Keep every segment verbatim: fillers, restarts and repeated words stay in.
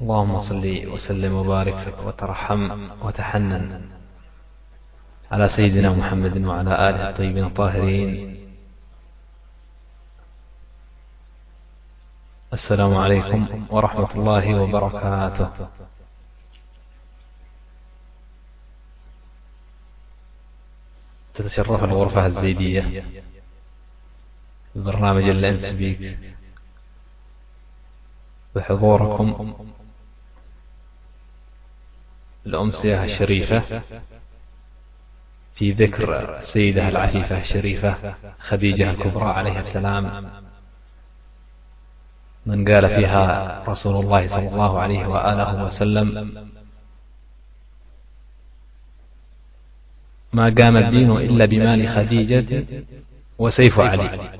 اللهم صل وسلم وبارك وترحم وتحنن على سيدنا محمد وعلى آله الطيبين الطاهرين. السلام عليكم ورحمة الله وبركاته. تتشرف الغرفة الزيدية البرنامج الأنس بيك بحضوركم الأمسية الشريفة في ذكر سيدة العفيفة الشريفة خديجة الكبرى عليه السلام، من قال فيها رسول الله صلى الله عليه وآله وسلم: ما قام الدين إلا بمال خديجة وسيف علي.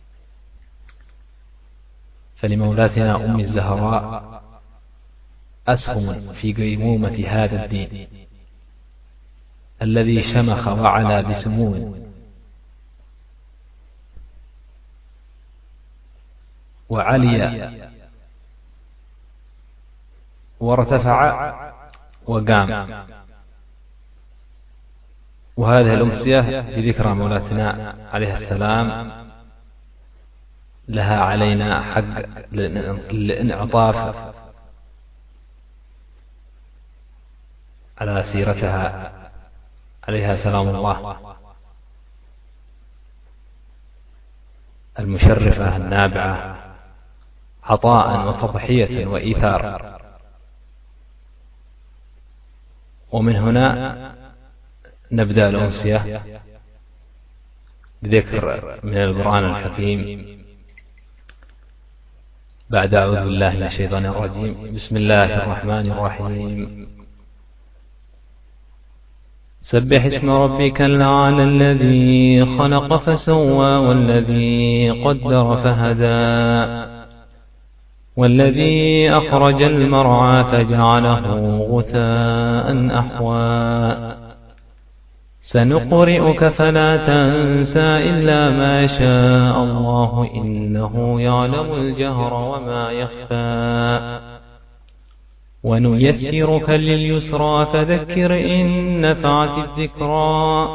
فلمولاتنا أم الزهراء أسهم في قيمومة هذا الدين الذي شمخ وعلى بسمو، وعلي وارتفع وقام. وهذه الأمسية في ذكرى مولاتنا عليه السلام لها علينا حق الانعطاف على سيرتها عليها سلام الله المشرفة النابعة عطاء وتضحية وإيثار. ومن هنا نبدأ الأمسية بذكر من القرآن الحكيم بعد أعوذ بالله من الشيطان الرجيم. بسم الله الرحمن الرحيم. سبح اسم ربك الأعلى الذي خلق فسوى والذي قدر فهدى والذي أخرج المرعى فجعله غثاء أحوى سنقرئك فلا تنسى إلا ما شاء الله إنه يعلم الجهر وما يخفى ونيسرك لليسرى فذكر إن نفعت الذكرى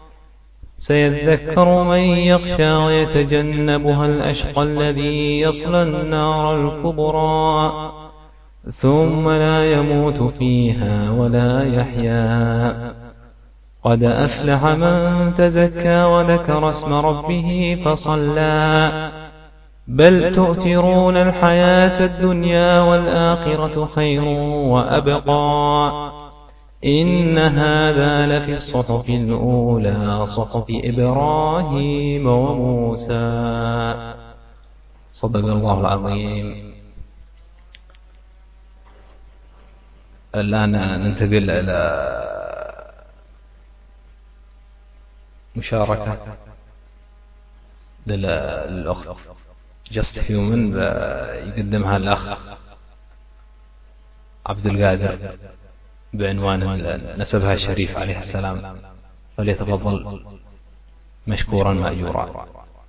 سيذكر من يخشى ويتجنبها الأشقى الذي يصلى النار الكبرى ثم لا يموت فيها ولا يحيا قد أفلح من تزكى وذكر اسم ربه فصلى بل تؤثرون الحياة الدنيا والآخرة خير وأبقى إن هذا لفي الصحف الأولى صحف إبراهيم وموسى. صدق الله العظيم. الآن ننتقل إلى مشاركة للأخت Just Human يقدمها الأخ عبد القادر بعنوان نسبها الشريف عليه السلام، فليتفضل مشكورا مأجورا.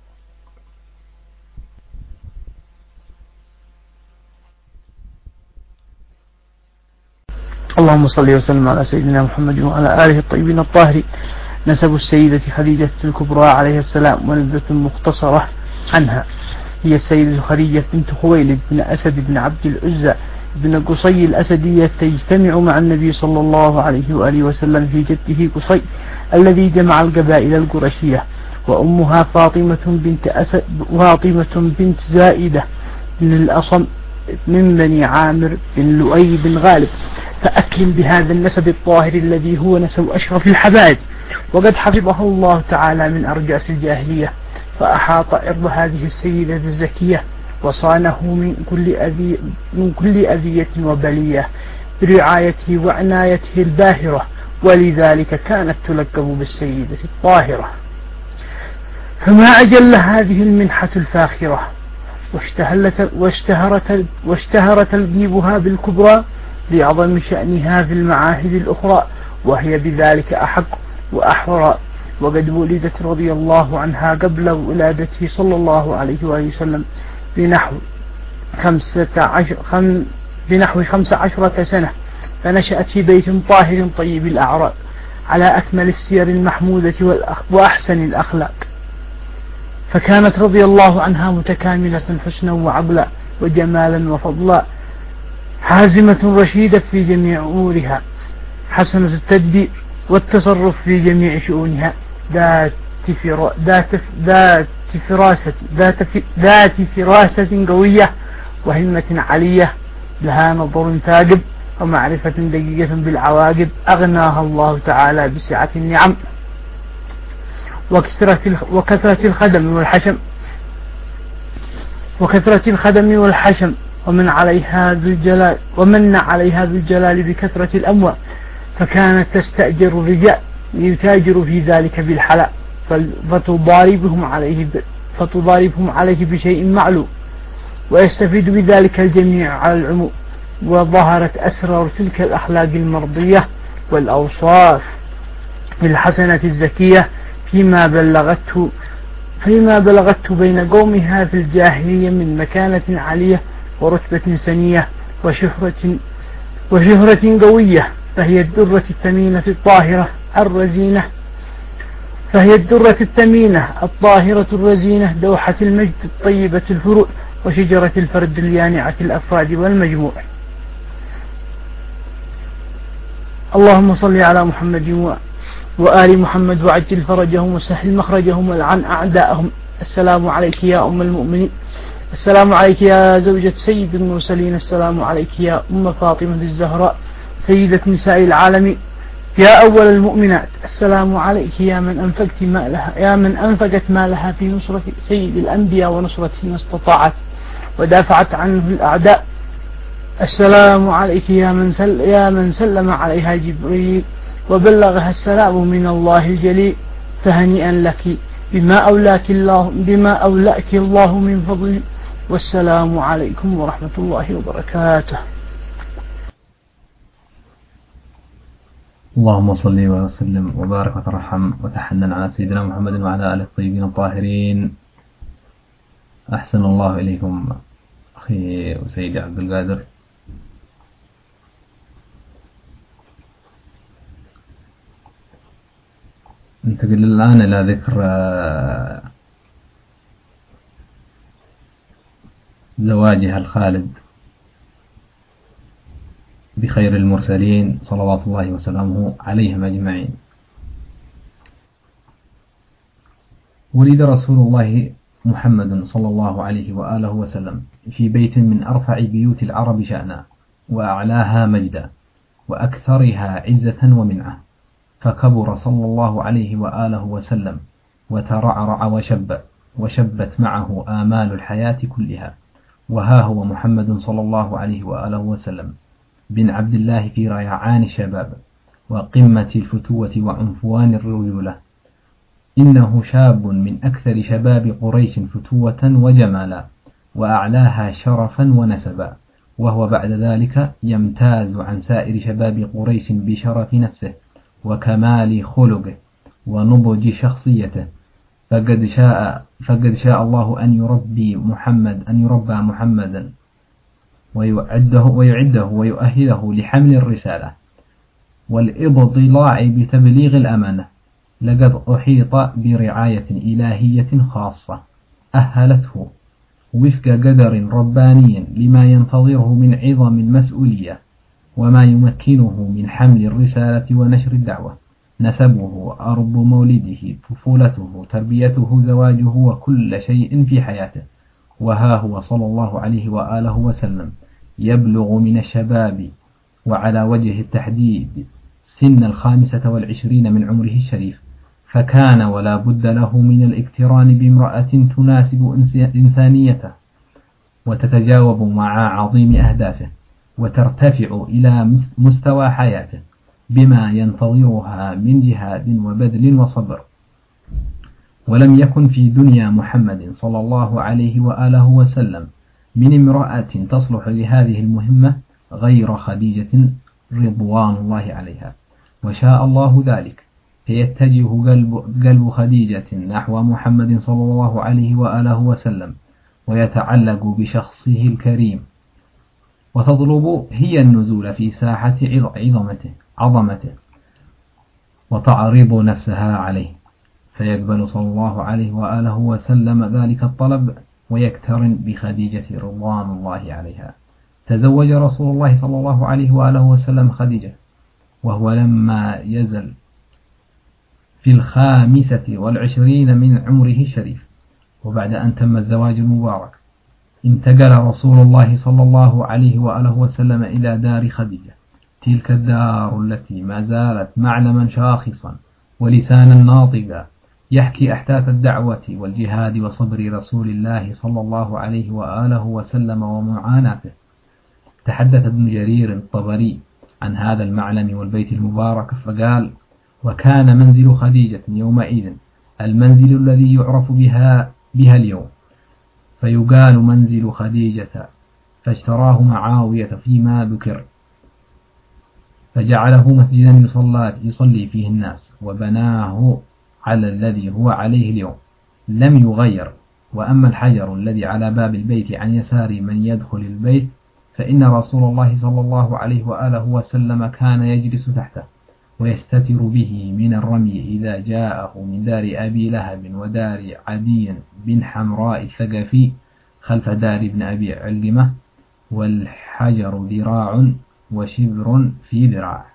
اللهم صل وسلم على سيدنا محمد وعلى آله الطيبين الطاهرين. نسب السيدة خديجة الكبرى عليه السلام ونبذة مختصرة عنها. هي السيدة خديجة بنت خويلد بن أسد بن عبد العزى بن قصي الأسدية تجتمع مع النبي صلى الله عليه وآله وسلم في جده قصي الذي جمع القبائل القرشية. وأمها فاطمة بنت أسد فاطمة بنت زائدة بن الأصم من بني عامر بن لؤي بن غالب. فأكرم بهذا النسب الطاهر الذي هو نسب أشرف الحبائب، وقد حفظه الله تعالى من أرجاس الجاهلية، فأحاط عرض هذه السيدة الزكية وصانه من كل أذية من كل أذية وبلية برعايته وعنايته الباهرة، ولذلك كانت تلقب بالسيدة الطاهرة. فما أجل هذه المنحة الفاخرة، واشتهرت, واشتهرت تلقيبها بالكبرى لعظم شأنها في المعاهد الأخرى، وهي بذلك أحق وأحرى. وقد ولدت رضي الله عنها قبل ولادته صلى الله عليه وآله وسلم بنحو خمسة عشر, خم بنحو خمس عشرة سنة، فنشأت في بيت طاهر طيب الأعراض على أكمل السير المحمودة وأحسن الأخلاق، فكانت رضي الله عنها متكاملة حسنا وعقلا وجمالا وفضلا، حازمة رشيدة في جميع أمورها، حسنة التدبير والتصرف في جميع شؤونها، ذات فرا ذات ذات فراسة ذات ذات فراسة قوية وهمة علية، لها نظر ثاقب ومعرفة دقيقة بالعواقب، أغناها الله تعالى بسعة النعم وكثرة وكثرة الخدم والحشم وكثرة الخدم والحشم ومن عليها ذو الجلال ومن عليها ذو الجلال بكثرة الأموال، فكانت تستأجر الرجال ليتاجروا في ذلك بالحلال، فتضاربهم عليه فتضاربهم عليه بشيء معلوم، ويستفيد بذلك الجميع على العموم. وظهرت أسرار تلك الأخلاق المرضية والأوصاف الحسنة الزكية فيما بلغته فيما بلغته بين قومها في الجاهلية من مكانة عالية ورتبة سنية وشهرة وشهرة قوية، فهي الدرة الثمينة الطاهرة الرزينة فهي الدرة الثمينة الطاهرة الرزينة، دوحة المجد الطيبة الفروع، وشجرة الفرد اليانعة الأفراد والمجموع. اللهم صل على محمد وآل محمد وعجل فرجهم وسهل مخرجهم والعن أعداءهم. السلام عليك يا أم المؤمنين، السلام عليك يا زوجة سيد المرسلين، السلام عليك يا أم فاطمة الزهراء سيدة نساء العالمين، يا أول المؤمنات، السلام عليك يا من أنفقت مالها يا من أنفقت مالها في نصرة سيد الأنبياء ونصرته ما استطاعت ودافعت عنه الأعداء، السلام عليك يا من سل يا من سلم عليها جبريل وبلغها السلام من الله الجليل، فهنيئا لك بما أولاك الله بما أولاك الله من فضله، والسلام عليكم ورحمة الله وبركاته. اللهم صل وسلم وبارك وترحم وتحنن على سيدنا محمد وعلى آله الطيبين الطاهرين. أحسن الله إليكم أخي وسيدي عبد القادر. ننتقل الآن إلى ذكر زواجها الخالد بخير المرسلين صلوات الله وسلامه عليهم أجمعين. ولد رسول الله محمد صلى الله عليه وآله وسلم في بيت من أرفع بيوت العرب شأنا وأعلاها مجدا وأكثرها عزة ومنعة، فكبر صلى الله عليه وآله وسلم وترعرع وشب وشبت معه آمال الحياة كلها، وها هو محمد صلى الله عليه وآله وسلم بن عبد الله في ريعان الشباب وقمة الفتوة وعنفوان الرجولة، إنه شاب من أكثر شباب قريش فتوة وجمالا وأعلاها شرفا ونسبا، وهو بعد ذلك يمتاز عن سائر شباب قريش بشرف نفسه وكمال خلقه ونضج شخصيته، فقد شاء فقد شاء الله أن يربي محمد أن يربى محمدا ويعده ويعده ويؤهله لحمل الرسالة والإضلاع بتبليغ الأمانة. لقد أحيط برعاية إلهية خاصة أهلته وفق قدر رباني لما ينتظره من عظم المسؤولية وما يمكنه من حمل الرسالة ونشر الدعوة. نسبه، أرض مولده، طفولته، تربيته، زواجه، وكل شيء في حياته. وها هو صلى الله عليه وآله وسلم يبلغ من الشباب وعلى وجه التحديد سن الخامسة والعشرين من عمره الشريف، فكان ولا بد له من الاقتران بامرأة تناسب إنسانيته وتتجاوب مع عظيم أهدافه وترتفع إلى مستوى حياته بما ينتظرها من جهاد وبذل وصبر. ولم يكن في دنيا محمد صلى الله عليه وآله وسلم من امرأة تصلح لهذه المهمة غير خديجة رضوان الله عليها، وشاء الله ذلك، فيتجه قلب, قلب خديجة نحو محمد صلى الله عليه وآله وسلم ويتعلق بشخصه الكريم وتطلب هي النزول في ساحة عظمته عظمته وتعرض نفسها عليه، فيقبل صلى الله عليه وآله وسلم ذلك الطلب ويكترن بخديجة رضوان الله عليها. تزوج رسول الله صلى الله عليه وآله وسلم خديجة وهو لما يزل في الخامسة والعشرين من عمره الشريف، وبعد أن تم الزواج المبارك انتقل رسول الله صلى الله عليه وآله وسلم إلى دار خديجة، تلك الدار التي ما زالت معلما شاخصا ولسانا ناطقا يحكي أحداث الدعوة والجهاد وصبر رسول الله صلى الله عليه وآله وسلم ومعاناته. تحدث ابن جرير الطبري عن هذا المعلم والبيت المبارك فقال: وكان منزل خديجة يومئذ المنزل الذي يعرف بها, بها اليوم، فيقال منزل خديجة، فاشتراه معاوية فيما ذكر فجعله مسجدا يصلى, يصلي فيه الناس، وبناه على الذي هو عليه اليوم لم يغير. وأما الحجر الذي على باب البيت عن يسار من يدخل البيت فإن رسول الله صلى الله عليه وآله وسلم كان يجلس تحته ويستتر به من الرمي إذا جاءه من دار أبي لهب ودار عدي بن حمراء الثقفي خلف دار ابن أبي علقمة، والحجر ذراع وشبر في ذراع.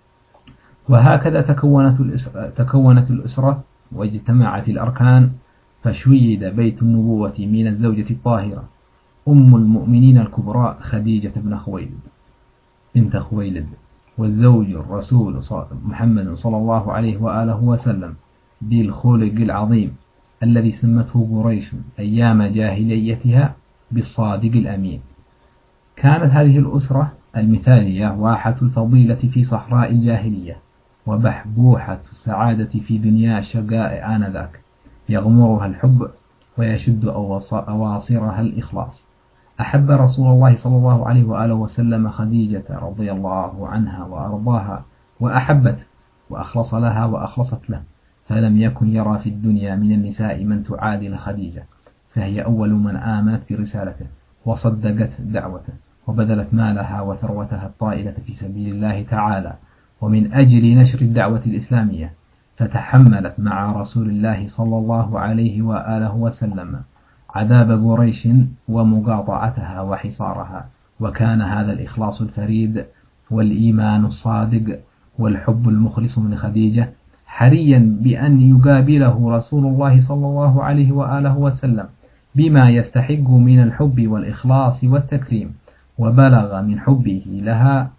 وهكذا تكونت الأسرة, تكونت الأسرة واجتمعت الأركان، فشيد بيت النبوة من الزوجة الطاهرة أم المؤمنين الكبرى خديجة بن خويلد بنت خويلد، والزوج الرسول محمد صلى الله عليه وآله وسلم بالخلق العظيم الذي سمته قريش أيام جاهليتها بالصادق الأمين. كانت هذه الأسرة المثالية واحة الفضيلة في صحراء الجاهلية وبحبوحة السعادة في دنيا الشقاء آنذاك، يغمرها الحب ويشد أواصرها الإخلاص. أحب رسول الله صلى الله عليه وآله وسلم خديجة رضي الله عنها وأرضاها وأحبته وأخلص لها وأخلصت له، فلم يكن يرى في الدنيا من النساء من تعادل خديجة، فهي أول من آمنت برسالته وصدقت دعوته وبذلت مالها وثروتها الطائلة في سبيل الله تعالى ومن أجل نشر الدعوة الإسلامية، فتحملت مع رسول الله صلى الله عليه وآله وسلم عذاب قريش ومقاطعتها وحصارها. وكان هذا الإخلاص الفريد والإيمان الصادق والحب المخلص من خديجة حريا بأن يقابله رسول الله صلى الله عليه وآله وسلم بما يستحق من الحب والإخلاص والتكريم، وبلغ من حبه لها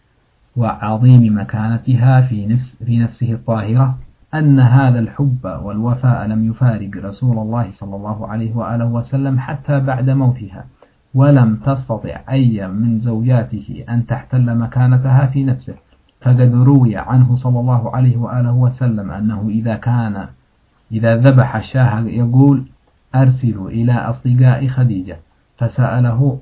وعظيم مكانتها في, نفس في نفسه الطاهرة أن هذا الحب والوفاء لم يفارق رسول الله صلى الله عليه وآله وسلم حتى بعد موتها، ولم تستطع أي من زوجاته أن تحتل مكانتها في نفسه. فقد روي عنه صلى الله عليه وآله وسلم أنه إذا كان إذا ذبح الشاه يقول: أرسلوا إلى أصدقاء خديجة، فسأله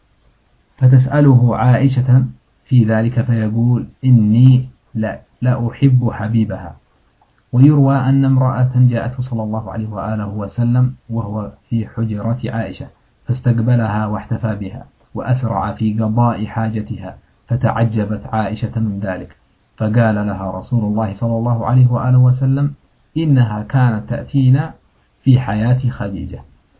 فتسأله عائشة في ذلك فيقول: إني لا, لا أحب حبيبها. ويروى أن امرأة جاءته صلى الله عليه وآله وسلم وهو في حجرة عائشة فاستقبلها واحتفى بها وأسرع في قضاء حاجتها، فتعجبت عائشة من ذلك، فقال لها رسول الله صلى الله عليه وآله وسلم: إنها كانت تأتينا في حياة خديجة.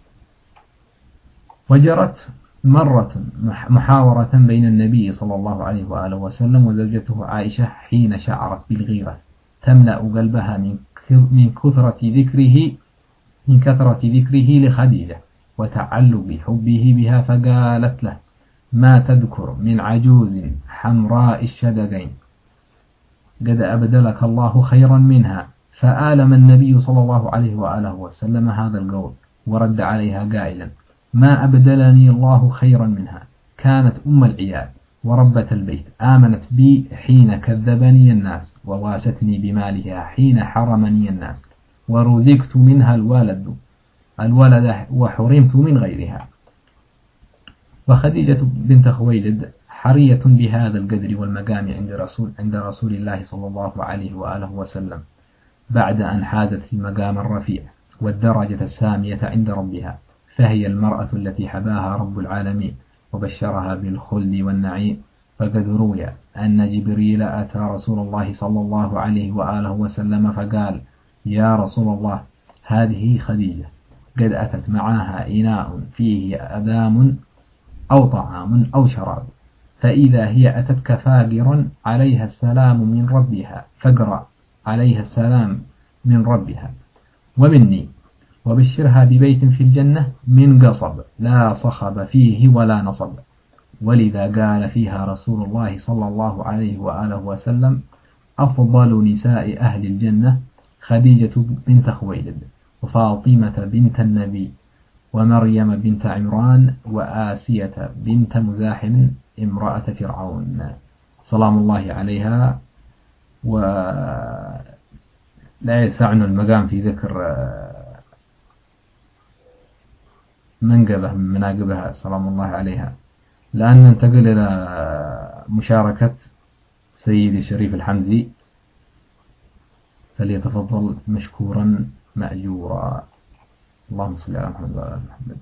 وجرت مرة محاورة بين النبي صلى الله عليه وآله وسلم وزوجته عائشة حين شعرت بالغيرة تملأ قلبها من كثرة ذكره من كثرة ذكره لخديجة وتعلق حبه بها، فقالت له: ما تذكر من عجوز حمراء الشدقين قد أبدلك الله خيرا منها. فآلم النبي صلى الله عليه وآله وسلم هذا القول ورد عليها قائلا: ما أبدلني الله خيرا منها، كانت أم العيال وربة البيت، آمنت بي حين كذبني الناس، وواستني بمالها حين حرمني الناس، ورزقت منها الولد الولد وحرمت من غيرها. وخديجة بنت خويلد حرية بهذا القدر والمقام عند رسول عند رسول الله صلى الله عليه وآله وسلم بعد أن حازت المقام الرفيع والدرجة السامية عند ربها، فهي المرأة التي حباها رب العالمين وبشرها بالخلد والنعيم. فقد روي أن جبريل أتى رسول الله صلى الله عليه وآله وسلم فقال: يا رسول الله، هذه خديجة قد أتت معها إناء فيه أدام أو طعام أو شراب، فإذا هي أتتك فاقرا عليها السلام من ربها، فاقرأ عليها السلام من ربها ومني، وبشرها ببيت في الجنة من قصب لا صخب فيه ولا نصب. ولذا قال فيها رسول الله صلى الله عليه وآله وسلم: أفضل نساء أهل الجنة خديجة بنت خويلد، وفاطمة بنت النبي، ومريم بنت عمران، وآسية بنت مزاحم امرأة فرعون، سلام الله عليها. ولا يسعنا المقام في ذكر منقبة من مناقبها سلام الله عليها، لأن ننتقل إلى مشاركة سيدي الشريف الحمزي، فليتفضل مشكورا مأجورا. اللهم صل على محمد وعلى آل محمد.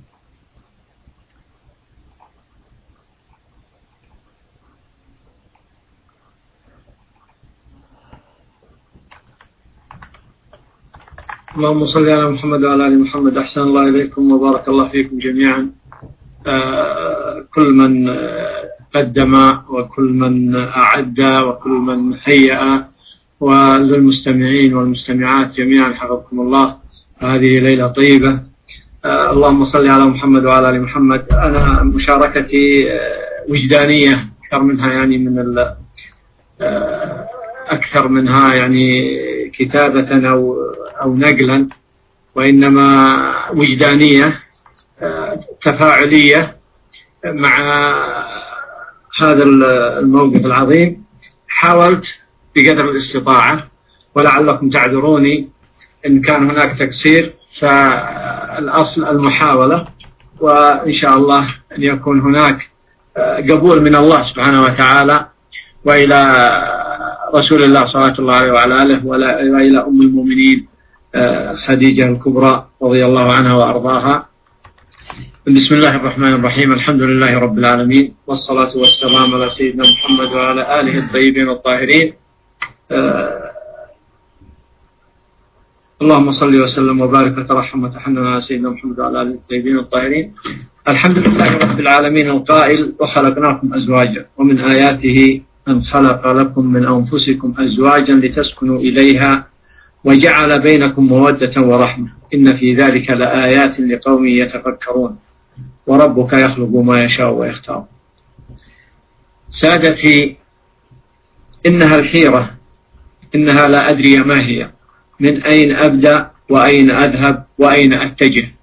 اللهم صل على محمد وعلى آل محمد. أحسن الله إليكم وبارك الله فيكم جميعا. آه كل من قدم وكل من أعد وكل من هيأ، وللمستمعين والمستمعات جميعا حفظكم الله. هذه ليلة طيبة. آه اللهم صل على محمد وعلى آل محمد. أنا مشاركتي آه وجدانية أكثر منها يعني من آه أكثر منها يعني كتابة أو أو نقلا، وإنما وجدانية تفاعلية مع هذا الموقف العظيم. حاولت بقدر الاستطاعة، ولعلكم تعذروني إن كان هناك تقصير، فالأصل المحاولة، وإن شاء الله أن يكون هناك قبول من الله سبحانه وتعالى وإلى رسول الله صلى الله عليه وعلى آله، وإلى أم المؤمنين خديجة الكبرى رضي الله عنها وأرضاها. بسم الله الرحمن الرحيم. الحمد لله رب العالمين، والصلاة والسلام على سيدنا محمد وعلى آله الطيبين الطاهرين. آه اللهم صل وسلم وبارك وترحم وتحنن على سيدنا محمد وعلى آله الطيبين الطاهرين. الحمد لله رب العالمين القائل: وخلقناكم أزواجا ومن آياته أن خلق لكم من أنفسكم أزواجا لتسكنوا إليها وجعل بينكم مودة ورحمة إن في ذلك لآيات لقوم يتفكرون وربك يخلق ما يشاء ويختار. سادتي، إنها الحيرة، إنها لا أدري ما هي، من أين أبدأ وأين أذهب وأين أتجه،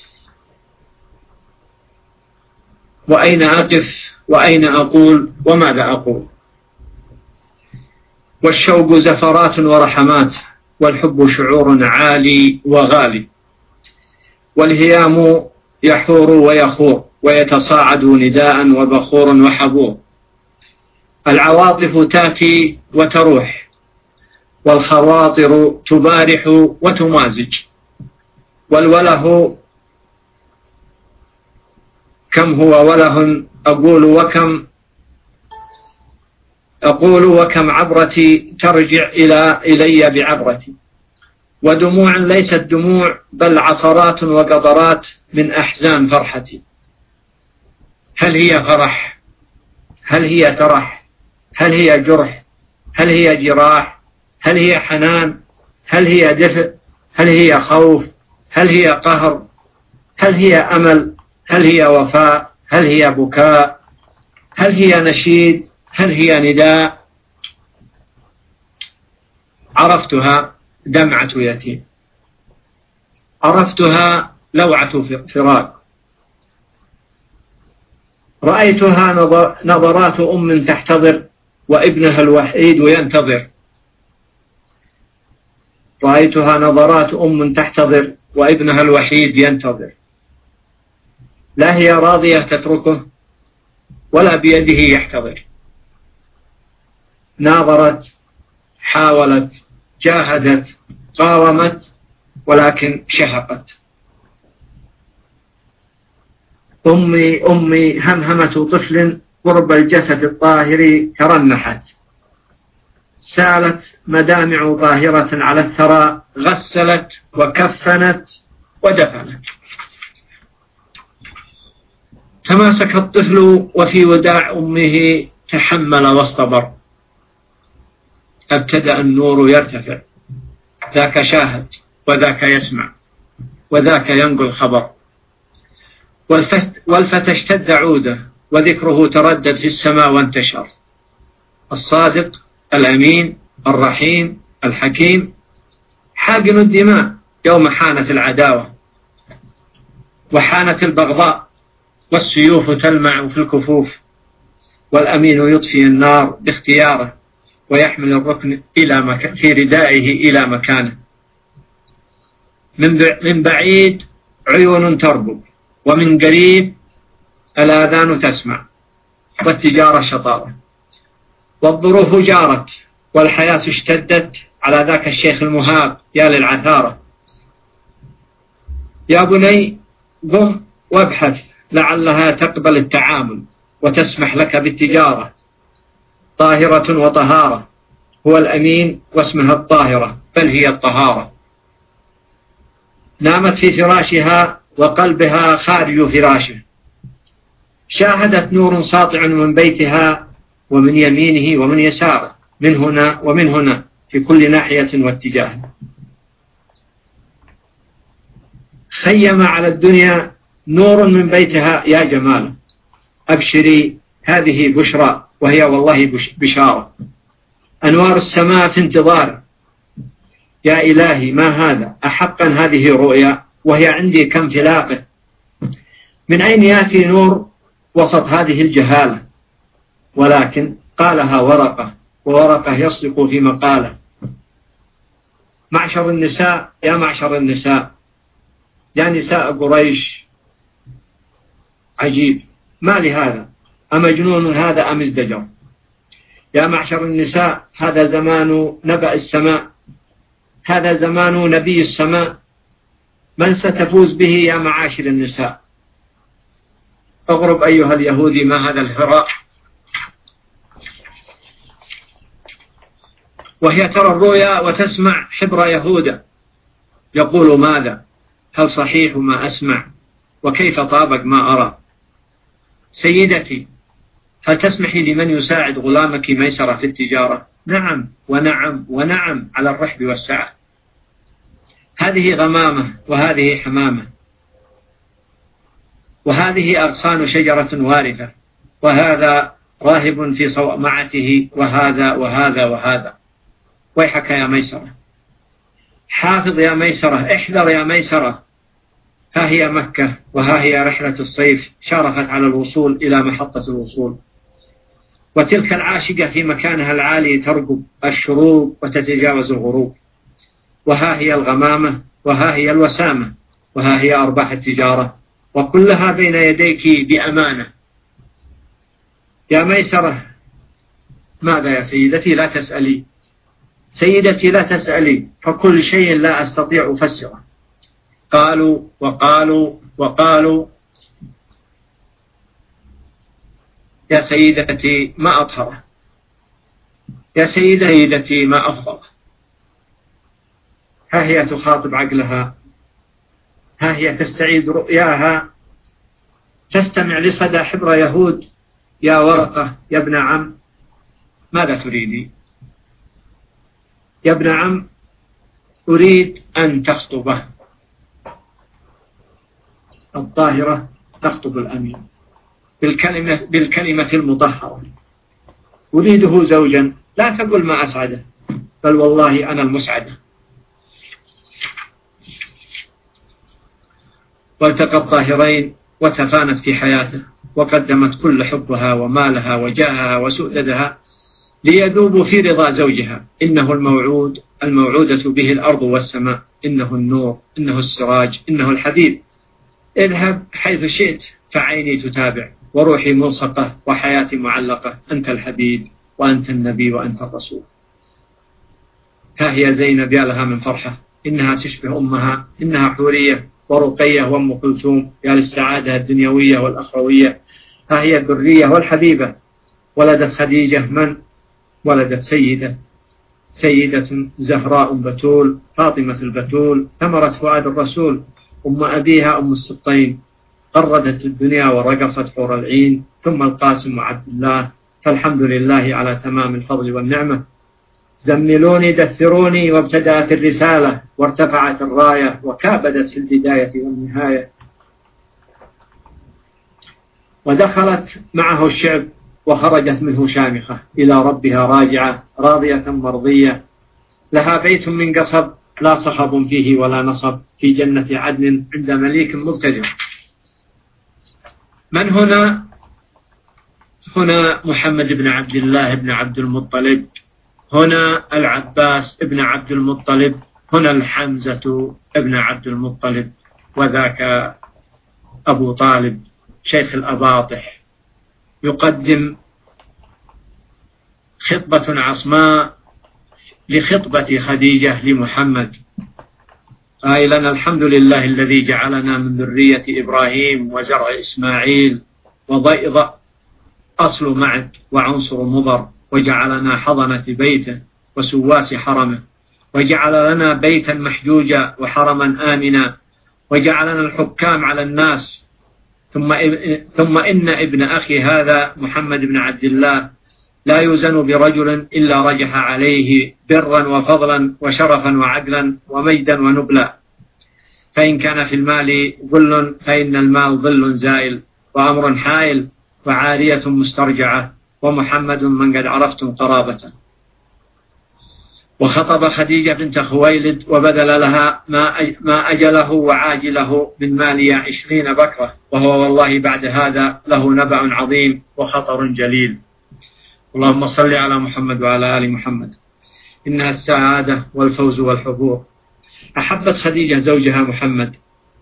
وأين أقف وأين أقول وماذا أقول. والشوق زفرات ورحمات، والحب شعور عالي وغالي، والهيام يحور ويخور ويتصاعد نداء وبخور وحبور. العواطف تأتي وتروح، والخواطر تبارح وتمازج. والوله كم هو وله أقول وكم أقول وكم عبرتي ترجع إلى إلي بعبرتي. ودموع ليست دموع بل عصرات وقطرات من أحزان فرحتي. هل هي فرح؟ هل هي ترح؟ هل هي جرح؟ هل هي جراح؟ هل هي حنان؟ هل هي دفء؟ هل هي خوف؟ هل هي قهر؟ هل هي أمل؟ هل هي وفاء؟ هل هي بكاء؟ هل هي نشيد؟ هل هي نداء؟ عرفتها دمعة يتيم، عرفتها لوعة فراق، رأيتها نظرات أم تحتضر وابنها الوحيد ينتظر. رأيتها نظرات أم تحتضر وابنها الوحيد ينتظر. لا هي راضية تتركه ولا بيده يحتضر. ناظرت، حاولت، جاهدت، قاومت، ولكن شهقت. أمي أمي همهمة طفل قرب الجسد الطاهر ترنحت، سالت مدامع ظاهرة على الثرى، غسلت وكفنت ودفنت. تماسك الطفل وفي وداع أمه تحمل واصطبر. ابتدأ النور يرتفع، ذاك شاهد وذاك يسمع وذاك ينقل خبر. والفتى اشتد عوده وذكره تردد في السماء وانتشر. الصادق الأمين الرحيم الحكيم حاقن الدماء يوم حانت العداوة وحانت البغضاء، والسيوف تلمع في الكفوف، والأمين يطفي النار باختياره ويحمل الركن إلى مك... في ردائه إلى مكانه. من, ب... من بعيد عيون تربو، ومن قريب الآذان تسمع، والتجارة شطارة، والظروف جارت، والحياة اشتدت على ذاك الشيخ المهاب. يا للعثارة، يا بني قم وابحث لعلها تقبل التعامل وتسمح لك بالتجارة. طاهرة وطهارة، هو الأمين واسمها الطاهرة، بل هي الطهارة. نامت في فراشها وقلبها خارج فراشه، شاهدت نور ساطع من بيتها ومن يمينه ومن يساره، من هنا ومن هنا، في كل ناحية واتجاه. خيم على الدنيا نور من بيتها، يا جمال أبشري هذه بشرى، وهي والله بشارة. أنوار السماء في انتظار، يا إلهي ما هذا؟ أحقا هذه رؤيا؟ وهي عندي كم فلاقه. من أين يأتي نور وسط هذه الجهالة؟ ولكن قالها ورقة، وورقة يصدق في مقاله. معشر النساء، يا معشر النساء، يا نساء قريش، عجيب ما لهذا؟ أمجنون هذا أم ازدجر؟ يا معشر النساء، هذا زمان نبأ السماء، هذا زمان نبي السماء، من ستفوز به يا معاشر النساء؟ اغرب أيها اليهودي، ما هذا الهراء؟ وهي ترى الرؤيا وتسمع حبر يهودا يقول ماذا؟ هل صحيح ما أسمع؟ وكيف طابق ما أرى؟ سيدتي، هل تسمحي لمن يساعد غلامك ميسرة في التجارة؟ نعم ونعم ونعم، على الرحب والسعة. هذه غمامة وهذه حمامة، وهذه أغصان شجرة وارفة، وهذا راهب في صومعته، وهذا وهذا وهذا. ويحك يا ميسرة، حافظ يا ميسرة، احذر يا ميسرة. ها هي مكة، وها هي رحلة الصيف شارفت على الوصول إلى محطة الوصول، وتلك العاشقة في مكانها العالي ترقب الشروق وتتجاوز الغروب. وها هي الغمامة، وها هي الوسامة، وها هي أرباح التجارة، وكلها بين يديك بأمانة. يا ميسرة، ماذا يا سيدتي؟ لا تسألي سيدتي، لا تسألي، فكل شيء لا أستطيع أفسره. قالوا وقالوا وقالوا. يا سيدتي ما أطهره، يا سيدتي ما أفضله. ها هي تخاطب عقلها، ها هي تستعيد رؤياها، تستمع لصدى حبر يهود. يا ورقة يا ابن عم، ماذا تريدي؟ يا ابن عم، أريد أن تخطبه. الطاهرة تخطب الأمين بالكلمة, بالكلمة المطهرة. أريده زوجا، لا تقل ما أسعده، بل والله أنا المسعدة. والتقى الطاهرين وتفانت في حياته، وقدمت كل حبها ومالها وجاهها وسؤددها ليذوبوا في رضا زوجها. إنه الموعود، الموعودة به الأرض والسماء، إنه النور، إنه السراج، إنه الحبيب. اذهب حيث شئت فعيني تتابع، وروحي ملصقة وحياتي معلقة. أنت الحبيب وأنت النبي وأنت الرسول. ها هي زينب، يا لها من فرحة، إنها تشبه أمها، إنها حورية ورقية وأم كلثوم، يا للسعادة الدنيوية والأخروية. ها هي الذرية والحبيبة. ولدت خديجة من؟ ولدت سيدة سيدة زهراء بتول، فاطمة البتول، ثمرة فؤاد الرسول، أم أبيها أم السبطين، قردت الدنيا ورقصت حور العين، ثم القاسم وعبد الله. فالحمد لله على تمام الفضل والنعمة. زملوني دثروني، وابتدأت الرسالة وارتفعت الراية وكابدت في البداية والنهاية، ودخلت معه الشعب وخرجت منه شامخة إلى ربها راجعة راضية مرضية. لها بيت من قصب لا صخب فيه ولا نصب، في جنة عدن عند مليك مقتدر. من هنا؟ هنا محمد بن عبد الله بن عبد المطلب، هنا العباس بن عبد المطلب، هنا الحمزة بن عبد المطلب، وذاك أبو طالب شيخ الأباطح. يقدم خطبة عصماء لخطبة خديجة لمحمد، قائلا: الحمد لله الذي جعلنا من ذرية إبراهيم وزرع إسماعيل وضيض أصل معد وعنصر مضر، وجعلنا حضنة بيته وسواس حرمه، وجعل لنا بيتا محجوجا وحرما آمنا، وجعلنا الحكام على الناس. ثم ثم إن ابن أخي هذا محمد بن عبد الله لا يوزن برجل إلا رجح عليه برا وفضلا وشرفا وعدلا ومجدا ونبلا. فإن كان في المال ظل فإن المال ظل زائل وأمر حائل وعارية مسترجعة، ومحمد من قد عرفتم قرابة. وخطب خديجة بنت خويلد وبذل لها ما أجله وعاجله من مالية عشرين بكرة، وهو والله بعد هذا له نبأ عظيم وخطر جليل. اللهم صل على محمد وعلى آل محمد. إنها السعادة والفوز والحبور. أحبت خديجة زوجها محمد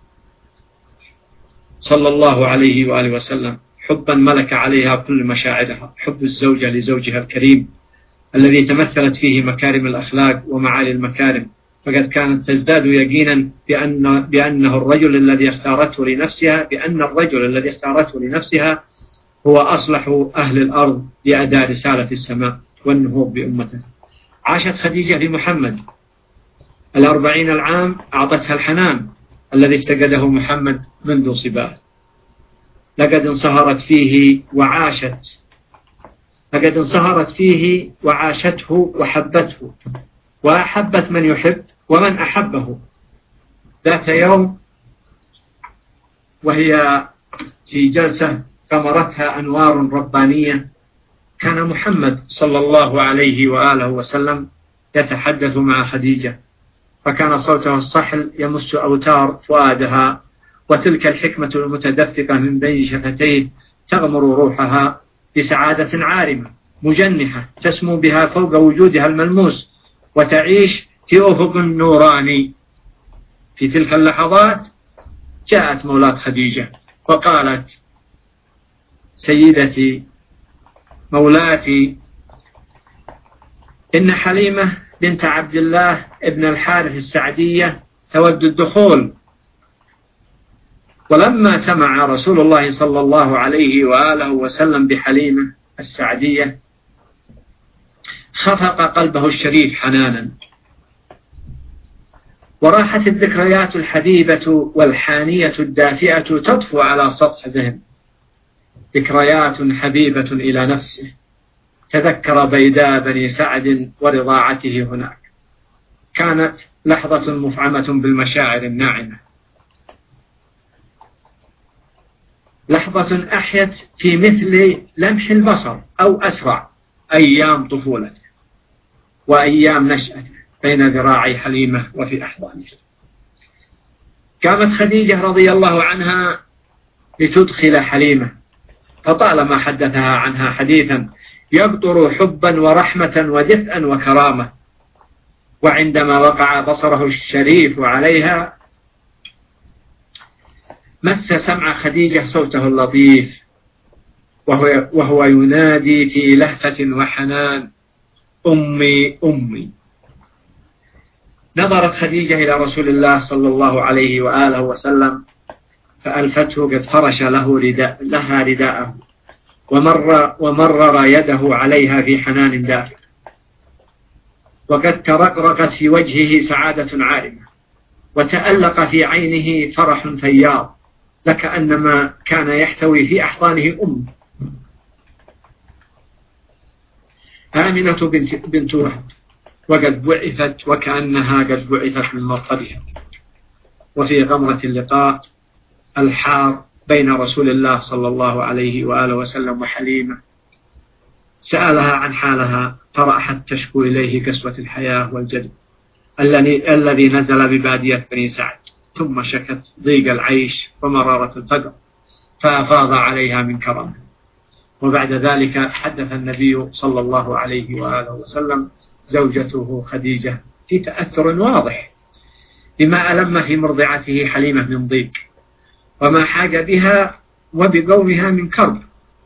صلى الله عليه وآله وسلم حبا ملك عليها كل مشاعرها، حب الزوجة لزوجها الكريم الذي تمثلت فيه مكارم الأخلاق ومعالي المكارم، فقد كانت تزداد يقينا بأن بأنه الرجل الذي اختارته لنفسها بأن الرجل الذي اختارته لنفسها هو أصلح أهل الأرض لأداء رسالة السماء والنهوض بأمته. عاشت خديجة لمحمد الأربعين العام، أعطتها الحنان الذي افتقده محمد منذ صباه. لقد انصهرت فيه وعاشت لقد انصهرت فيه وعاشته وحبته، وأحبت من يحب ومن أحبه. ذات يوم وهي في جلسة ثمرتها أنوار ربانية، كان محمد صلى الله عليه وآله وسلم يتحدث مع خديجة، فكان صوته الصحل يمس أوتار فؤادها، وتلك الحكمة المتدفقة من بين شفتيه تغمر روحها بسعادة عارمة مجنحة تسمو بها فوق وجودها الملموس، وتعيش في أفق نوراني. في تلك اللحظات جاءت مولاة خديجة وقالت: سيدتي مولاتي، إن حليمة بنت عبد الله ابن الحارث السعدية تود الدخول. ولما سمع رسول الله صلى الله عليه وآله وسلم بحليمة السعدية خفق قلبه الشريف حنانا، وراحت الذكريات الحبيبة والحانية الدافئة تطفو على سطح ذهن. ذكريات حبيبة إلى نفسه، تذكر بيداء بني سعد ورضاعته هناك. كانت لحظة مفعمة بالمشاعر الناعمة، لحظة أحيت في مثل لمح البصر أو أسرع أيام طفولته وأيام نشأته بين ذراعي حليمة وفي أحضانه. قامت خديجة رضي الله عنها لتدخل حليمة، فطالما حدثها عنها حديثا يقطر حبا ورحمة ودفئا وكرامة، وعندما وقع بصره الشريف عليها مس سمع خديجة صوته اللطيف وهو, وهو ينادي في لهفة وحنان: أمي أمي. نظرت خديجة إلى رسول الله صلى الله عليه وآله وسلم فألفته قد فرش له رداء لها رداءه ومر ومرر يده عليها في حنان دافئ، وقد ترقرقت في وجهه سعادة عارمة، وتألق في عينه فرح ثيار، لكأنما كان يحتوي في أحضانه أم. آمنة بنت, بنت وهب وقد بعثت وكأنها قد بعثت من مرقدها. وفي غمرة اللقاء الحار بين رسول الله صلى الله عليه وآله وسلم وحليمة سألها عن حالها، فرأحت تشكو إليه قسوة الحياة والجد الذي نزل ببادية بني سعد، ثم شكت ضيق العيش ومرارة الفقر فأفاض عليها من كرمه. وبعد ذلك حدث النبي صلى الله عليه وآله وسلم زوجته خديجة في تأثر واضح بما ألم في مرضعته حليمة من ضيق، وما حاج بها وبقومها من كرب،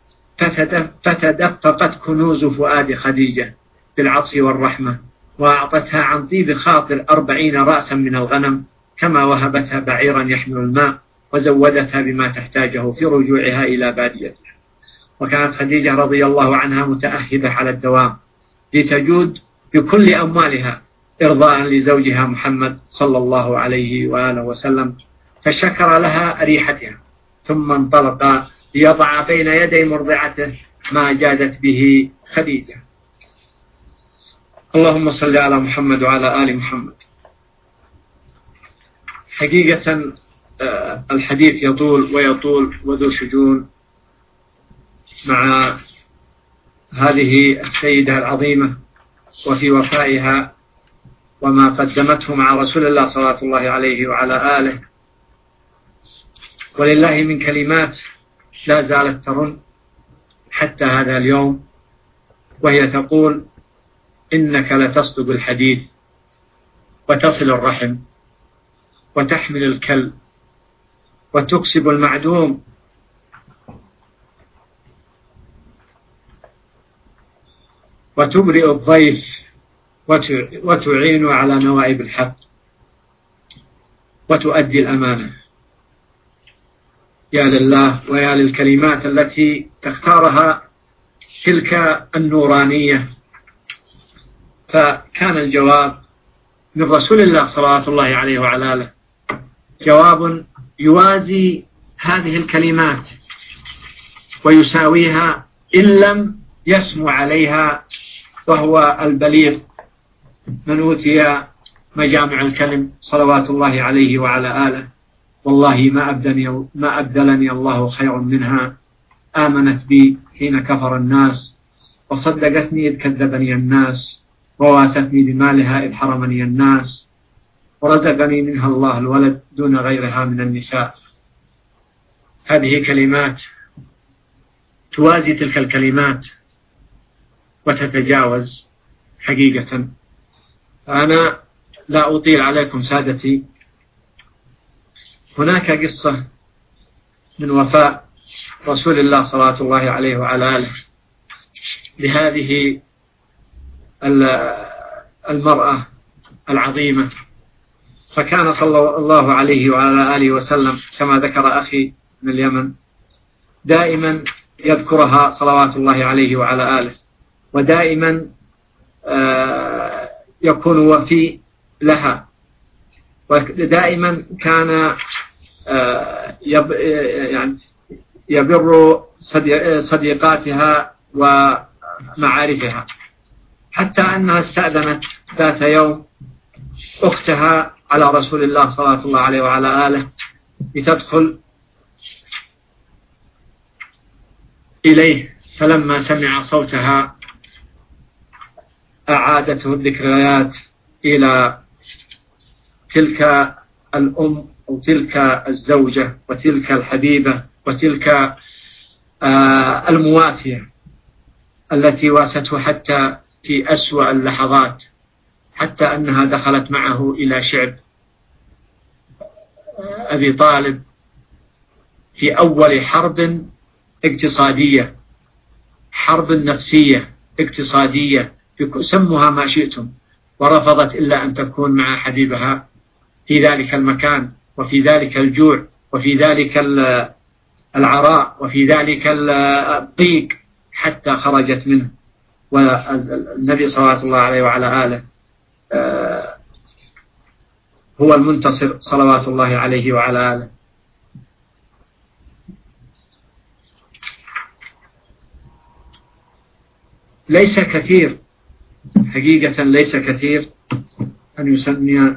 فتدفقت كنوز فؤاد خديجة بالعطف والرحمة، وأعطتها عن طيب خاطر أربعين رأسا من الغنم، كما وهبتها بعيرا يحمل الماء، وزودتها بما تحتاجه في رجوعها إلى باديتها. وكانت خديجة رضي الله عنها متأهبة على الدوام لتجود بكل أموالها إرضاء لزوجها محمد صلى الله عليه وآله وسلم، فشكر لها ريحتها، ثم انطلق ليضع بين يدي مرضعته ما جادت به خديجة. اللهم صل على محمد وعلى آل محمد. حقيقة الحديث يطول ويطول وذو شجون مع هذه السيدة العظيمة وفي وفائها وما قدمته مع رسول الله صلى الله عليه وعلى آله، ولله من كلمات لا زالت ترن حتى هذا اليوم، وهي تقول: إنك لتصدق الحديث وتصل الرحم وتحمل الكل وتكسب المعدوم وتبرئ الضيف وتعين على نوائب الحق وتؤدي الأمانة. يا لله ويا للكلمات التي تختارها تلك النورانية. فكان الجواب من رسول الله صلى الله عليه وعلى آله جواب يوازي هذه الكلمات ويساويها إن لم يسمو عليها، وهو البليغ من أوتي مجامع الكلم صلوات الله عليه وعلى آله. والله ما أبدلني, ما أبدلني الله خير منها، آمنت بي حين كفر الناس، وصدقتني إذ كذبني الناس، وواستني بمالها إذ حرمني الناس، ورزقني منها الله الولد دون غيرها من النساء. هذه كلمات توازي تلك الكلمات وتتجاوز حقيقة. أنا لا أطيل عليكم سادتي. هناك قصة من وفاء رسول الله صلى الله عليه وعلى آله لهذه المرأة العظيمة. فكان صلى الله عليه وعلى آله وسلم كما ذكر أخي من اليمن دائما يذكرها صلوات الله عليه وعلى آله، ودائما يكون وفي لها، ودائما كان يعني يبر صديقاتها ومعارفها، حتى أنها استأذنت ذات يوم أختها على رسول الله صلى الله عليه وعلى آله لتدخل إليه، فلما سمع صوتها أعادته الذكريات إلى تلك الأم وتلك الزوجة وتلك الحبيبة وتلك المواسية التي واسته حتى في أسوأ اللحظات، حتى أنها دخلت معه إلى شعب أبي طالب في أول حرب اقتصادية، حرب نفسية اقتصادية سموها ما شئتم، ورفضت إلا أن تكون مع حبيبها في ذلك المكان وفي ذلك الجوع وفي ذلك العراء وفي ذلك الضيق حتى خرجت منه. والنبي صلى الله عليه وعلى آله هو المنتصر صلوات الله عليه وعلى آله. ليس كثير حقيقة، ليس كثير أن يسمي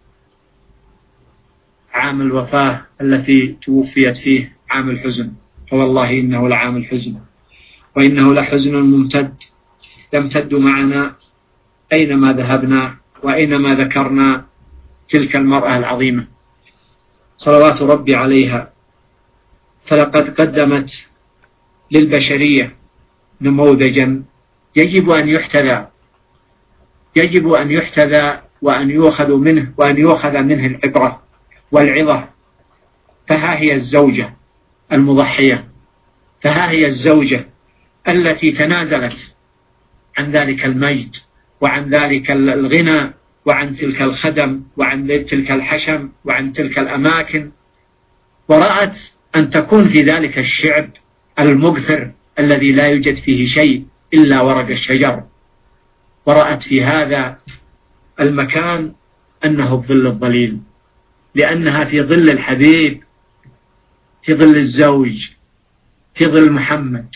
عام الوفاة التي توفيت فيه عام الحزن، فوالله إنه لعام الحزن، وإنه لحزن ممتد يمتد معنا أينما ذهبنا وأينما ذكرنا تلك المرأة العظيمة صلوات ربي عليها. فلقد قدمت للبشرية نموذجا يجب أن يحتذى، يجب أن يحتذى وأن يؤخذ منه وأن يؤخذ منه العبرة والعظة. فها هي الزوجة المضحية، فها هي الزوجة التي تنازلت عن ذلك المجد وعن ذلك الغنى وعن تلك الخدم وعن تلك الحشم وعن تلك الأماكن، ورأت أن تكون في ذلك الشعب المغفر الذي لا يوجد فيه شيء إلا ورق الشجر، ورأت في هذا المكان أنه الظل الظليل، لأنها في ظل الحبيب، في ظل الزوج، في ظل محمد.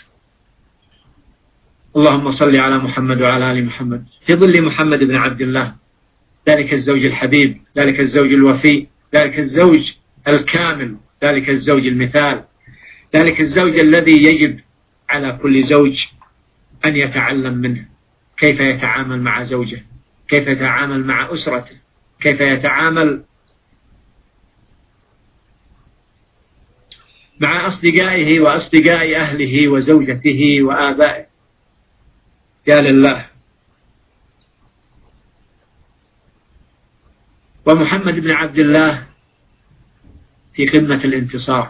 اللهم صل على محمد وعلى آل محمد. في ظل محمد بن عبد الله، ذلك الزوج الحبيب، ذلك الزوج الوفي، ذلك الزوج الكامل، ذلك الزوج المثال، ذلك الزوج الذي يجب على كل زوج أن يتعلم منه كيف يتعامل مع زوجه، كيف يتعامل مع أسرته، كيف يتعامل مع أصدقائه وأصدقاء أهله وزوجته وآبائه. يا لله. ومحمد بن عبد الله في قمة الانتصار،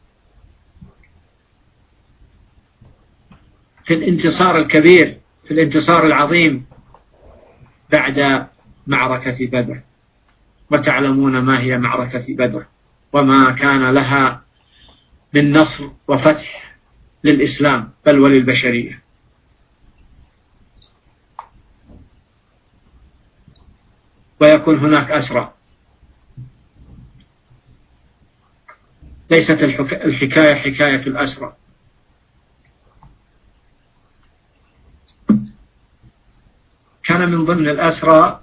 في الانتصار الكبير، في الانتصار العظيم بعد معركة بدر. وتعلمون ما هي معركة بدر وما كان لها من نصر وفتح للإسلام بل وللبشرية. ويكون هناك أسرى. ليست الحكاية حكاية الأسرى، كان من ضمن الأسرى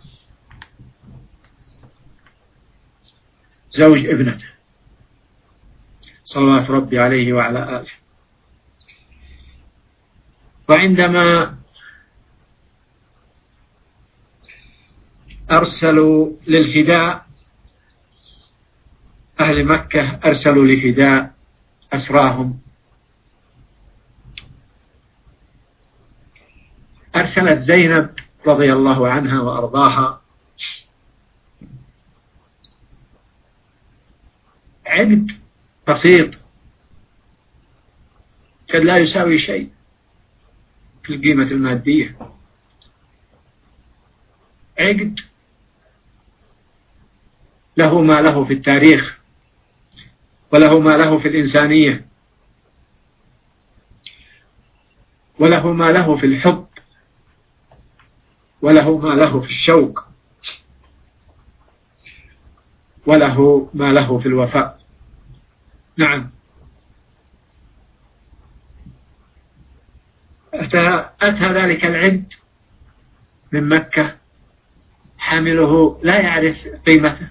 زوج ابنته صلوات ربي عليه وعلى آله. وعندما أرسلوا للفداء، أهل مكة أرسلوا لفداء أسراهم، أرسلت زينب رضي الله عنها وأرضاها عبد بسيط قد لا يساوي شيء في القيمة المادية، عقد له ما له في التاريخ وله ما له في الإنسانية وله ما له في الحب وله ما له في الشوق وله ما له في الوفاء. نعم، أتى, أتى ذلك العبد من مكة حامله لا يعرف قيمته،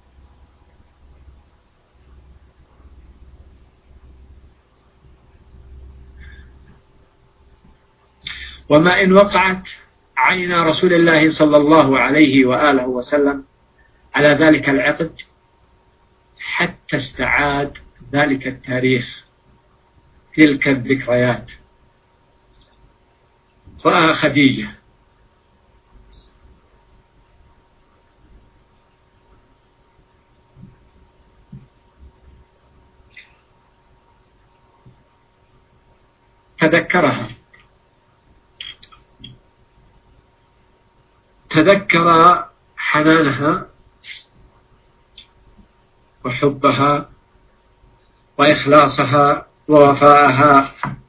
وما إن وقعت عين رسول الله صلى الله عليه وآله وسلم على ذلك العقد حتى استعاد ذلك التاريخ، تلك الذكريات. رأى خديجة تذكرها تذكر حنانها وحبها وإخلاصها ووفاءها.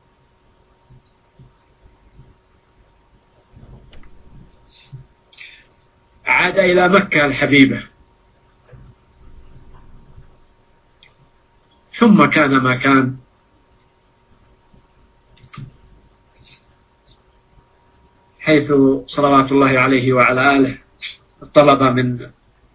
عاد إلى مكة الحبيبة، ثم كان ما كان، حيث صلوات الله عليه وعلى آله طلب من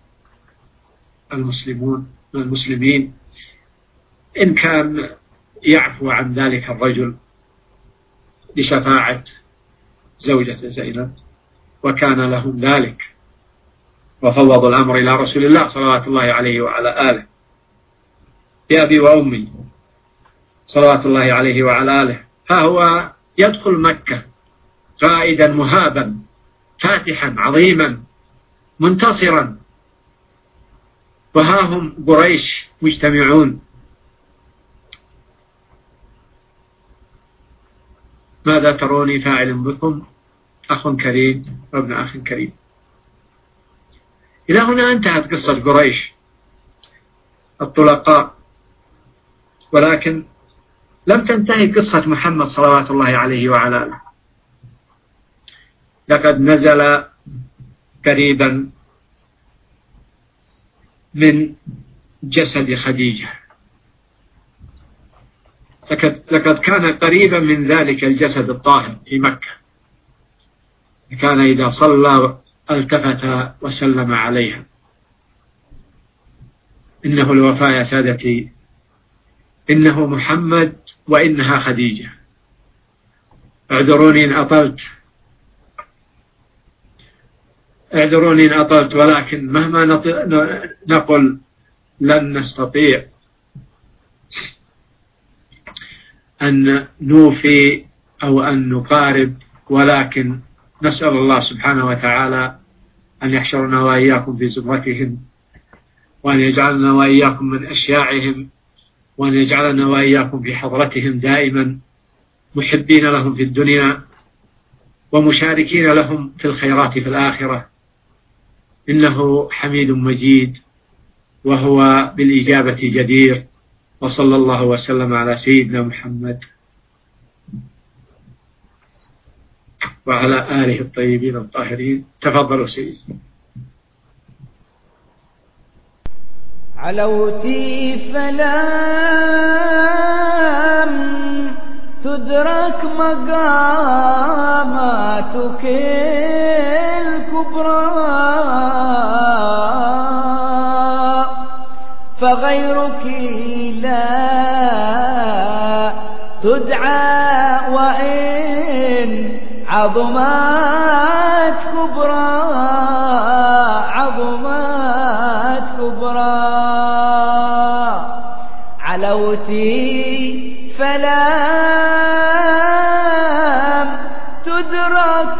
المسلمون من المسلمين إن كان يعفو عن ذلك الرجل لشفاعة زوجة زينب، وكان لهم ذلك، وفوضوا الأمر إلى رسول الله صلوات الله عليه وعلى آله بأبي وأمي صلوات الله عليه وعلى آله. ها هو يدخل مكة قائدا مهابا فاتحا عظيما منتصرا، وها هم قريش مجتمعون. ماذا تروني فاعل بكم أخ كريم وابن أخ كريم. إلى هنا انتهت قصة قريش الطلقاء، ولكن لم تنتهي قصة محمد صلوات الله عليه وعلى آله. لقد نزل قريبا من جسد خديجة، لقد كان قريبا من ذلك الجسد الطاهر في مكة، كان إذا صلى التفت وسلم عليها. إنه الوفاء يا سادتي، إنه محمد وإنها خديجة. اعذروني إن أطلت اعذروني إن أطلت ولكن مهما نقل لن نستطيع أن نوفي أو أن نقارب، ولكن نسأل الله سبحانه وتعالى أن يحشرنا وإياكم في زمرتهم، وأن يجعلنا وإياكم من أشياعهم، وأن يجعلنا وإياكم في حضرتهم دائما محبين لهم في الدنيا ومشاركين لهم في الخيرات في الآخرة. إنه حميد مجيد وهو بالإجابة جدير. وصلى الله وسلم على سيدنا محمد وعلى آله الطيبين الطاهرين. تفضلوا سيدي. علوتي فلم تدرك مقاماتك الكبرى، فغيرك لا تدعى وإن عظمات كبرى عظمات كبرى. علوتي فلم تدرك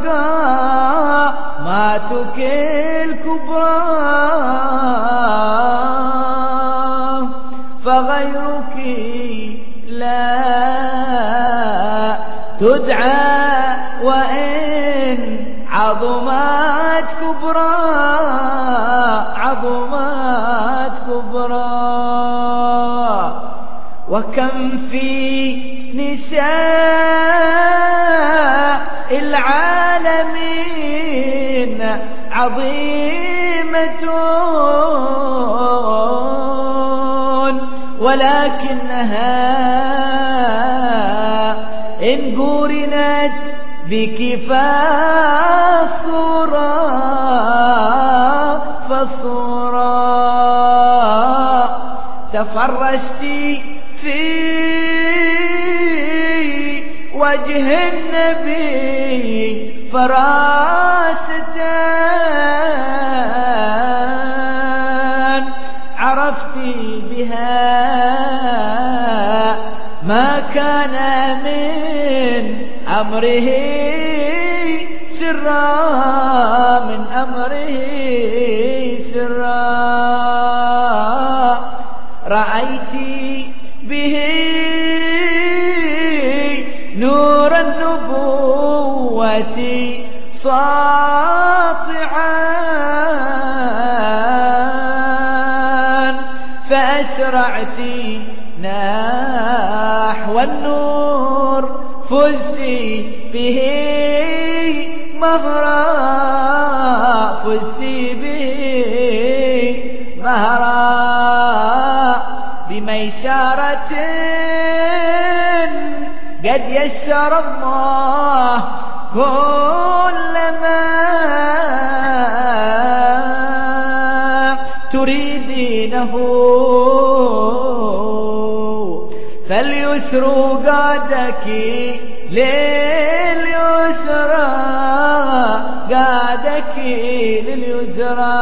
مقاماتك الكبرى، فغيرك لا تدعى وإن عظمات كبرى عظمات كبرى. وكم في نساء العالمين عظيمة ولكنها إن قورنت بك فالصورة فالصورة. تفرشت في وجه النبي فراسة، عرفت بها ما كان من أمره سرا من أمره سرا. رأيت به نور النبوة ساطعا أسرعت نحو النور فزت به مهرا فزت به مهرا بميسرة قد يسر الله كل ما تريدينه فاليسر قادك لليسرى قادك لليسرى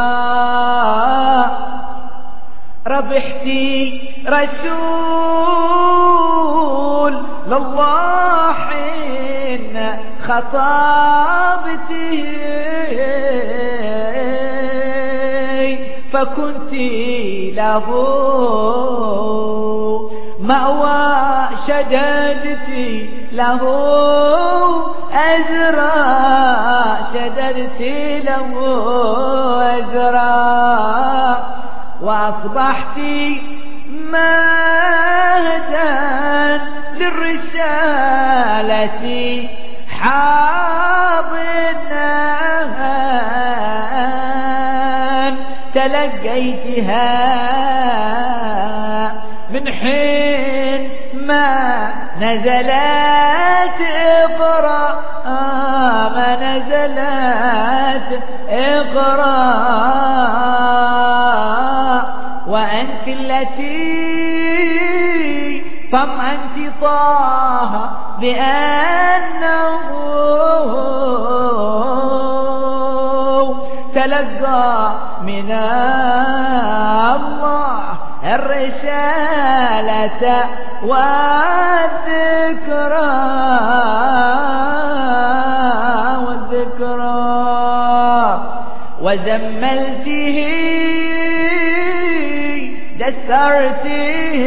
ربحتي رسول لله حين خطابته فكنت له مأوى شددتي له أزرا شددتي له أزرا وأصبحت مهدا للرسالة حاضنا تلقيتها من حين ما نزلت اقرأ ما نزلت اقرأ وأنت التي طمأنت طه بأنه تلقى من الله الرسالة والذكرى والذكرى وزملته دثرته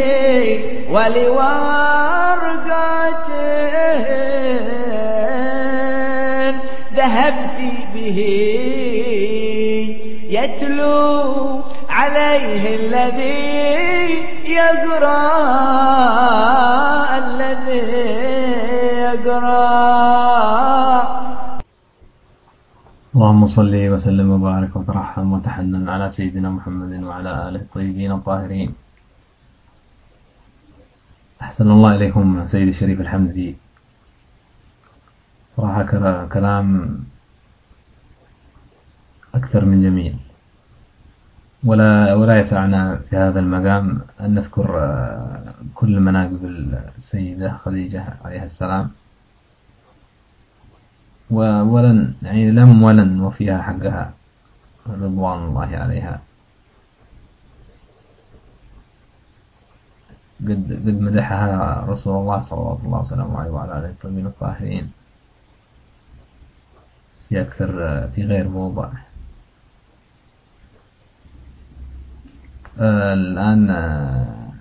ولورقته ذهبت به يتلو عليه الذي يقرأ الذي يقرأ. اللهم صل وسلم وبارك وترحم وتحنن على سيدنا محمد وعلى آله الطيبين الطاهرين. أحسن الله إليكم سيد الشريف الحمزي. صراحة كلام أكثر من جميل، ولا ولا يسعنا في هذا المقام أن نذكر كل مناقب السيدة خديجة عليها السلام، ولن يعني لم ولن وفيها حقها رضوان الله عليها. قد قد مدحها رسول الله صلى الله عليه وسلم وعلى آله الطيبين الطاهرين في أكثر في غير موضع. آه الآن آه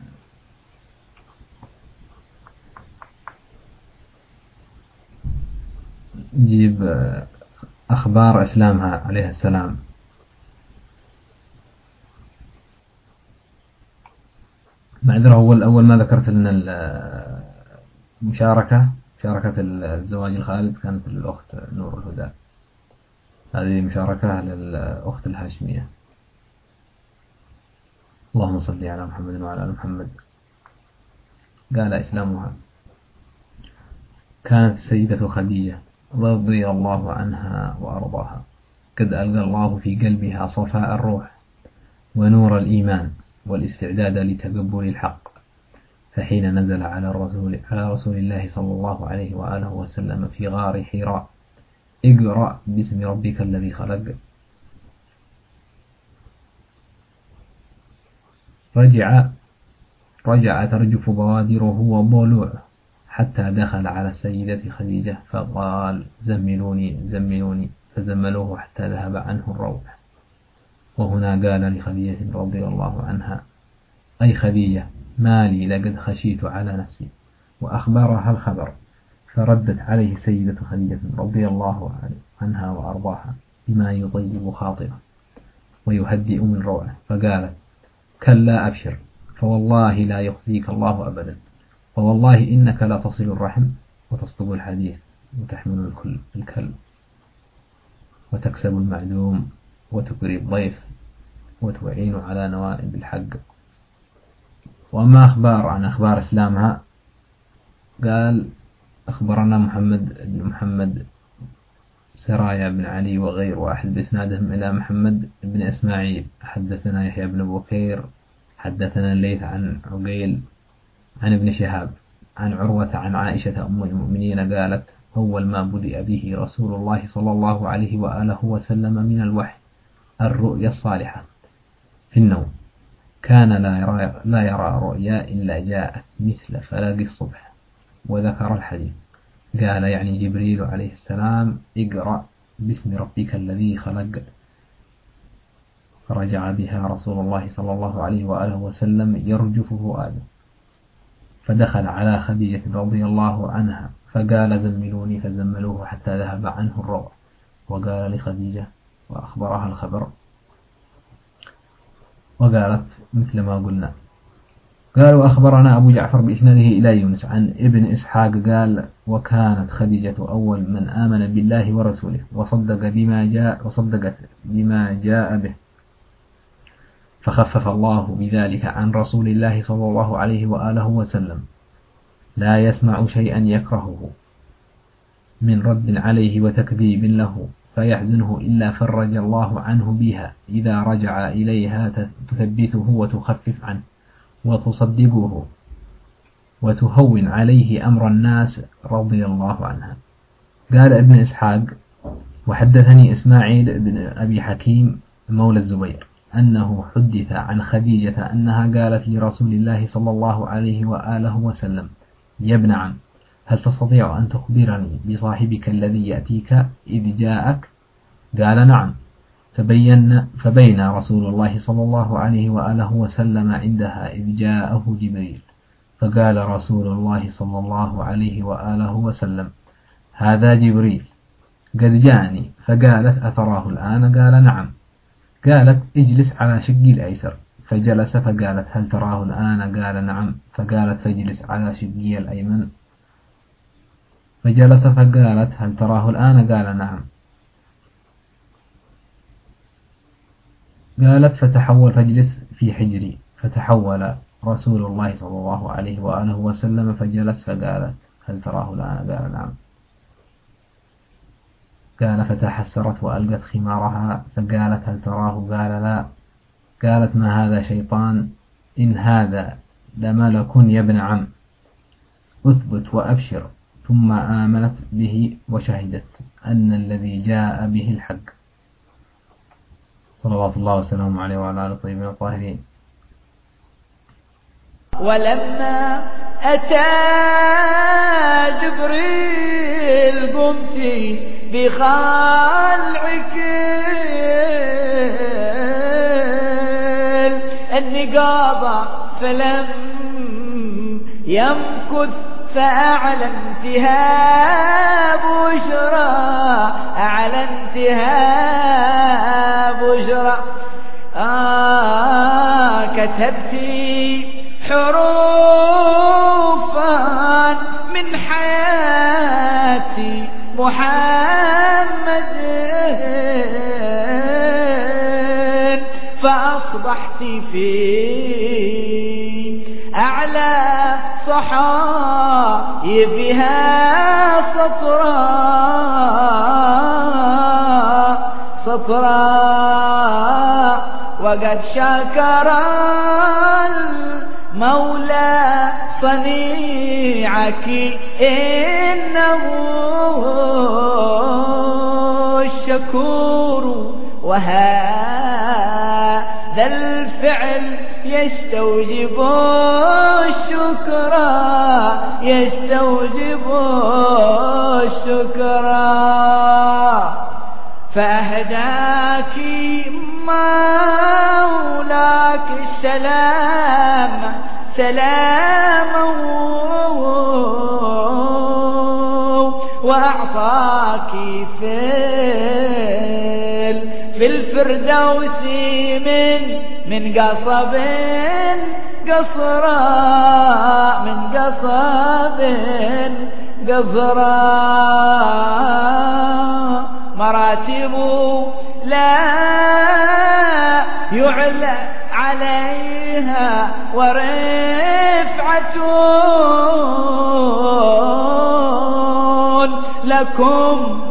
نجيب آه أخبار إسلامها عليه السلام. معذرة، أول أول ما ذكرت لنا المشاركة مشاركة الزواج الخالد كانت للأخت نور الهدى، هذه مشاركة للأخت الهاشمية. اللهم صل على محمد وعلى آل محمد. قال إسلامها: كانت السيدة خديجة رضي الله عنها وأرضاها قد ألقى الله في قلبها صفاء الروح ونور الإيمان والاستعداد لتقبل الحق، فحين نزل على الرسول على رسول الله صلى الله عليه وآله وسلم في غار حراء: اقرأ باسم ربك الذي خلق، رجع رجع ترجف بوادره وضلوعه حتى دخل على السيدة خديجة فقال: زملوني زملوني، فزملوه حتى ذهب عنه الروع. وهنا قال لخديجة رضي الله عنها: أي خديجة، ما لي لقد خشيت على نفسي، وأخبرها الخبر، فردت عليه سيدة خديجة رضي الله عنها وأرضاها بما يطيب خاطره ويهدئ من روعه، فقالت: كلا أبشر، فوالله لا يخزيك الله أبدا، فوالله إنك لا تصل الرحم وتصدق الحديث وتحمل الكل الكل وتكسب المعدوم وتكري الضيف وتعين على نوائب الحق. وأما أخبار عن أخبار إسلامها قال أخبرنا محمد بن محمد سرايا بن علي وغير واحد بإسنادهم إلى محمد بن إسماعيل حدثنا يحيى بن بكير حدثنا الليث عن عقيل عن ابن شهاب عن عروة عن عائشة أم المؤمنين قالت أول ما بدأ به رسول الله صلى الله عليه وآله وسلم من الوحي الرؤيا الصالحة في النوم، كان لا يرى, لا يرى رؤيا إلا جاءت مثل فلاق الصبح. وذكر الحديث قال يعني جبريل عليه السلام اقرأ باسم ربك الذي خلق، فرجع بها رسول الله صلى الله عليه وآله وسلم يرجف فؤاده، فدخل على خديجة رضي الله عنها فقال زملوني فزملوه حتى ذهب عنه الروع، وقال لخديجة وأخبرها الخبر وقالت مثل ما قلنا. قال وأخبرنا أبو جعفر بإسناده إلى يونس عن ابن إسحاق قال وكانت خديجة أول من آمن بالله ورسوله وصدق بما جاء وصدقت بما جاء به، فخفف الله بذلك عن رسول الله صلى الله عليه وآله وسلم، لا يسمع شيئا يكرهه من رد عليه وتكذيب له فيحزنه إلا فرج الله عنه بها إذا رجع إليها تثبته وتخفف عنه وتصدقه وتهون عليه أمر الناس رضي الله عنها. قال ابن إسحاق وحدثني إسماعيل بن أبي حكيم مولى الزبير أنه حدث عن خديجة أنها قالت لرسول الله صلى الله عليه وآله وسلم يا ابن عم هل تستطيع أن تخبرني بصاحبك الذي يأتيك إذ جاءك؟ قال نعم. فبين, فبين رسول الله صلى الله عليه وآله وسلم عندها إذ جاءه جبريل، فقال رسول الله صلى الله عليه وآله وسلم هذا جبريل قد جاءني، فقالت أتراه الآن؟ قال نعم. قالت اجلس على شقي الأيسر، فجلس، فقالت هل تراه الآن؟ قال نعم. فقالت فاجلس على شقي الأيمن، فجلس، فقالت هل تراه الآن؟ قال نعم. قالت فتحول فاجلس في حجري، فتحول رسول الله صلى الله عليه وآله وسلم فجلس، فقالت هل تراه الآن؟ قال نعم. قال فتحسرت وألقت خمارها، فقالت هل تراه؟ قال لا. قالت ما هذا شيطان إن هذا لملك يا ابن عم، أثبت وأبشر. ثم آمنت به وشهدت أن الذي جاء به الحق، صلوات الله وسلامه عليه وعلى آله الطيبين الطاهرين. ولما أتى جبريل قمت بخلعك النقابة فلم يمكث فأعلنتها بشرى، أعلنتها بشرى. آه كتبت حروفا من حياتي محمد، فأصبحت في أعلى صحائفها سطرا سطرا، وقد شكر المولى صنيعك إنه الشكور، وهذا الفعل يستوجب الشكر يستوجب الشكر. فأهداك مولاك السلام سلامه، وأعطاك في في الفردوس من من قصب قصرا من قصب قصرا مراتب لا يعلى عليها ورفعة لكم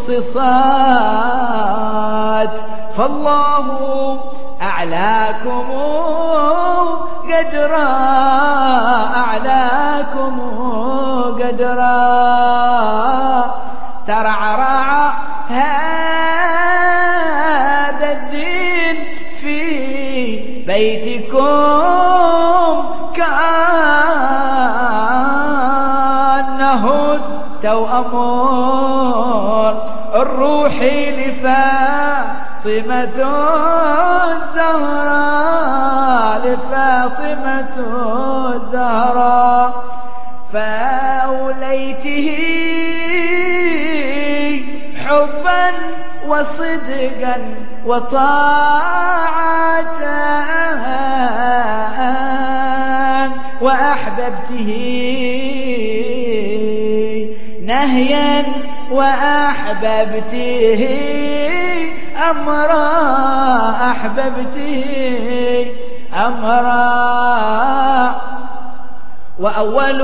خصصات فالله أعلاكم قدرا أعلاكم قدرا ترعرع هذا الدين في بيتكم كأنه التوأم الروح لفاطمة الزهراء لفاطمة الزهراء فأوليته حبا وصدقا وطاعة وأحببته نهيا وأحببته أمرا أحببته أمرا وأول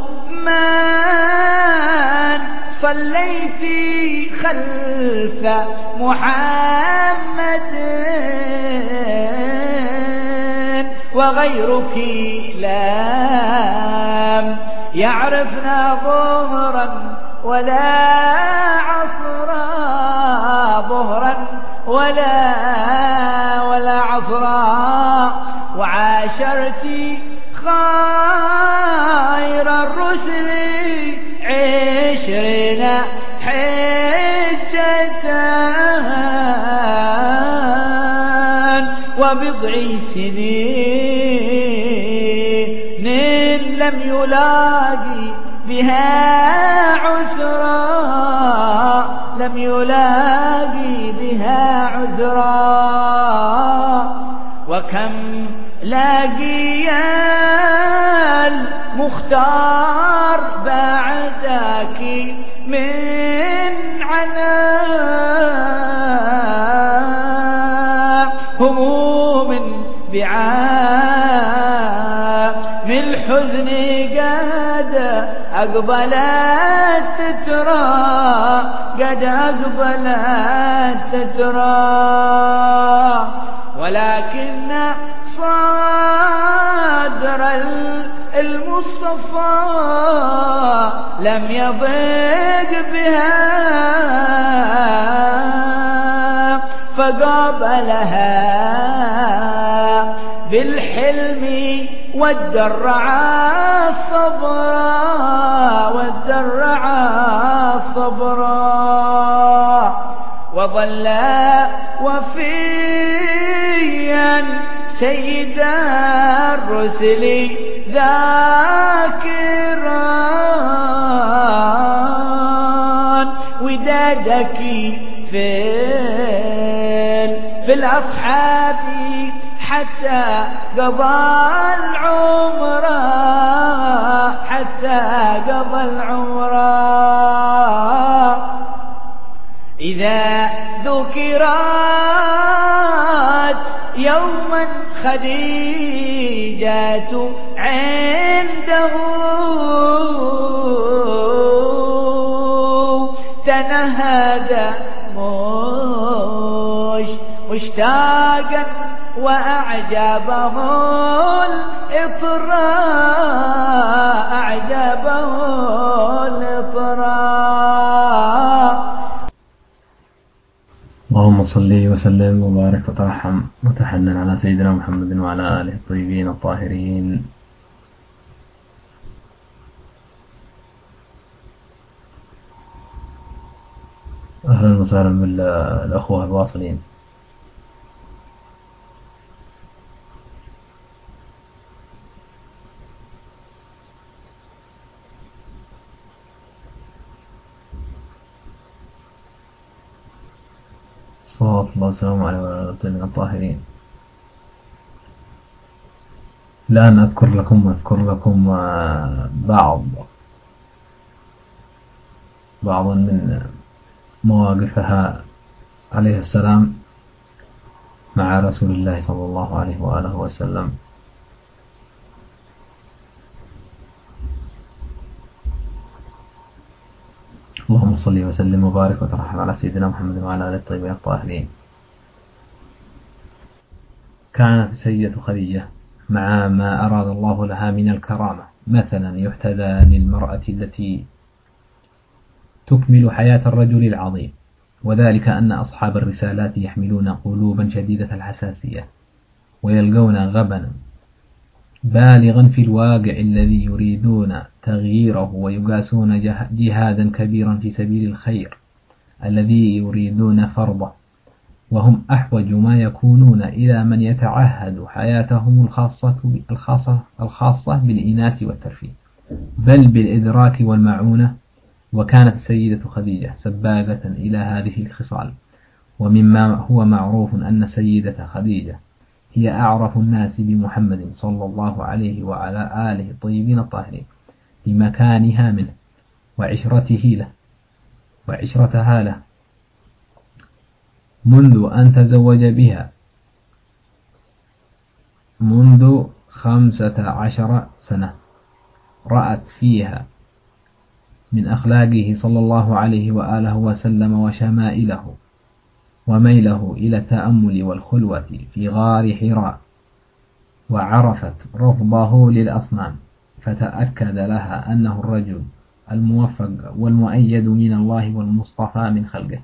من صليت خلف محمد وغيرك لم يعرفنا ظهرا ولا عصرا ظهرا ولا ولا عصرا وعاشرت خير الرسل عشرين حجة وبضع سنين لم يلاقي بها عذرا لم يلاقي بها عذرا وكم لاقي المختار بعدك من عناء هموم بعام الحزن قد أقبلت تترى قد أقبلت تترى ولكن صدر المصطفى لم يضيق بها فقابلها بالحلم والدرع الصبرا والدرع الصبرا وظل وفيا سيد الرسل ذاكرا ودادك في في الأصحاب حتى قضى العمر حتى قضى العمر إذا ذكرت يوما خديجة عنده تنهد مش مشتاقا وأعجبه الإطراء أعجبه الإطراء. اللهم صل وسلم وبارك وترحم وتحنن على سيدنا محمد وعلى آله الطيبين الطاهرين. أهلا وسهلا بالأخوة الواصلين. صلى الله وسلم على الطيبين الطاهرين. الآن أذكر لكم أذكر لكم بعض بعض من مواقفها عليه السلام مع رسول الله صلى الله عليه وآله وسلم. اللهم صل وسلم وبارك وترحم على سيدنا محمد وعلى آله الطيبين الطاهرين. كانت السيدة خديجة مع ما أراد الله لها من الكرامة مثلا يحتذى للمرأة التي تكمل حياة الرجل العظيم، وذلك أن أصحاب الرسالات يحملون قلوبا شديدة الحساسية ويلقون غبنا بالغا في الواقع الذي يريدون تغييره، ويقاسون جهادا كبيرا في سبيل الخير الذي يريدون فرضه، وهم أحوج ما يكونون إلى من يتعهد حياتهم الخاصة الخاصة الخاصة بالإناث والترفيه بل بالإدراك والمعونة. وكانت السيدة خديجة سباقة إلى هذه الخصال، ومما هو معروف أن السيدة خديجة هي أعرف الناس بمحمد صلى الله عليه وعلى آله الطيبين الطاهرين لمكانها منه وعشرته له وعشرتها له منذ أن تزوج بها منذ خمسة عشر سنة. رأت فيها من أخلاقه صلى الله عليه وآله وسلم وشمائله وميله إلى التأمل والخلوة في غار حراء، وعرفت رفضه للأصنام، فتأكد لها أنه الرجل الموفق والمؤيد من الله والمصطفى من خلقه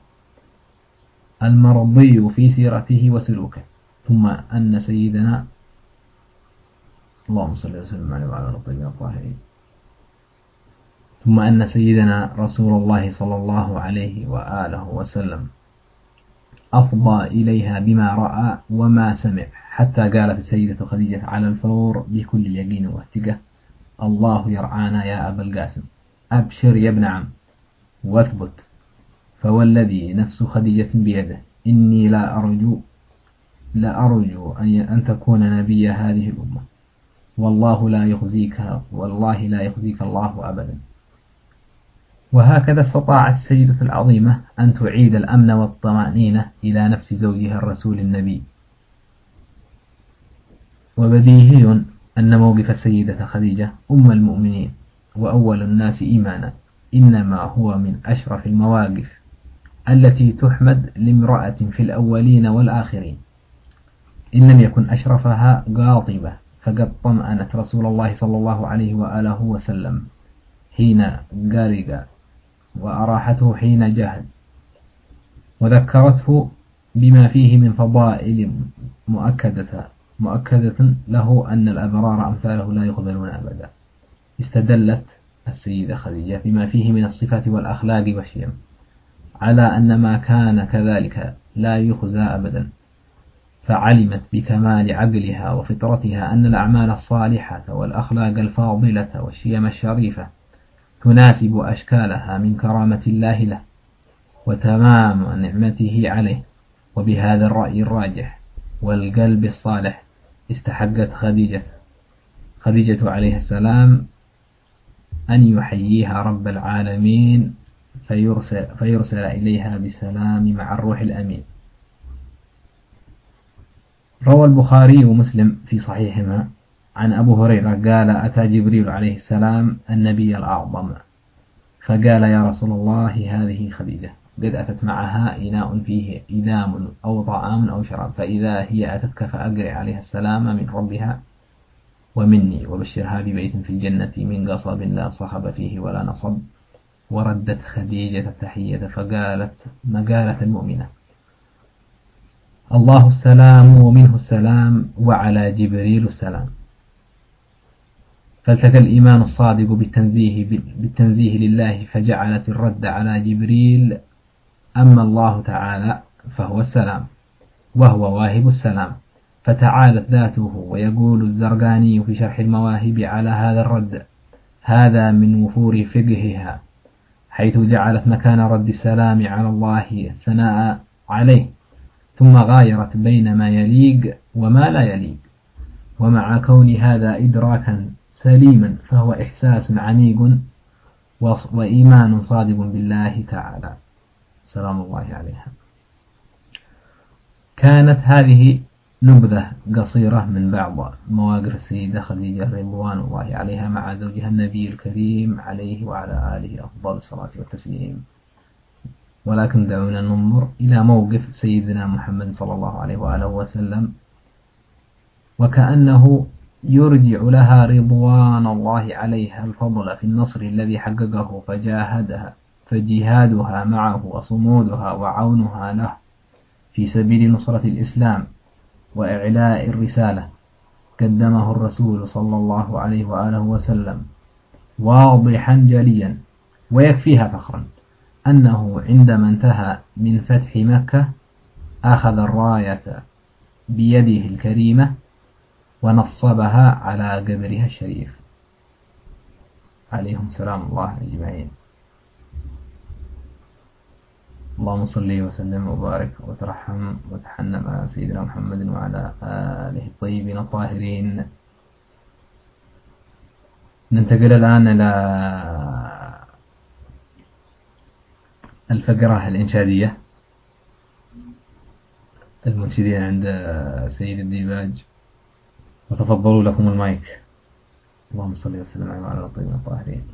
المرضي في سيرته وسلوكه. ثم أن سيدنا اللهم صل وسلم عليه وعلى آله الطيبين الطاهرين ثم أن سيدنا رسول الله صلى الله عليه وآله وسلم أفضى إليها بما رأى وما سمع، حتى قالت السيدة خديجة على الفور بكل يقين واثقة: الله يرعانا يا أبا القاسم، أبشر يا ابن عم واثبت، فوالذي نفس خديجة بيده إني لا أرجو لا أرجو أن تكون نبي هذه الأمة، والله لا يخزيك والله لا يخزيك الله أبدا. وهكذا استطاعت السيدة العظيمة أن تعيد الأمن والطمأنينة إلى نفس زوجها الرسول النبي. وبديهي أن موقف السيدة خديجة أم المؤمنين وأول الناس إيمانا إنما هو من أشرف المواقف التي تحمد لامرأة في الأولين والآخرين، إن لم يكن أشرفها قاطبة، فقد طمأنت رسول الله صلى الله عليه وآله وسلم حين قلق، وأراحته حين جهد، وذكرته بما فيه من فضائل مؤكدة مؤكدة له أن الأبرار أمثاله لا يخذلون أبدا. استدلت السيدة خديجة بما فيه من الصفات والأخلاق والشيم على أن ما كان كذلك لا يخزى أبدا، فعلمت بكمال عقلها وفطرتها أن الأعمال الصالحة والأخلاق الفاضلة والشيم الشريفة تناسب أشكالها من كرامة الله له وتمام نعمته عليه. وبهذا الرأي الراجح والقلب الصالح استحقت خديجة خديجة عليه السلام أن يحييها رب العالمين فيرسل, فيرسل إليها بالسلام مع الروح الأمين. روى البخاري ومسلم في صحيحهما عن أبو هريرة قال: أتى جبريل عليه السلام النبي الأعظم فقال: يا رسول الله، هذه خديجة قد أتت معها إناء فيه إدام أو طعام أو شراب، فإذا هي أتتك فأقرئ عليها السلام من ربها ومني، وبشرها ببيت في الجنة من قصب لا صخب فيه ولا نصب. وردت خديجة التحية فقالت مقالة المؤمنة: الله السلام ومنه السلام وعلى جبريل السلام. فالتقى الإيمان الصادق بالتنزيه, بالتنزيه لله، فجعلت الرد على جبريل: أما الله تعالى فهو السلام وهو واهب السلام. فتعالت ذاته. ويقول الزرقاني في شرح المواهب على هذا الرد: هذا من وفور فقهها، حيث جعلت مكان رد السلام على الله الثناء عليه، ثم غايرت بين ما يليق وما لا يليق، ومع كون هذا إدراكا سليما فهو إحساس عميق وإيمان صادق بالله تعالى سلام الله عليها. كانت هذه نبذة قصيرة من بعض مواقف السيدة خديجة رضوان الله عليها مع زوجها النبي الكريم عليه وعلى آله أفضل الصلاة والتسليم، ولكن دعونا ننظر إلى موقف سيدنا محمد صلى الله عليه وآله وسلم، وكأنه يرجع لها رضوان الله عليها الفضل في النصر الذي حققه فجاهدها فجهادها معه وصمودها وعونها له في سبيل نصرة الإسلام وإعلاء الرسالة قدمه الرسول صلى الله عليه وآله وسلم واضحا جليا. ويكفيها فخرا أنه عندما انتهى من فتح مكة أخذ الراية بيده الكريمة ونصبها على قبرها الشريف عليهم سلام الله أجمعين. اللهم صل وسلم وبارك وترحم وتحنم على سيدنا محمد وعلى آله الطيبين الطاهرين. ننتقل الآن إلى الفقرة الإنشادية. المنشدين عند سيد الديباج، وتفضلوا لكم المايك. اللهم صل وسلم على الطيبين الطاهرين.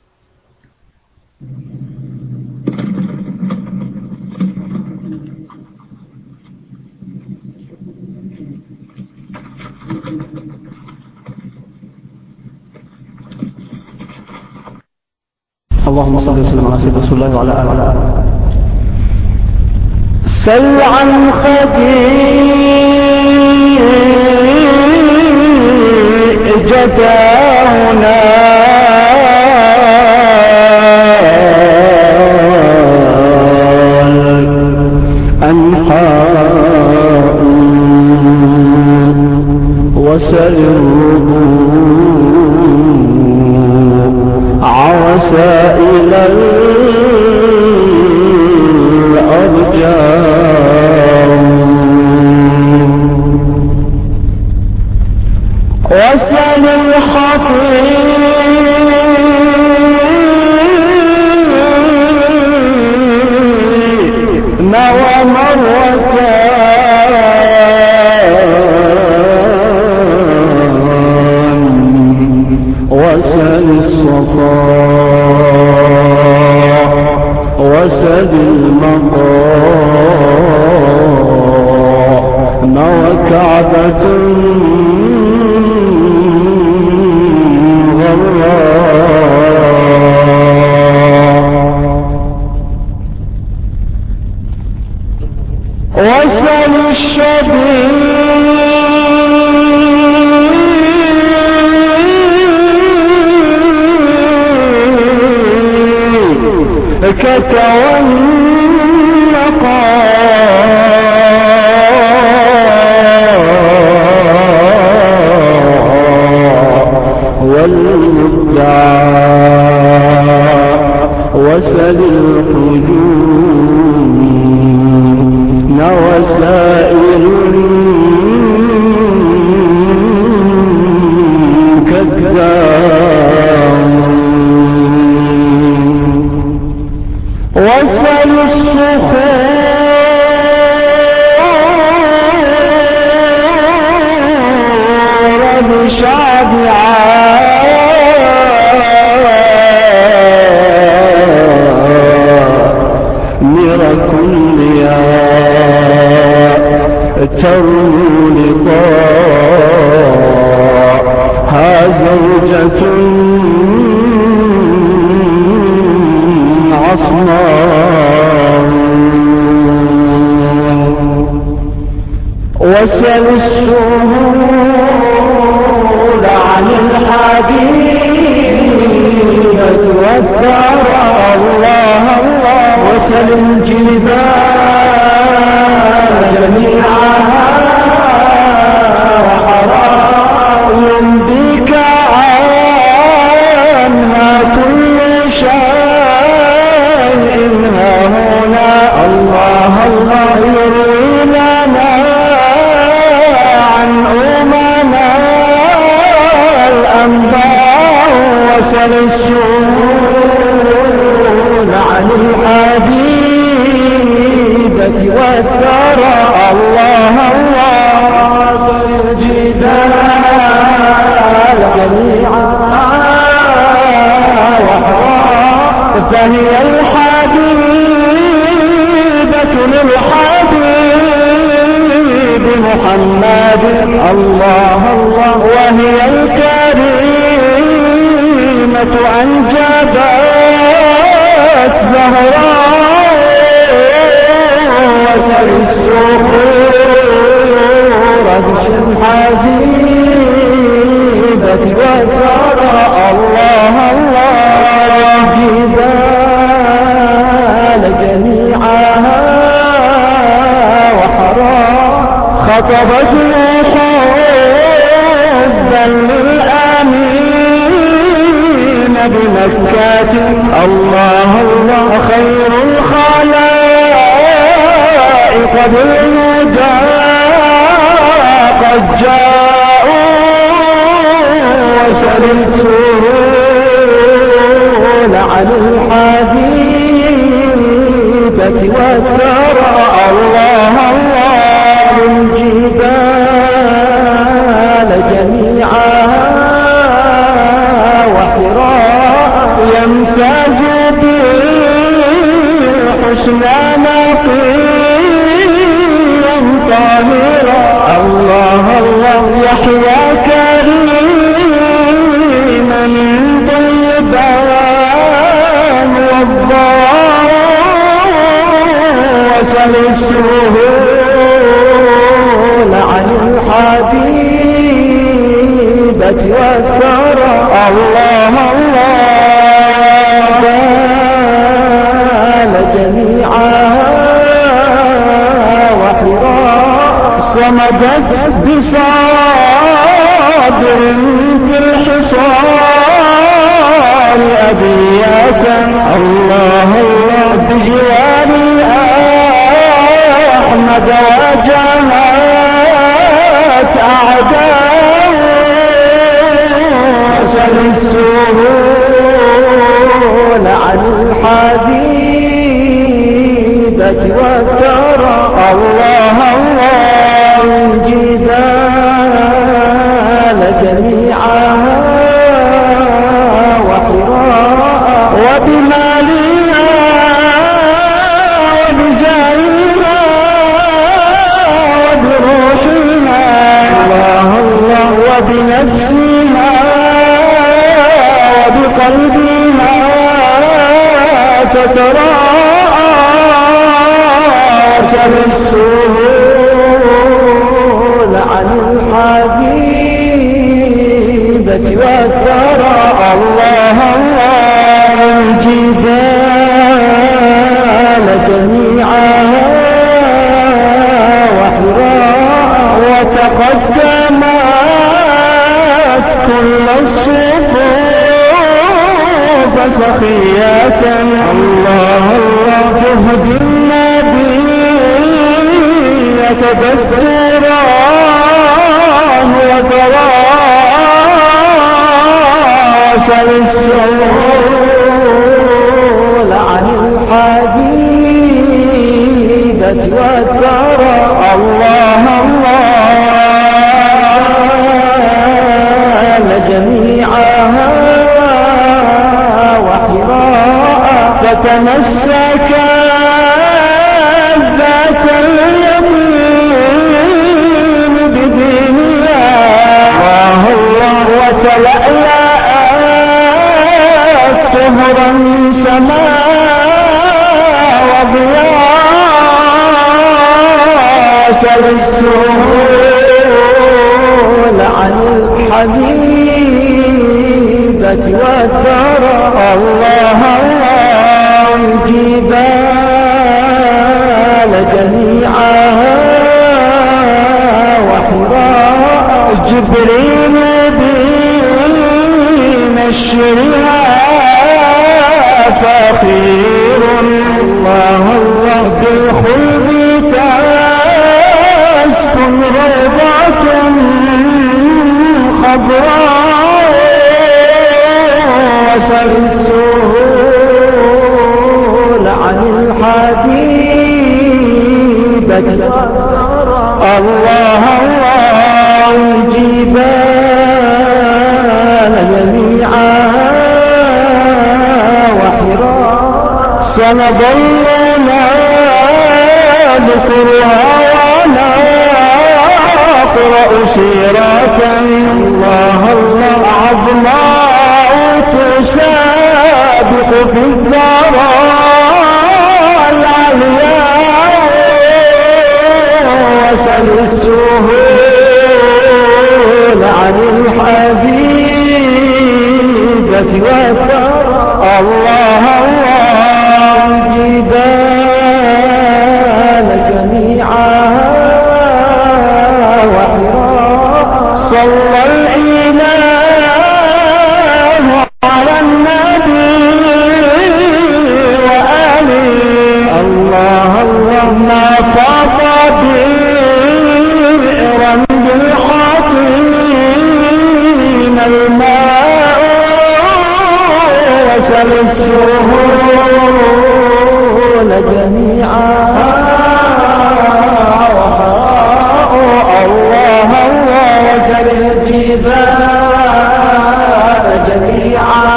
اللهم صل وسلم على سيدنا رسول الله وعلى آله. سل عن خديجتنا أنحاء وسلوا عوسى إلى الأرجاء وسل الخطيب ومروتان وسل الصفاء وسد المقام وكعبة غراء وسل الشبيب كتولقا والمدعى وسل الحجوم وسائل كذاب وسل الصخور بشعب عامر كل ترمو لطاها زوجة عصماء وسل السهول عن الحبيبة والثرى الله الله وسل الجبال جميعها وحرام بك عنها كل شيء هنا الله الله يروينا عن أمنا الحديدة والثرى الله الله الجبال جميعا وحرا فهي الحديدة للحبيب محمد الله الله وهي الكريمة أنجبت زهراء وسر السحور بشم حبيبة وترى الله الله جبال جميعها وحرا خطبت حبا للآمين بمكة الله الله خير الخلائق بالهدى قد جاءوا وسل السهول عن الحديدة والثرى الله الله الجبال جميعها وحراء يمتاز بالحسنى نقيا طاهرا الله الله يحيى كريما من طيبان والضار وسل السهول عن الحبيبة والثرى الله الله بال جميعها وحراء صمدت بصادر في الحصار أبياتا الله الله بجوار أحمد وجهات أعداء وسل السهول عن الحديدة والثرى الله الله الجبال جميعها وحراء وبمالها وبجاهها وبروحها الله الله وبنفسها وبقلبها تتراءى وسل السهول عن الحبيبة والثرى الله الله الجبال جميعها وحراء وتقدمت كل الصفوف سخية الله الله تهدي النبي يتذكران وتواصل السهول عن الحديدة والثرى الله الله جميعها وحراء فتمسك ذات اليمين بدين الله الله وتلألأت طهرا سماء وضياء سل السهول عن الحبيبة والثرى الله الله الجبال جميعها وحراء جبريل بنشرها فخير الله الله بالخلد تسكن روضة خضراء الحبيبة الله الله الجبال جميعا وحرا سنظل نذكرها ونقرأ سيرة الله الله عظماء تسابق في الثراء العلياء وسل السهول عن الحبيبة والثراء الله الله الجبال جميعا وحراء صلى الإله على النبي وآله الله الله ما فاض بئرا بالحطيم الماء وسل السهول جميعا وحراء الله الله وسل الجبال جميعا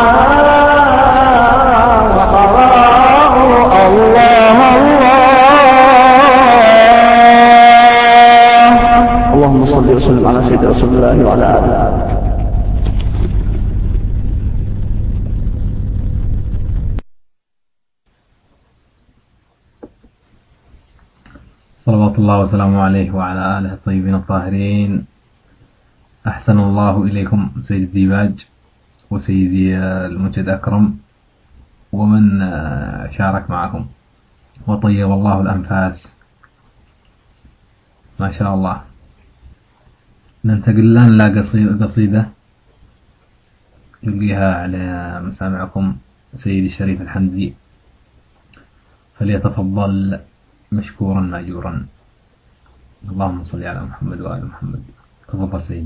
وحراء الله الله اللهم صل وسلم على سيدنا رسول الله وعلى آله. صلوات الله وسلامه عليه وعلى آله الطيبين الطاهرين. أحسن الله إليكم سيد الديباج وسيدي المجد أكرم ومن شارك معكم، وطيب الله الأنفاس ما شاء الله. ننتقل الآن إلى قصيدة يلقيها على مسامعكم سيدي الشريف الحمدي، فليتفضل مشكورا ماجورا. اللهم صل على محمد وآل محمد. تفضل سيدي.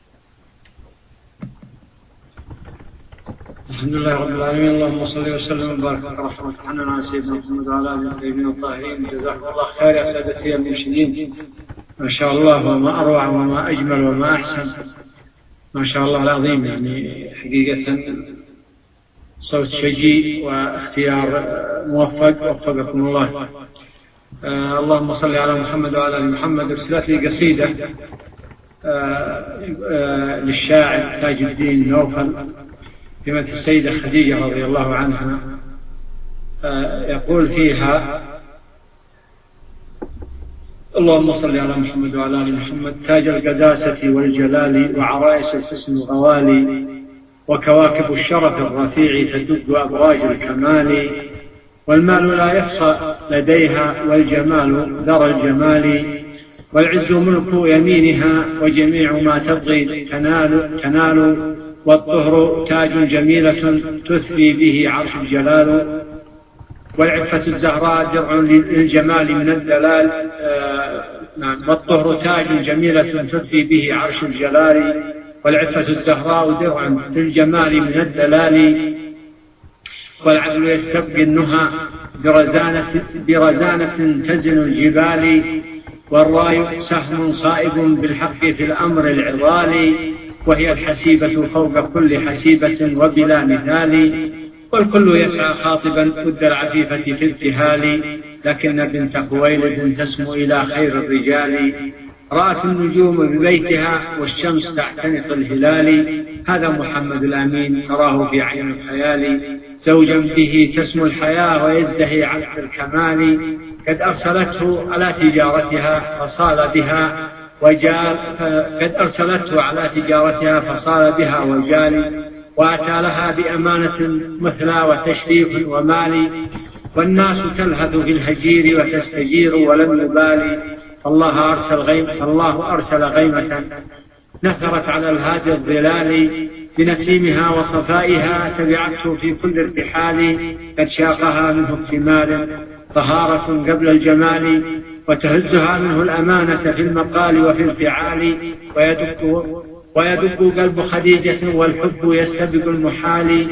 الحمد لله رب العالمين، اللهم صل وسلم وبارك ورحمة الله على سيدنا محمد وعلى آله الطيبين الطاهرين. جزاكم الله خير يا سادتي المرشدين، ما شاء الله، وما أروع وما أجمل وما أحسن، ما شاء الله العظيم. يعني حقيقة صوت شجي واختيار موفق، وفقكم الله. آه اللهم صل على محمد وعلى آل محمد. ارسلت لي قصيدة آه آه للشاعر تاج الدين نوفل في مدح السيدة خديجة رضي الله عنها. آه يقول فيها: اللهم صل على محمد وعلى آل محمد. تاج القداسة والجلال وعرائس الحسن الغوالي، وكواكب الشرف الرفيع تدب أبراج الكمال، والمال لا يحصى لديها والجمال ذرى الجمال، والعز ملك يمينها وجميع ما تبغي تنال, تنال والطهر تاج جميلة تثبي به عرش الجلال، والعفة الزهراء درع للجمال من الدلال. آه نعم. والطهر تاج جميلة تثبي به عرش الجلال، والعفة الزهراء درع في الجمال من الدلال، والعدل يستبقي النهى برزانة, برزانة تزن الجبال، والراي سهم صائب بالحق في الأمر العضال، وهي الحسيبة فوق كل حسيبة وبلا مثال، والكل يسعى خاطبا ود العفيفة في ابتهال، لكن بنت خويلد تسمو إلى خير الرجال، رأت النجوم ببيتها والشمس تعتنق الهلال، هذا محمد الأمين تراه في عين الخيال، زوجا به تسمو الحياة ويزدهي عبد الكمال، قد أرسلته على تجارتها فصال بها وجال قد أرسلته على تجارتها فصال بها وجال، وأتى لها بأمانة مثلى وتشريف ومال، والناس تلهث في الهجير وتستجير ولم يبالي، فالله أرسل غيم فالله أرسل غيمة نثرت على الهادي الظلال، بنسيمها وصفائها تبعته في كل ارتحال، قد شاقها منه اكتمال طهارة قبل الجمال، وتهزها منه الأمانة في المقال وفي الفعال، ويدق ويدق قلب خديجة والحب يستبق المحال،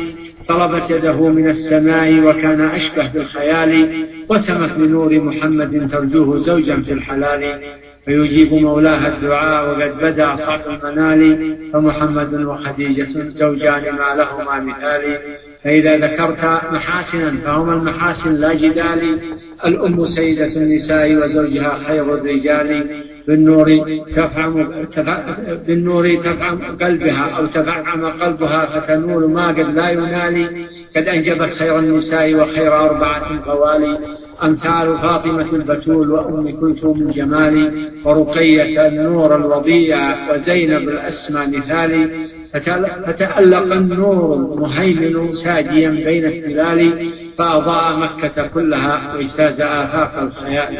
طلبت يده من السماء وكان أشبه بالخيال وسمت بنور محمد ترجوه زوجا في الحلال فيجيب مولاها الدعاء وقد بدأ صعد المنال فمحمد وخديجة زوجان ما لهما مثال فإذا ذكرت محاسنا فهما المحاسن لا جدال الأم سيدة النساء وزوجها خير الرجال بالنور تفعم, بالنور تفعم قلبها أو تفعم قلبها فتنول ما قد لا ينال قد أنجبت خير النساء وخير أربعة قوالي أمثال فاطمة البتول وأم كلثوم الجمال ورقية النور الوضيع وزينب الأسمى مثالي فتألق النور المهيمن ساجيا بين التلال فأضاء مكة كلها واجتاز آفاق الخيال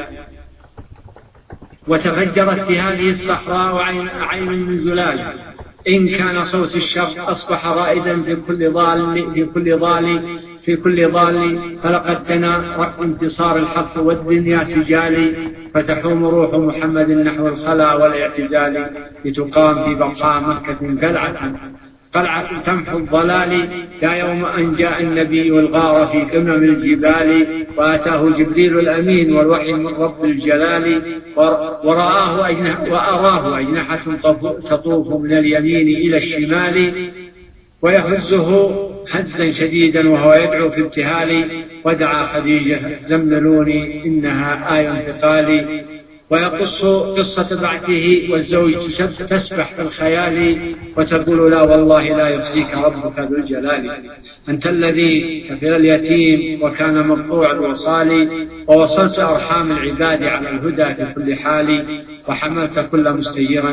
وتفجرت في هذه الصحراء عين من زلال إن كان صوت الشر أصبح رائدا في كل ضال في كل ضال في كل ضال فلقد دنا انتصار الحق والدنيا سجال فتحوم روح محمد نحو الخلا والاعتزال لتقام في بقاء مكة قلعة قلعة تمحو الضلال يا يوم أن جاء النبي الغار في قمم الجبال وآتاه جبريل الأمين والوحي من رب الجلال ورآه أجنح وأراه أجنحة تطوف من اليمين إلى الشمال ويهزه هزا شديدا وهو يدعو في ابتهال ودعا خديجة زملوني إنها آية انتقالي ويقص قصة بعثه والزوج تسبح في الخيال وتقول لا والله لا يخزيك ربك ذو الجلال أنت الذي كفل اليتيم وكان مقطوع الوصال ووصلت أرحام العباد على الهدى في كل حال وحملت كل مستجيرا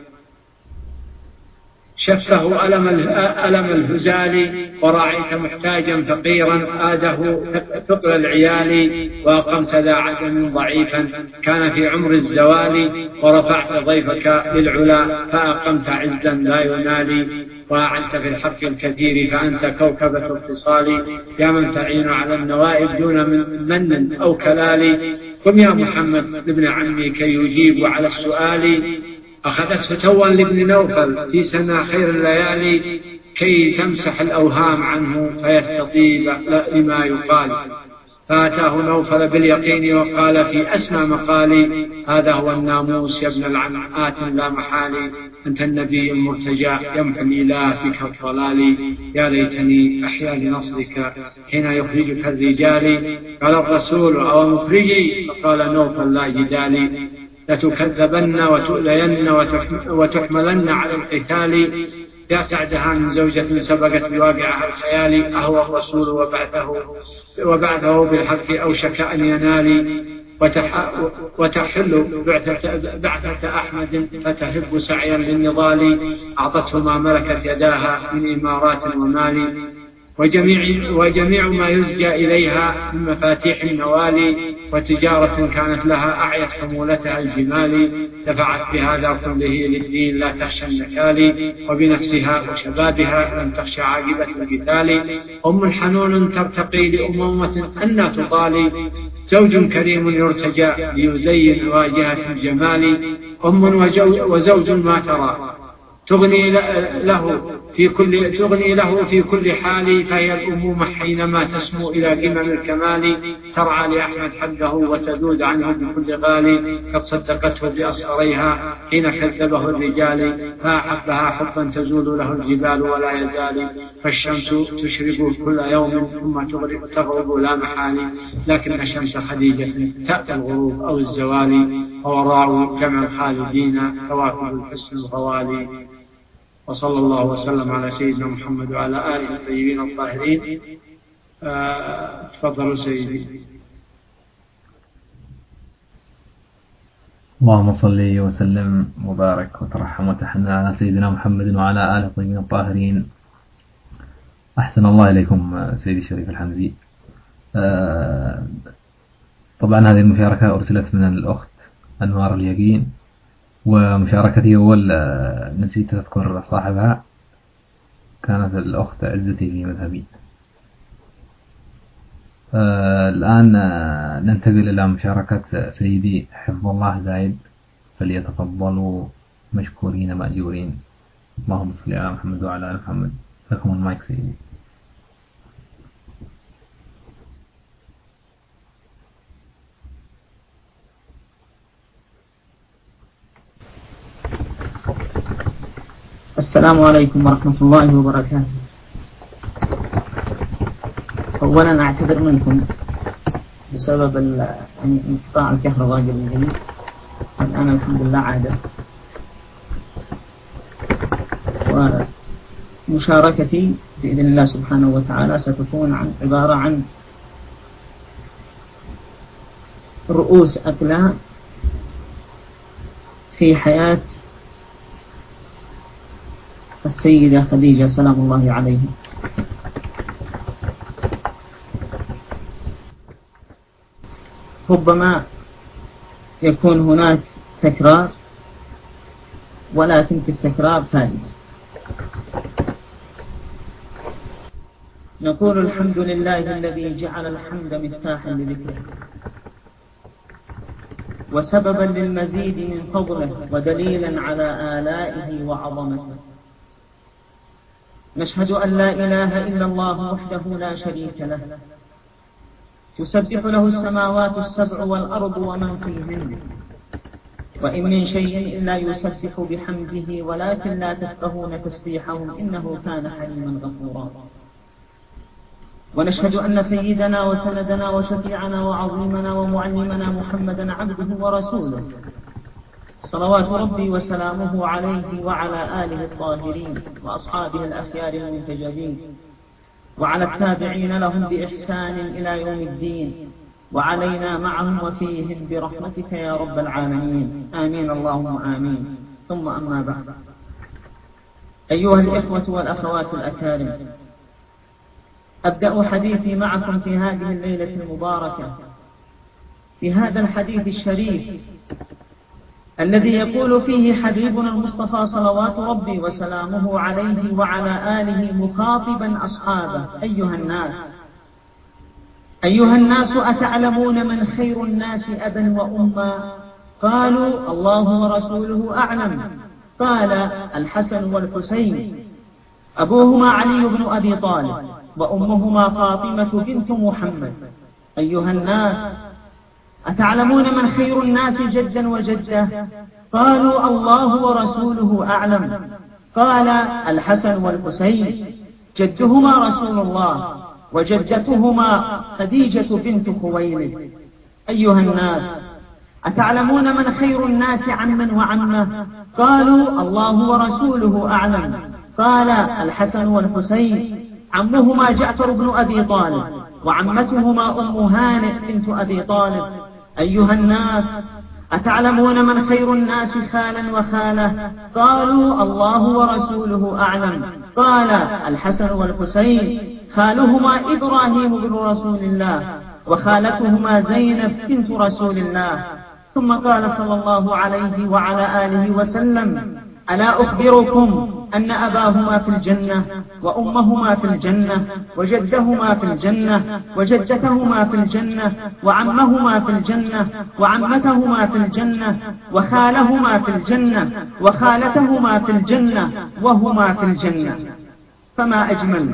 شفه ألم ألم الهزال ورعيت محتاجا فقيرا آده ثقل العيال وأقمت ذا عدم ضعيفا كان في عمر الزوال ورفعت ضيفك للعلا فأقمت عزا لا ينال وأعنت في الحق الكثير فأنت كوكبة اتصال يا من تعين على النوائب دون من, من أو كلال قم يا محمد لابن عمي كي يجيب على السؤال أخذته توا لابن نوفل في سنة خير الليالي كي تمسح الأوهام عنه فيستطيب لما يقال فأتاه نوفل باليقين وقال في أسمى مقالي هذا هو الناموس يا ابن العم آت لا محالي أنت النبي المرتجى يمحو الإله فيك الضلال يا ليتني أحيا لنصرك حين يخرجك الرجال قال الرسول أو مخرجي فقال نوفل لا جدالي لتكذبن وتؤذين وتحملن على القتال يا سعدها من زوجة سبقت بواقعها الخيال أهو الرسول وبعثه, وبعثه بالحق أوشك أن ينال وتحل بعثة, بعثة أحمد فتهب سعيا للنضال أعطته ما ملكت يداها من إمارات ومال وجميع, وجميع ما يزجى إليها من مفاتيح النوال وتجارة كانت لها أعيت حمولتها الجمال دفعت بهذا كله للدين لا تخشى النكال وبنفسها وشبابها لم تخشى عاقبة القتال أم حنون ترتقي لأمومة أن تطالي زوج كريم يرتجى ليزين واجهة الجمال أم وزوج ما ترى تغني له في كل تغني له في كل حال فهي الأمومة حينما تسمو إلى قمم الكمال ترعى لأحمد حقه وتذود عنه بكل غالي قد صدقته بأصغريها حين كذبه الرجال فأحبها حبا تزول له الجبال ولا يزال فالشمس تشرق كل يوم ثم تغرب لا محال لكن شمس خديجة تأتي الغروب أو الزوال ووراء جمع الخالدين كواكب الحسن الغوالي وصلى الله وسلم على سيدنا محمد وعلى آله الطيبين الطاهرين. آه، تفضلوا سيدي. اللهم صل وسلم وبارك وترحم وتحنى على سيدنا محمد وعلى آله الطيبين الطاهرين. أحسن الله إليكم سيدي الشريف الحمزي. آه، طبعا هذه المشاركة أرسلت من الأخت أنوار اليقين، ومشاركتي أول نسيت أذكر صاحبها كانت الأخت عزتي في مذهبي. آه الآن ننتقل إلى مشاركة سيدي حفظ الله زايد، فليتفضلوا مشكورين مأجورين. اللهم صل على محمد وعلى آل محمد. لكم المايك سيدي. السلام عليكم ورحمة الله وبركاته. أولا أعتذر منكم بسبب انقطاع الكهرباء قبل قليل، الآن الحمد لله عادة. ومشاركتي بإذن الله سبحانه وتعالى ستكون عن عبارة عن رؤوس أقلام في حياة السيدة خديجة سلام الله عليها. ربما يكون هناك تكرار، ولكن في التكرار فائدة. نقول الحمد لله الذي جعل الحمد مفتاحا لذكره وسببا للمزيد من فضله ودليلا على آلائه وعظمته. نشهد أن لا إله إلا الله وحده لا شريك له، تسبح له السماوات السبع والأرض ومن فيهن، وإن من شيء إلا يسبح بحمده ولكن لا تفقهون تسبيحهم إنه كان حليما غفورا. ونشهد أن سيدنا وسندنا وشفيعنا وعظيمنا ومعلمنا محمدا عبده ورسوله صلوات ربي وسلامه عليه وعلى آله الطاهرين وأصحابه الأخيار المنتجبين وعلى التابعين لهم بإحسان إلى يوم الدين وعلينا معهم وفيهم برحمتك يا رب العالمين، آمين اللهم آمين. ثم أما بعد، أيها الإخوة والأخوات الأكارم، أبدأ حديثي معكم في هذه الليلة المباركة في هذا الحديث الشريف الذي يقول فيه حبيبنا المصطفى صلوات ربي وسلامه عليه وعلى آله مخاطبا أصحابه: أيها الناس أيها الناس أتعلمون من خير الناس أبا وأما؟ قالوا: الله ورسوله أعلم. قال: الحسن والحسين، أبوهما علي بن أبي طالب وأمهما فاطمة بنت محمد. أيها الناس أتعلمون من خير الناس جدا وجدة؟ قالوا: الله ورسوله أعلم. قال: الحسن والحسين، جدهما رسول الله وجدتهما خديجة بنت خويلد. أيها الناس أتعلمون من خير الناس عما وعمه؟ قالوا: الله ورسوله أعلم. قال: الحسن والحسين، عمهما جعفر بن أبي طالب وعمتهما أم هانئ بنت أبي طالب. أيها الناس أتعلمون من خير الناس خالا وخالة؟ قالوا: الله ورسوله أعلم. قال: الحسن والحسين، خالهما إبراهيم بن رسول الله وخالتهما زينب بنت رسول الله. ثم قال صلى الله عليه وعلى آله وسلم: ألا أخبركم أن أباهما في الجنة وأمهما في الجنة وجدهما في الجنة وجدتهما في الجنة وعمهما في الجنة وعمتهما في الجنة وخالهما في الجنة وخالتهما في الجنة وهما في الجنة. فما أجمل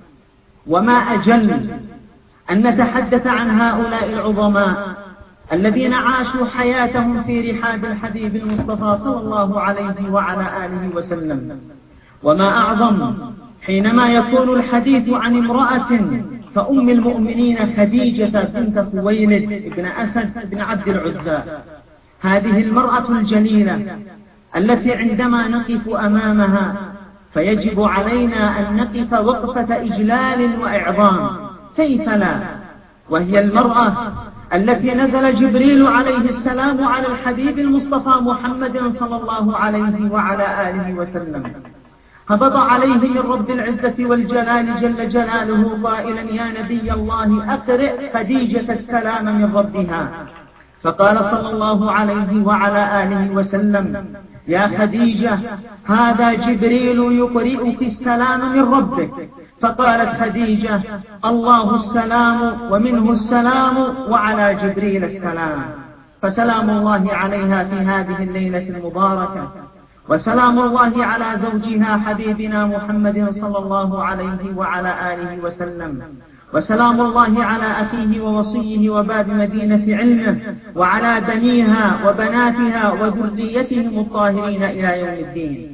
وما أجل أن نتحدث عن هؤلاء العظماء الذين عاشوا حياتهم في رحاب الحبيب المصطفى صلى الله عليه وعلى آله وسلم. وما أعظم حينما يكون الحديث عن امرأة فأم المؤمنين خديجة بنت خويلد بن أسد بن عبد العزى، هذه المرأة الجليلة التي عندما نقف أمامها فيجب علينا أن نقف وقفة إجلال وإعظام، كيف لا؟ وهي المرأة التي نزل جبريل عليه السلام على الحبيب المصطفى محمد صلى الله عليه وعلى آله وسلم، هبط عليه من رب العزة والجلال جل جلاله قائلا: يا نبي الله أقرئ خديجة السلام من ربها. فقال صلى الله عليه وعلى آله وسلم: يا خديجة، هذا جبريل يقرئك السلام من ربك. فقالت خديجة: الله السلام ومنه السلام وعلى جبريل السلام. فسلام الله عليها في هذه الليلة المباركة، وسلام الله على زوجها حبيبنا محمد صلى الله عليه وعلى آله وسلم، وسلام الله على أخيه ووصيه وباب مدينة علمه، وعلى بنيها وبناتها وذريتهم الطاهرين إلى يوم الدين.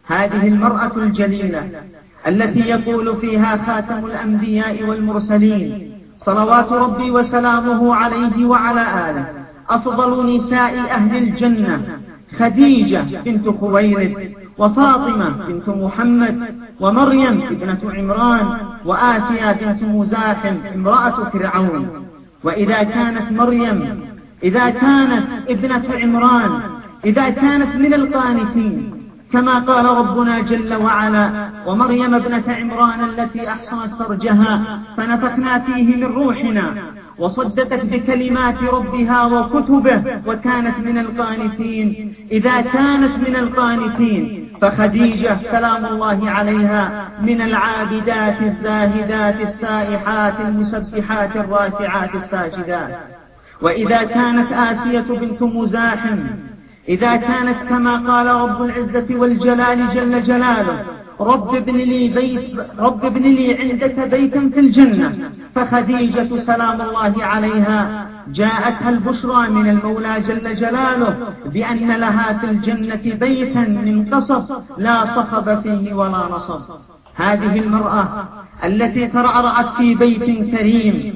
هذه المرأة الجليلة التي يقول فيها خاتم الأنبياء والمرسلين صلوات ربي وسلامه عليه وعلى آله: أفضل نساء أهل الجنة خديجة بنت خويلد، وفاطمة بنت محمد، ومريم ابنة عمران، وآسيا بنت مزاحم امرأة فرعون. وإذا كانت مريم، إذا كانت ابنة عمران، إذا كانت من القانتين كما قال ربنا جل وعلا: ومريم ابنة عمران التي أحصنت فرجها فنفخنا فيه من روحنا وصدقت بكلمات ربها وكتبه وكانت من القانتين، إذا كانت من القانتين فخديجة سلام الله عليها من العابدات الزاهدات السائحات المسبحات الراكعات الساجدات. وإذا كانت آسية بنت مزاحم، إذا كانت كما قال رب العزة والجلال جل جلاله: رب ابن لي بيت رب ابن لي عندك بيتا في الجنة، فخديجة سلام الله عليها جاءتها البشرى من المولى جل جلاله بأن لها في الجنة بيتا من قصب لا صخب فيه ولا نصب. هذه المرأة التي ترعرعت في بيت كريم،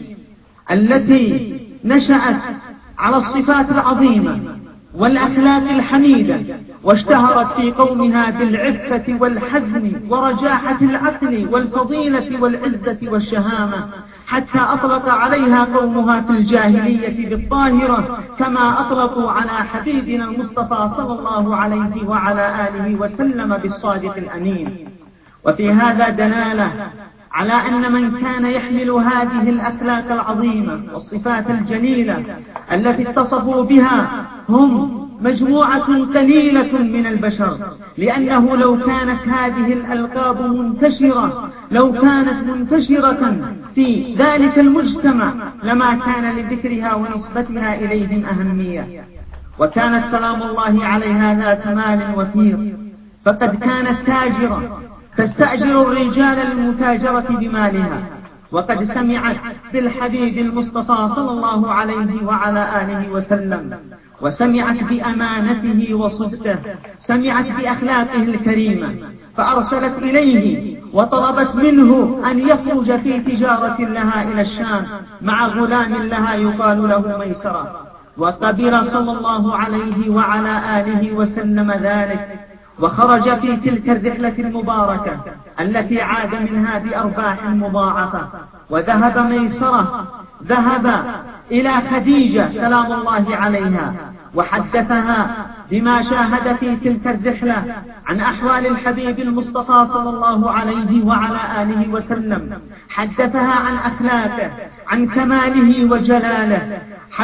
التي نشأت على الصفات العظيمة والأخلاق الحميدة، واشتهرت في قومها بالعفة والحزم ورجاحة العقل والفضيلة والعزة والشهامة، حتى أطلق عليها قومها في الجاهلية بالطاهرة كما أطلقوا على حبيبنا المصطفى صلى الله عليه وعلى آله وسلم بالصادق الأمين. وفي هذا دلالة على أن من كان يحمل هذه الأخلاق العظيمة والصفات الجليلة التي اتصفوا بها هم مجموعة قليلة من البشر، لأنه لو كانت هذه الألقاب منتشرة لو كانت منتشرة في ذلك المجتمع لما كان لذكرها ونسبتها إليهم أهمية. وكانت سلام الله عليها ذات مال وفير، فقد كانت تاجرة تستأجر الرجال للمتاجرة بمالها، وقد سمعت بالحبيب المصطفى صلى الله عليه وعلى آله وسلم، وسمعت بأمانته وصدقه، سمعت بأخلاقه الكريمة، فأرسلت إليه وطلبت منه أن يخرج في تجارة لها إلى الشام مع غلام لها يقال له ميسرة، وقبل صلى الله عليه وعلى آله وسلم ذلك، وخرج في تلك الرحلة المباركة التي عاد منها بأرباح مضاعفة. وذهب ميسرة ذهب إلى خديجة سلام الله عليها وحدثها بما شاهد في تلك الرحلة عن أحوال الحبيب المصطفى صلى الله عليه وعلى آله وسلم، حدثها عن أخلاقه، عن كماله وجلاله،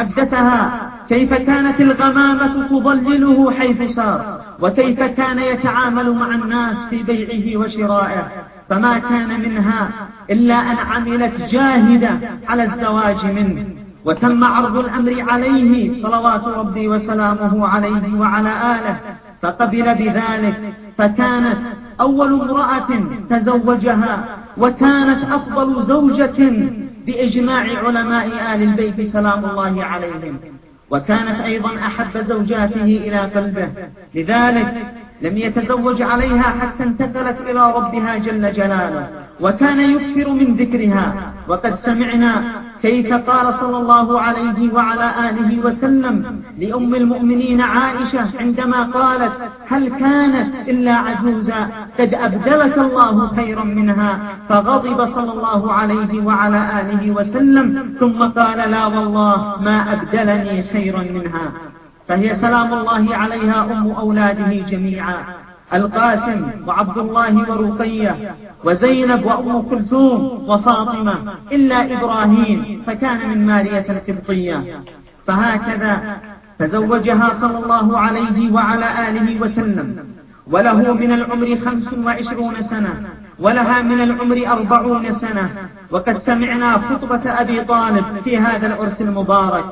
حدثها كيف كانت الغمامة تضلله حيث سار، وكيف كان يتعامل مع الناس في بيعه وشرائه، فما كان منها إلا أن عملت جاهدة على الزواج منه. وتم عرض الأمر عليه صلوات ربي وسلامه عليه وعلى آله، فقبل بذلك، فكانت أول امرأة تزوجها، وكانت أفضل زوجة بإجماع علماء آل البيت سلام الله عليهم، وكانت أيضا أحب زوجاته إلى قلبه، لذلك لم يتزوج عليها حتى انتقلت إلى ربها جل جلاله، وكان يكثر من ذكرها. وقد سمعنا كيف قال صلى الله عليه وعلى آله وسلم لأم المؤمنين عائشة عندما قالت: هل كانت إلا عجوزا قد أبدلك الله خيرا منها، فغضب صلى الله عليه وعلى آله وسلم ثم قال: لا والله ما أبدلني خيرا منها. فهي سلام الله عليها أم أولاده جميعا، القاسم وعبد الله ورقية وزينب وأم كلثوم وفاطمة، إلا إبراهيم فكان من مارية القبطية. فهكذا تزوجها صلى الله عليه وعلى آله وسلم، وله من العمر خمس وعشرون سنة، ولها من العمر أربعون سنة. وقد سمعنا خطبة أبي طالب في هذا العرس المبارك.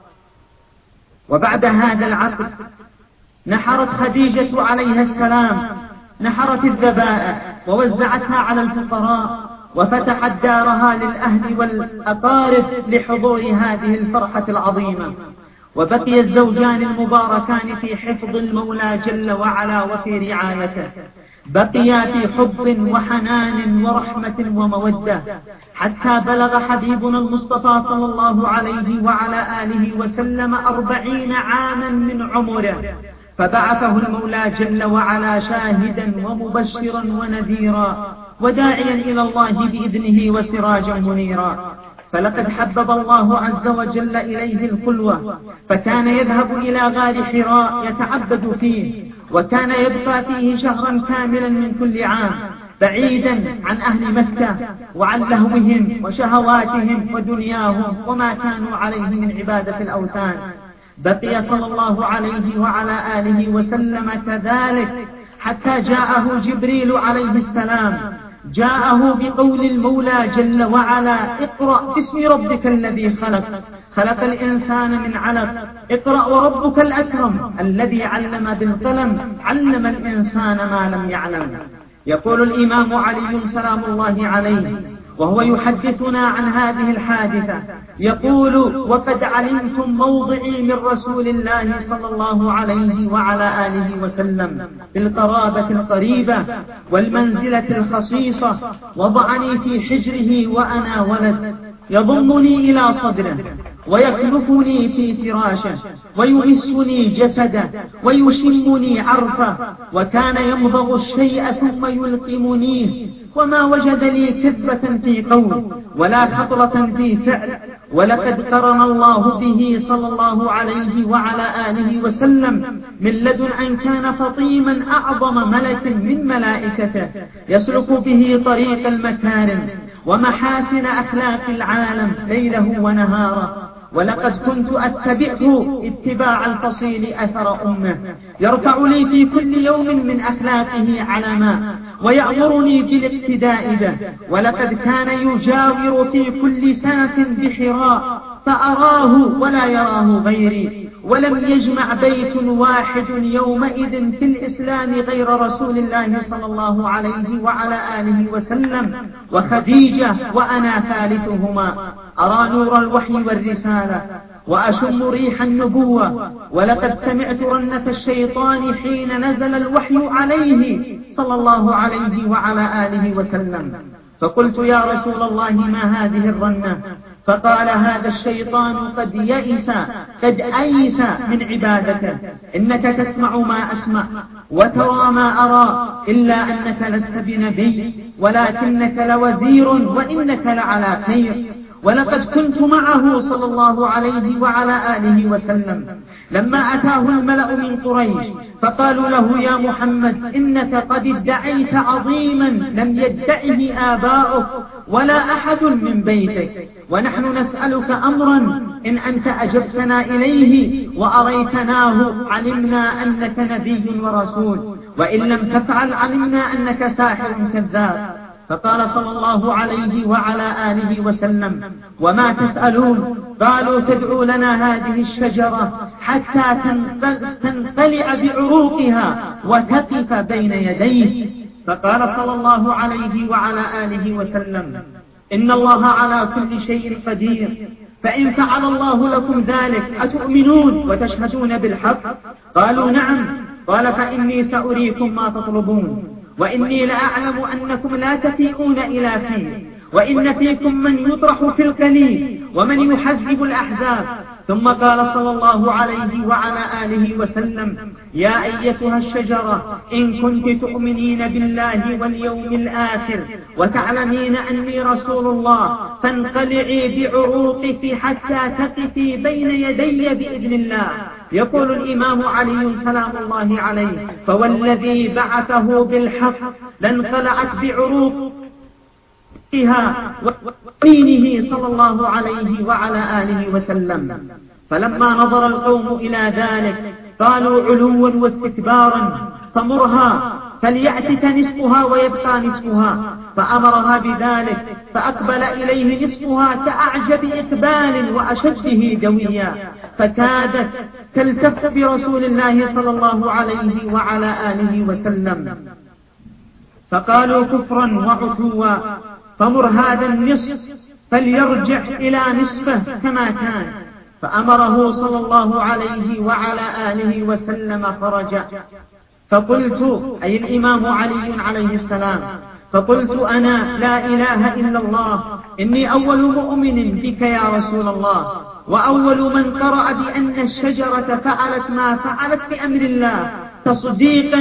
وبعد هذا العقد نحرت خديجة عليها السلام نحرت الذبائح ووزعتها على الفقراء، وفتحت دارها للأهل والأقارب لحضور هذه الفرحة العظيمة. وبقي الزوجان المباركان في حفظ المولى جل وعلا وفي رعايته، بقيا في حب وحنان ورحمة ومودة، حتى بلغ حبيبنا المصطفى صلى الله عليه وعلى آله وسلم أربعين عاما من عمره، فبعثه المولى جل وعلا شاهدا ومبشرا ونذيرا وداعيا إلى الله بإذنه وسراجا منيرا. فلقد حبب الله عز وجل إليه الخلوة، فكان يذهب إلى غار حراء يتعبد فيه، وكان يبقى فيه شهرا كاملا من كل عام بعيدا عن أهل مكة وعن لهوهم وشهواتهم ودنياهم وما كانوا عليه من عبادة الأوثان. بقي صلى الله عليه وعلى آله وسلم كذلك حتى جاءه جبريل عليه السلام، جاءه بقول المولى جل وعلا: اقرأ باسم ربك الذي خلق، خلق الإنسان من علق، اقرأ وربك الأكرم الذي علم بالقلم، علم الإنسان ما لم يعلم. يقول الإمام علي سلام الله عليه وهو يحدثنا عن هذه الحادثة، يقول: وقد علمتم موضعي من رسول الله صلى الله عليه وعلى آله وسلم بالقرابة القريبة والمنزلة الخصيصة، وضعني في حجره وأنا ولد، يضمني إلى صدره ويكنفني في فراشه ويمسني جسده ويشمني عرفه، وكان يمضغ الشيء ثم يلقمنيه، وما وجد لي كذبة في قول ولا خطرة في فعل. ولقد قرن الله به صلى الله عليه وعلى آله وسلم من لدن أن كان فطيما أعظم ملك من ملائكته، يسلك به طريق المكارم ومحاسن أخلاق العالم ليله ونهاره. ولقد كنت أتبعه اتباع الفصيل أثر أمه، يرفع لي في كل يوم من أخلاقه علما ويأمرني بالاقتداء به. ولقد كان يجاور في كل سنة بحراء فأراه ولا يراه غيري، ولم يجمع بيت واحد يومئذ في الإسلام غير رسول الله صلى الله عليه وعلى آله وسلم وخديجة وأنا ثالثهما. أرى نور الوحي والرسالة وأشم ريح النبوة. ولقد سمعت رنة الشيطان حين نزل الوحي عليه صلى الله عليه وعلى آله وسلم، فقلت: يا رسول الله ما هذه الرنة؟ فقال: هذا الشيطان قد يئس قد أيس من عبادته، إنك تسمع ما أسمع وترى ما أرى، إلا أنك لست بنبي ولكنك لوزير وإنك لعلى خير. ولقد كنت معه صلى الله عليه وعلى آله وسلم لما أتاه الملأ من قريش فقالوا له: يا محمد إنك قد ادعيت عظيما لم يدعه آباؤك ولا أحد من بيتك، ونحن نسألك أمرا إن أنت أجبتنا إليه وأريتناه علمنا أنك نبي ورسول، وإن لم تفعل علمنا أنك ساحر كذاب. فقال صلى الله عليه وعلى آله وسلم: وما تسألون؟ قالوا: تدعو لنا هذه الشجرة حتى تنقلع بعروقها وتقف بين يديه. فقال صلى الله عليه وعلى آله وسلم: إن الله على كل شيء قدير، فإن فعل الله لكم ذلك أتؤمنون وتشهدون بالحق؟ قالوا: نعم. قال: فإني سأريكم ما تطلبون، وإني لأعلم أنكم لا تفيئون إلى فيه، وإن فيكم من يطرح في القليل ومن يحذب الأحزاب. ثم قال صلى الله عليه وعلى آله وسلم: يا أيتها الشجرة إن كنت تؤمنين بالله واليوم الآخر وتعلمين أني رسول الله فانقلعي بعروقك حتى تقفي بين يدي بإذن الله. يقول الإمام علي سلام الله عليه: فوالذي بعثه بالحق لانقلعت بعروق ودينه صلى الله عليه وعلى آله وسلم. فلما نظر القوم إلى ذلك قالوا: علوا واستكبارا، فمرها فليأتك نصفها ويبقى نصفها. فأمرها بذلك فأقبل إليه نصفها كأعجب إقبال وأشده دويا، فكادت تلتف برسول الله صلى الله عليه وعلى آله وسلم. فقالوا: كفرا وعتوا، فمر هذا النصف فليرجع إلى نصفه كما كان. فأمره صلى الله عليه وعلى آله وسلم فرجع. فقلت أي الإمام علي عليه السلام، فقلت أنا لا إله إلا الله، إني أول مؤمن بك يا رسول الله، وأول من قرأ بأن الشجرة فعلت ما فعلت بأمر الله تصديقا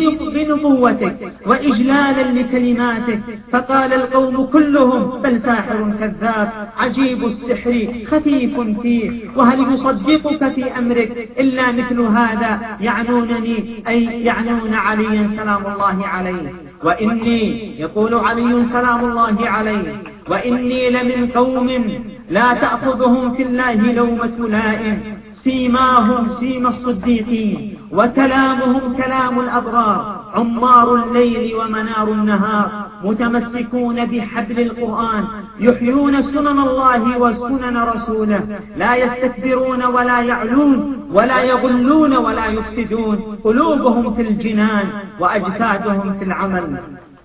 بنبوتك وإجلالا لكلماتك. فقال القوم كلهم بل ساحر كذاب عجيب السحر خفيف فيه، وهل يصدقك في أمرك إلا مثل هذا؟ يعنونني أي يعنون عليا سلام الله عليه. وإني يقول علي سلام الله عليه وإني لمن قوم لا تأخذهم في الله لومة لائم، سيماهم سيم الصديقين وكلامهم كلام الأبرار، عمار الليل ومنار النهار، متمسكون بحبل القرآن، يحيون سنن الله وسنن رسوله، لا يستكبرون ولا يعلون ولا يغلون ولا يفسدون، قلوبهم في الجنان وأجسادهم في العمل.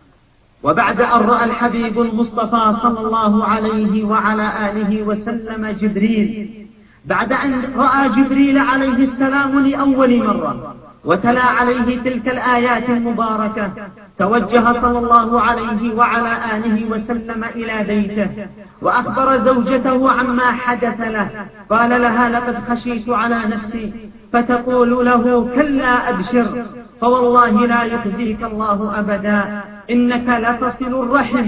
وبعد أن رأى الحبيب المصطفى صلى الله عليه وعلى آله وسلم جبريل، بعد أن رأى جبريل عليه السلام لأول مرة وتلا عليه تلك الآيات المباركة، توجه صلى الله عليه وعلى آله وسلم إلى بيته وأخبر زوجته عما حدث له. قال لها لقد خشيت على نفسي، فتقول له كلا أبشر، فوالله لا يخزيك الله أبدا، إنك لتصل الرحم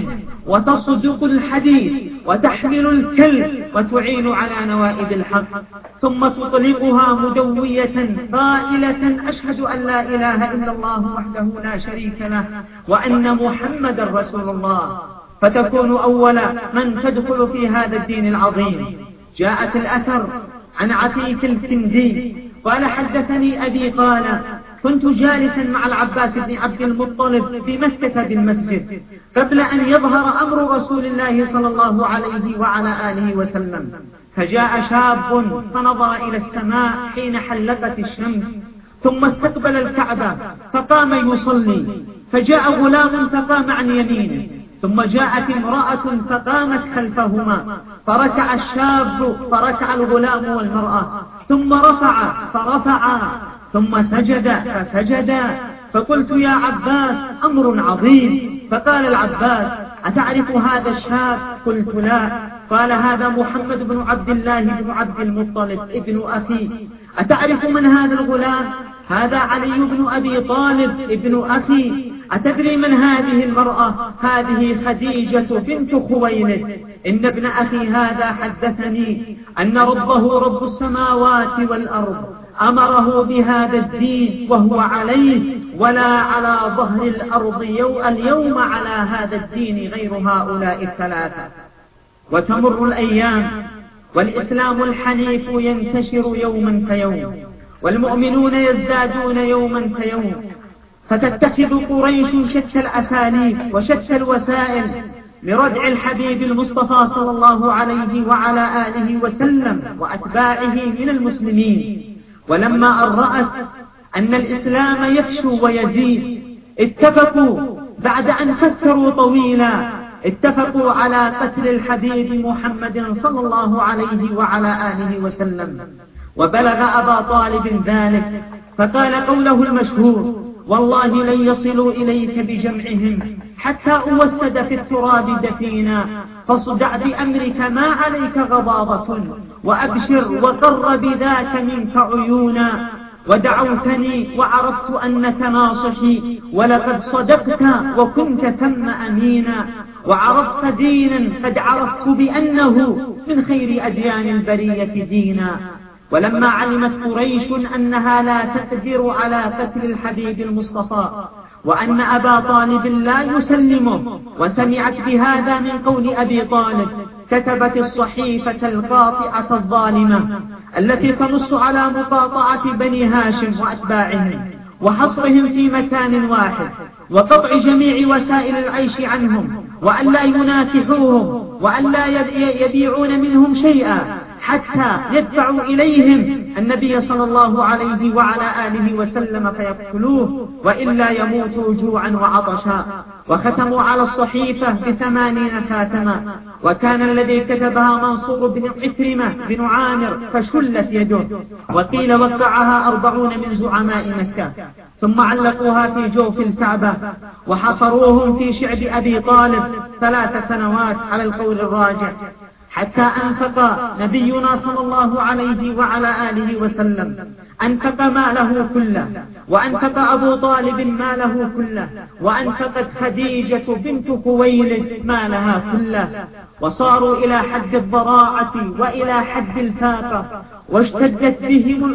وتصدق الحديث وتحمل الكل وتعين على نوائب الحق، ثم تطلقها مدوية قائلة أشهد أن لا إله إلا الله وحده لا شريك له وأن محمد رسول الله، فتكون أول من تدخل في هذا الدين العظيم. جاءت الأثر عن عتيك الكندي قال حدثني أبي قال كنت جالسا مع العباس بن عبد المطلب في مكة بالمسجد قبل أن يظهر أمر رسول الله صلى الله عليه وعلى آله وسلم، فجاء شاب فنظر إلى السماء حين حلقت الشمس ثم استقبل الكعبة فقام يصلي، فجاء غلام فقام عن يمينه، ثم جاءت امرأة فقامت خلفهما، فركع الشاب فركع الغلام والمرأة، ثم رفع فرفعا، ثم سجد فسجدا. فقلت يا عباس أمر عظيم. فقال العباس أتعرف هذا الشاب؟ قلت لا. قال هذا محمد بن عبد الله بن عبد المطلب ابن أخي. أتعرف من هذا الغلام؟ هذا علي بن أبي طالب ابن أخي. أتدري من هذه المرأة؟ هذه خديجة بنت خويلد. إن ابن أخي هذا حدثني أن ربه رب السماوات والأرض أمره بهذا الدين وهو عليه، ولا على ظهر الأرض اليوم على هذا الدين غير هؤلاء الثلاثة. وتمر الأيام والإسلام الحنيف ينتشر يوما فيوم، والمؤمنون يزدادون يوما فيوم، فتتخذ قريش شتى الأساليب وشتى الوسائل لردع الحبيب المصطفى صلى الله عليه وعلى آله وسلم وأتباعه من المسلمين. ولما أن رأت أن الإسلام يفشو ويزيد، اتفقوا بعد أن فكروا طويلا اتفقوا على قتل الحبيب محمد صلى الله عليه وعلى آله وسلم. وبلغ أبا طالب ذلك فقال قوله المشهور والله لن يصلوا إليك بجمعهم حتى أوسد في التراب دفينا، فاصدع بأمرك ما عليك غضاضة، وأبشر وقر بذاك منك عيونا. ودعوتني وعرفت أنك ناصحي، ولقد صدقت وكنت ثم أمينا، وعرفت دينا قد عرفت بأنه من خير أديان البرية دينا. ولما علمت قريش أنها لا تقدر على قتل الحبيب المصطفى وأن أبا طالب لا يسلمه، وسمعت بهذا من قول أبي طالب، كتبت الصحيفة القاطعة الظالمة التي تنص على مقاطعة بني هاشم وأتباعهم وحصرهم في مكان واحد، وقطع جميع وسائل العيش عنهم، وأن لا يناكحوهم، وأن لا يبيعون منهم شيئا حتى يدفعوا إليهم النبي صلى الله عليه وعلى آله وسلم فيقتلوه وإلا يموتوا جوعا وعطشا. وختموا على الصحيفة بثمانين خاتما، وكان الذي كتبها منصور بن عكرمة بن عامر فشلت يده، وقيل وقعها أربعون من زعماء مكة، ثم علقوها في جوف الكعبة وحصروهم في شعب أبي طالب ثلاث سنوات على القول الراجع، حتى أنفق نبينا صلى الله عليه وعلى آله وسلم أنفق ماله كله، وأنفق أبو طالب ماله كله، وأنفقت خديجة بنت خويلد مالها كله، وصاروا إلى حد الضراعة وإلى حد الفاقة، واشتدت بهم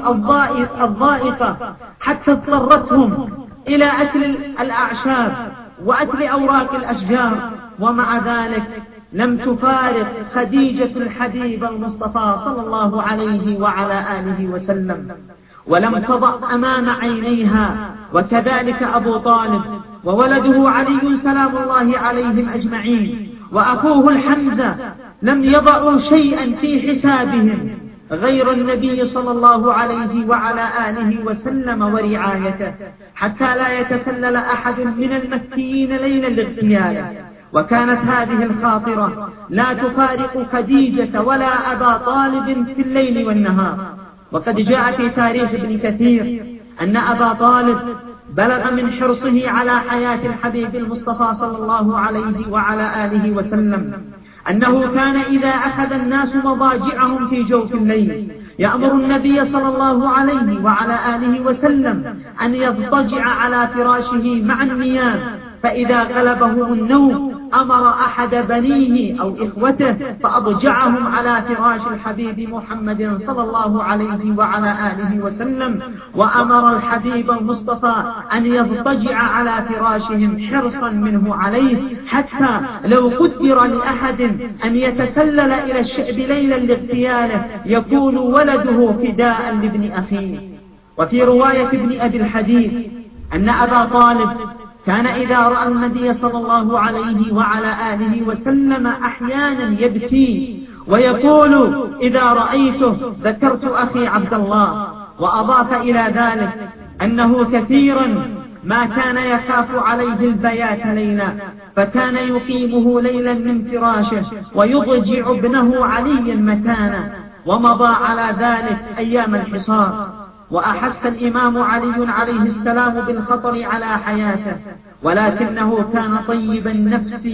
الضائقة حتى اضطرتهم إلى أكل الأعشاب وأكل أوراق الأشجار. ومع ذلك لم تفارق خديجة الحبيب المصطفى صلى الله عليه وعلى آله وسلم، ولم تضع أمام عينيها، وكذلك أبو طالب وولده علي سلام الله عليهم أجمعين وأخوه الحمزة لم يضعوا شيئا في حسابهم غير النبي صلى الله عليه وعلى آله وسلم ورعايته، حتى لا يتسلل أحد من المكيين ليلا لاغتياله. وكانت هذه الخاطرة لا تفارق خديجة ولا أبا طالب في الليل والنهار. وقد جاء في تاريخ ابن كثير أن أبا طالب بلغ من حرصه على حياة الحبيب المصطفى صلى الله عليه وعلى آله وسلم أنه كان إذا أخذ الناس مضاجعهم في جوف الليل يأمر النبي صلى الله عليه وعلى آله وسلم أن يضطجع على فراشه مع النيام، فإذا غلبه النوم أمر أحد بنيه أو إخوته فأضجعهم على فراش الحبيب محمد صلى الله عليه وعلى آله وسلم، وأمر الحبيب المصطفى أن يضطجع على فراشهم حرصا منه عليه، حتى لو قدر لأحد أن يتسلل إلى الشعب ليلا لاغتياله يكون ولده فداء لابن أخيه. وفي رواية ابن أبي الحديث أن أبا طالب كان إذا رأى النبي صلى الله عليه وعلى آله وسلم أحيانا يبكي ويقول إذا رأيته ذكرت أخي عبد الله. وأضاف إلى ذلك أنه كثيرا ما كان يخاف عليه البيات ليلا، فكان يقيمه ليلا من فراشه ويضجع ابنه علي مكانه، ومضى على ذلك أيام الحصار. وأحس الإمام علي عليه السلام بالخطر على حياته، ولكنه كان طيب النفس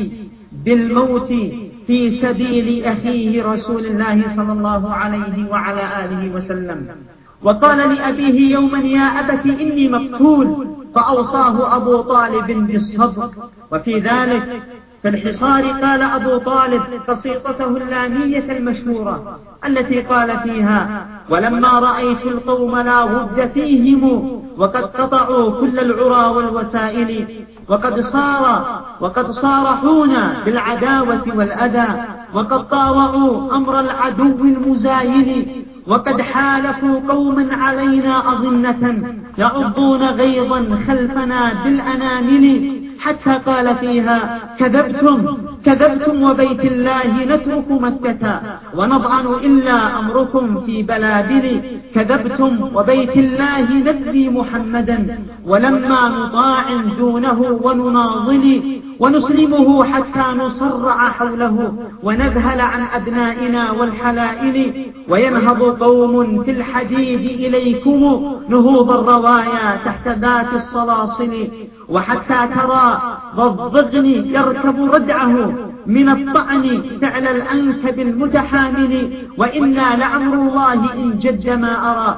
بالموت في سبيل أخيه رسول الله صلى الله عليه وعلى آله وسلم. وقال لأبيه يوما يا أبت إني مقتول، فأوصاه أبو طالب بالصبر. وفي ذلك في الحصار قال أبو طالب قصيدته اللامية المشهورة التي قال فيها ولما رأيت القوم لا ود فيهم وقد قطعوا كل العرى والوسائل وقد صار وقد صارحونا بالعداوة والأذى وقد طاوعوا أمر العدو المزايل وقد حالفوا قوما علينا أظنة يعضون غيظا خلفنا بالأنامل، حتى قال فيها كذبتم كذبتم وبيت الله نترك مكة ونضعن إلا أمركم في بلابل، كذبتم وبيت الله نبذي محمدا ولما نطاع دونه ونناضل ونسلمه حتى نصرع حوله ونذهل عن أبنائنا والحلائل، وينهض قوم في الحديد إليكم نهوض الروايا تحت ذات الصلاصل، وحتى ترى ذا الضغن يركب ردعه من الطعن فعل الأنكب المتحامل، وإنا لعمر الله إن جد ما أرى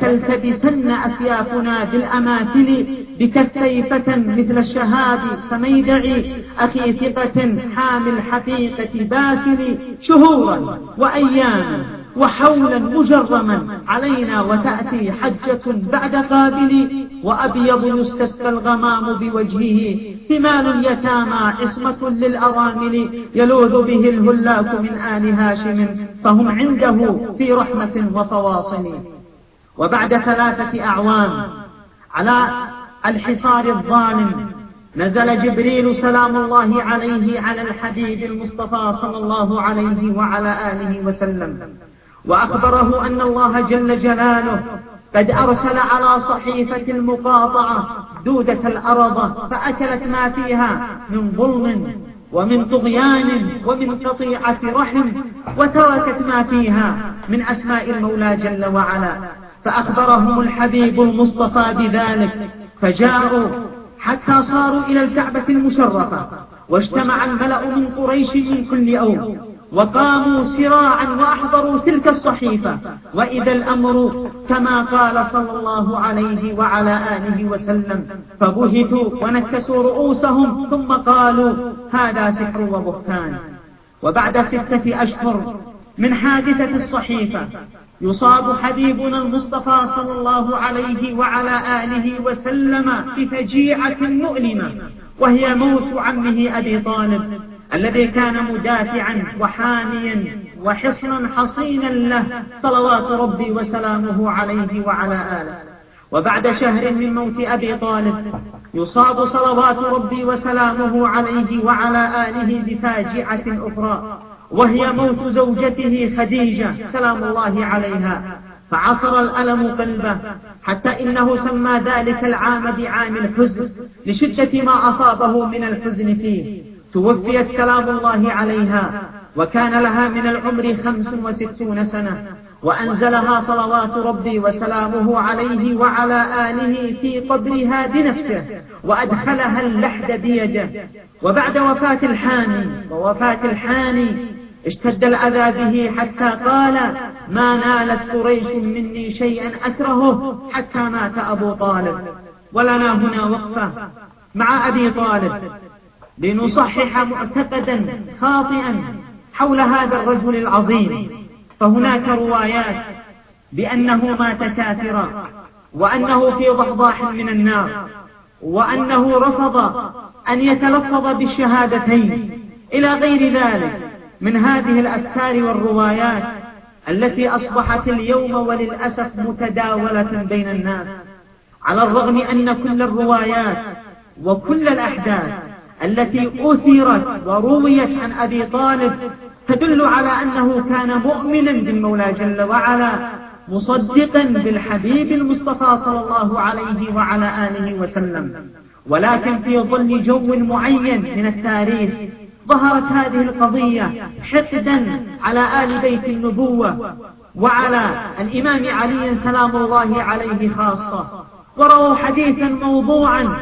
لتلتبسن أسيافنا بالأماثل، بكالسيفة مثل الشهاب سميدعي أخي ثقة حامل حقيقة باسل، شهورا وأياما وحولا مجرما علينا وتأتي حجة بعد قابل، وأبيض يستسقى الغمام بوجهه ثمال اليتامى عصمة للأرامل، يلوذ به الهلاك من آل هاشم فهم عنده في رحمة وفواصل. وبعد ثلاثة أعوام على الحصار الظالم نزل جبريل سلام الله عليه على الحبيب المصطفى صلى الله عليه وعلى آله وسلم، وأخبره أن الله جل جلاله قد أرسل على صحيفة المقاطعة دودة الأرض فأكلت ما فيها من ظلم ومن طغيان ومن قطيعة رحم، وتركت ما فيها من أسماء المولى جل وعلا. فأخبرهم الحبيب المصطفى بذلك، فجاءوا حتى صاروا إلى الكعبة المشرفة، واجتمع الملأ من قريش من كل أوم، وقاموا سراعا وأحضروا تلك الصحيفة، وإذا الأمر كما قال صلى الله عليه وعلى آله وسلم، فبهتوا ونكسوا رؤوسهم ثم قالوا هذا سحر وبهتان. وبعد ستة أشهر من حادثة الصحيفة يصاب حبيبنا المصطفى صلى الله عليه وعلى آله وسلم بفجيعة مؤلمة، وهي موت عمه أبي طالب الذي كان مدافعا وحاميا وحصنا حصينا له صلوات ربي وسلامه عليه وعلى آله. وبعد شهر من موت أبي طالب يصاب صلوات ربي وسلامه عليه وعلى آله بفاجعة أخرى، وهي موت زوجته خديجة سلام الله عليها، فعصر الألم قلبه حتى إنه سمى ذلك العام بعام الحزن لشدة ما أصابه من الحزن فيه. توفيت سلام الله عليها وكان لها من العمر خمس وستون سنة، وأنزلها صلوات ربي وسلامه عليه وعلى آله في قبرها بنفسه، وأدخلها اللحد بيده. وبعد وفاة الحاني ووفاة الحاني اشتد الأذى به حتى قال ما نالت قريش مني شيئا أكرهه حتى مات أبو طالب. ولنا هنا وقفة مع أبي طالب لنصحح معتقدا خاطئا حول هذا الرجل العظيم. فهناك روايات بأنه مات كافرا، وأنه في ضحضاح من النار، وأنه رفض أن يتلفظ بالشهادتين إلى غير ذلك من هذه الأفكار والروايات التي أصبحت اليوم وللأسف متداولة بين الناس، على الرغم أن كل الروايات وكل الأحداث التي أثيرت ورويت عن أبي طالب تدل على أنه كان مؤمنا بالمولى جل وعلا، مصدقا بالحبيب المصطفى صلى الله عليه وعلى آله وسلم. ولكن في ظل جو معين من التاريخ ظهرت هذه القضية حقدا على آل بيت النبوة وعلى الإمام علي سلام الله عليه خاصة، ورووا حديثا موضوعا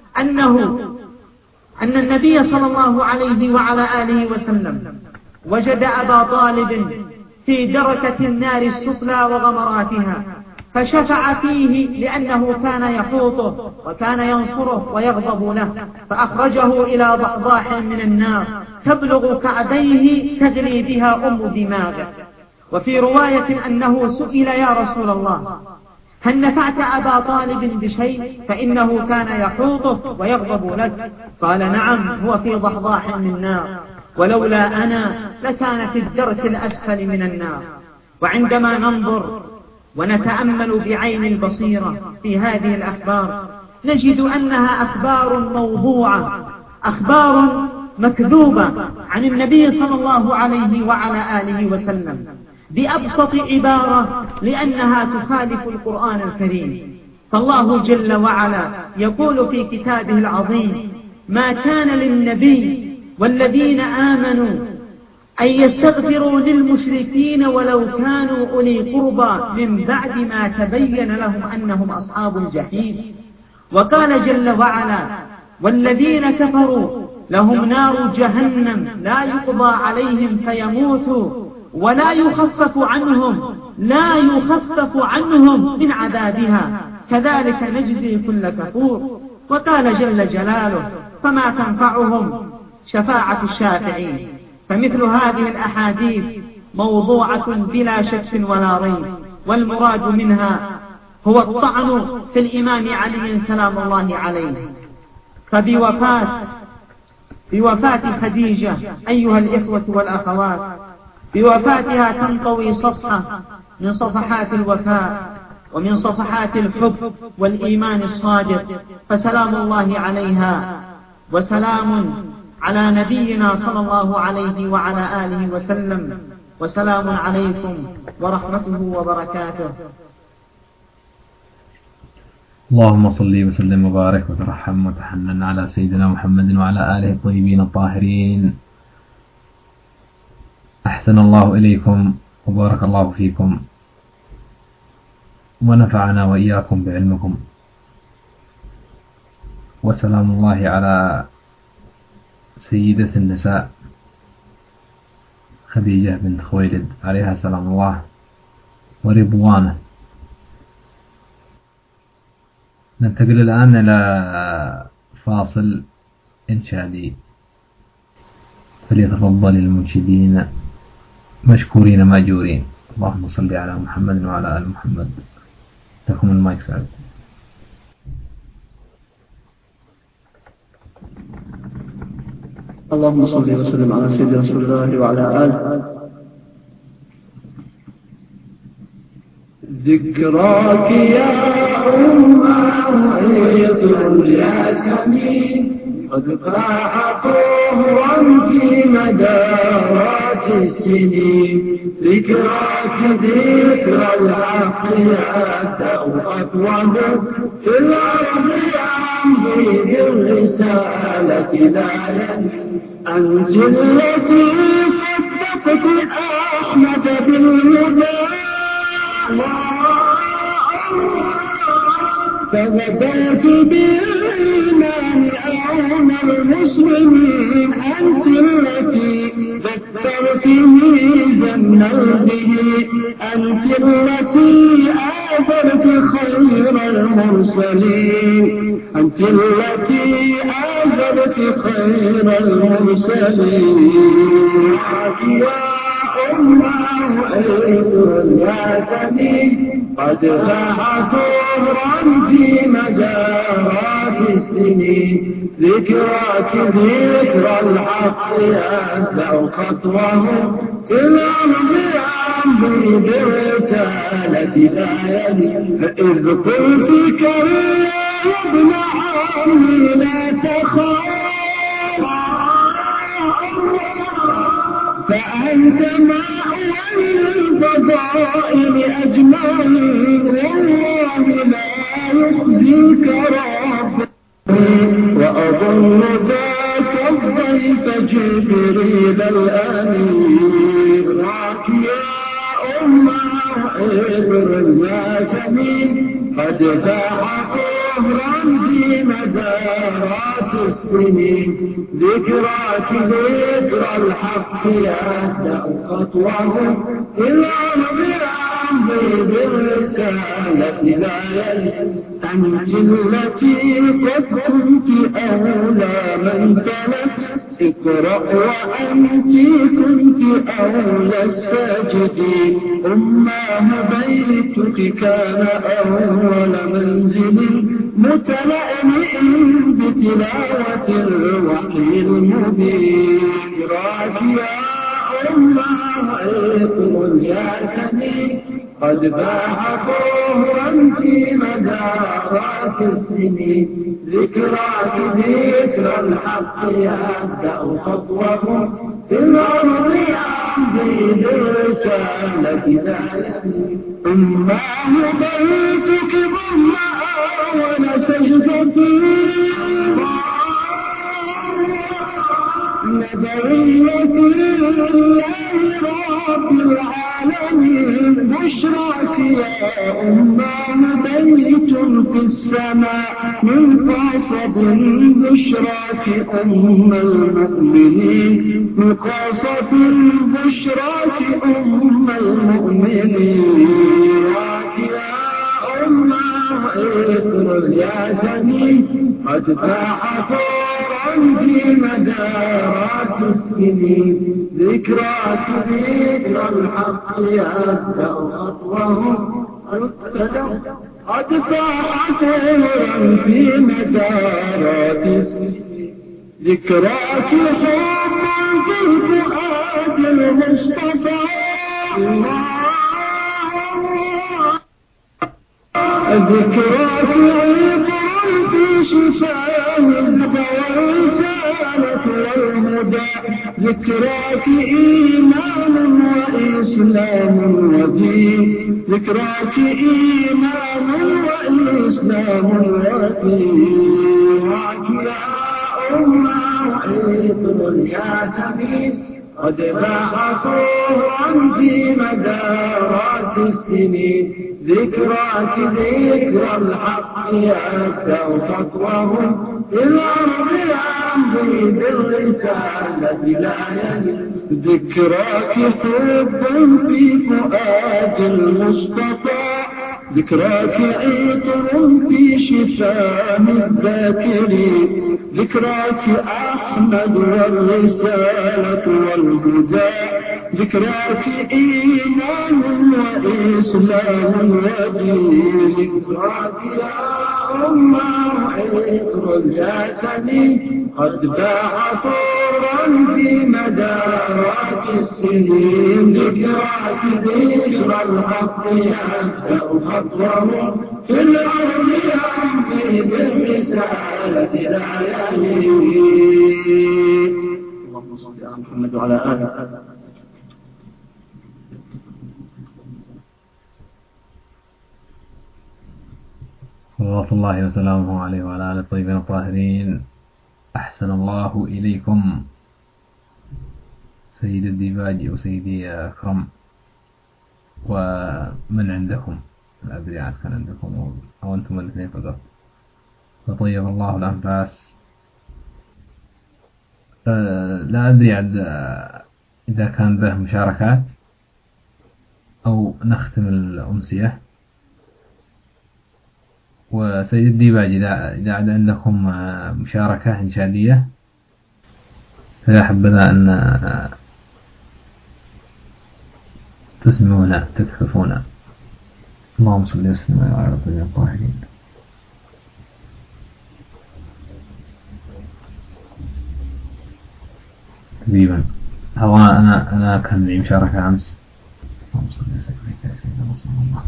أنه أن النبي صلى الله عليه وعلى آله وسلم وجد أبا طالب في دركة النار السفلى وغمراتها، فشفع فيه لأنه كان يحوطه وكان ينصره ويغضب له، فأخرجه إلى ضحضاح من النار تبلغ كعبيه تجري بها أم دماغه. وفي رواية أنه سئل يا رسول الله هل نفعت أبا طالب بشيء فإنه كان يحوطه ويغضب لك؟ قال نعم، هو في ضحضاح من النار، ولولا أنا لكان في الدرك الأسفل من النار. وعندما ننظر ونتأمل بعين البصيرة في هذه الأخبار نجد أنها أخبار موضوعة، أخبار مكذوبة عن النبي صلى الله عليه وعلى آله وسلم بأبسط عبارة، لأنها تخالف القرآن الكريم. فالله جل وعلا يقول في كتابه العظيم ما كان للنبي والذين آمنوا أن يستغفروا للمشركين ولو كانوا أولي قربى من بعد ما تبين لهم أنهم أصحاب الجحيم. وقال جل وعلا والذين كفروا لهم نار جهنم لا يقضى عليهم فيموتوا ولا يخفف عنهم لا يخفف عنهم من عذابها كذلك نجزي كل كفور. وقال جل جلاله فما تنفعهم شفاعة الشافعين. فمثل هذه الأحاديث موضوعة بلا شك ولا ريب، والمراد منها هو الطعن في الإمام علي سلام الله عليه. فبوفاة بوفاة خديجة أيها الإخوة والأخوات، بوفاتها تنطوي صفحة من صفحات الوفاء ومن صفحات الحب والإيمان الصادق، فسلام الله عليها وسلام على نبينا صلى الله عليه وعلى آله وسلم. وسلام عليكم ورحمته وبركاته. اللهم صل وسلم وبارك وترحم وتحنن على سيدنا محمد وعلى آله الطيبين الطاهرين. أحسن الله إليكم وبارك الله فيكم ونفعنا وإياكم بعلمكم، وسلام الله على سيدة النساء خديجة بنت خويلد عليها سلام الله ورضوانه. ننتقل الآن إلى فاصل إنشادي، فليتفضل المنشدين مشكورين ماجورين. اللهم صل على محمد وعلى آل محمد. لكم المايك سعد. اللهم صل وسلم على سيدنا رسول الله وعلى آله. ذكراك يا أمة عيد الياسمين قد قاع طهرا في مدارات السنين. ذكراك ذكر الحق يبدأ خطوه في الأرض يمضي بالرسالة لا ينسى. أنت التي صدقت أحمد بالهدى فبدأت بالإيمان أعون المسلمين. أنت التي ذكرتني زمنا به، أنت التي آثرت خير المرسلين، أنت التي آثرت خير المرسلين. الله أيها الياسمين قد باع طهرا في مجارات السنين. ذكراك ذكر الحق يبدأ خطوه في الأرض يمضي بالرسالة لا يلي. فإذ قلت كلا يا ابن عمي لا تخاف فأنت مأوى الفضائل أجمعين. والله لا يخزيك ربك وأظن ذاك الضيف جبريل الأمين. راك يا أمة عبر الياسمين قد باع طهرا في مدارات السنين. ذكراك ذكر الحق يبدأ خطوه في الأرض يمضي بالرسالة لا يلي. أنت التي قد كنت أولى من تلت اقرأ وأنت كنت أولى الساجدين. أماه بيتك كان أول منزل متلألئ بتلاوة الوحي المبين. راك يا أمة عطر الياسمين قد باع طهرا في مدارات السنين. ذكراك ذكر الحق يبدأ خطوه في الأرض يمضي بالرسالة لا يلي. أماه بيتك ضم أول سجدتي نبوية لله رب العالمين. بشراك يا أماه بيت في السماء من قصب. بشراك أم المؤمنين من قصب. بشراك أم المؤمنين. راك يا أماه عطر الياسمين قد باع طهرا في مدارات السنين. ذكراك ذكر الحق يبدأ خطوه قد باع طهرا في مدارات السنين. ذكراك حب في الفؤاد المصطفى. ذكراك عطر في شفاه والرسالة والهدى ذكراك إيمان وإسلام ودين ذكراك إيمان وإسلام ودين وعك يا أمة وعيطر الياسمين قد باع طهرا في مدارات السنين ذكراك ذكرى الحق يأتوا خطوهم في الأرض يمضي بالرسالة لا يلي ذكراك حبا في فؤاد المصطفى ذكراك عطر في شفاه الذاكرين ذكراك أحمد والرسالة والهدى ذكراك إيمان وإسلام ودين ذكراك يا أمة عطر الجاسمين قد باع طورا في مدارات السنين ذكراك ذكرى الحق يبدأ خطوه في الأرض يمضي بالرسالة لا يلين. اللهم صل على محمد وعلى آله. صلوات الله وسلامه عليه وعلى آله الطيبين الطاهرين. أحسن الله إليكم سيد الديباجي وسيدي أكرم ومن عندكم، لا أدري عن كان عندكم أو أنتم الاثنين فقط. فطيب الله الأنفاس. أه لا أدري عد إذا كان به مشاركات أو نختم الأمسية. وسيد الديباجي إذا عاد عندكم مشاركة إنشادية فلا حبذا أن تسمعونا تكففونا. اللهم صل وسلم على رسول الطاهرين. تقريبا هو أنا أنا كان لي مشاركة أمس. اللهم صل وسلم على سيدنا رسول الله.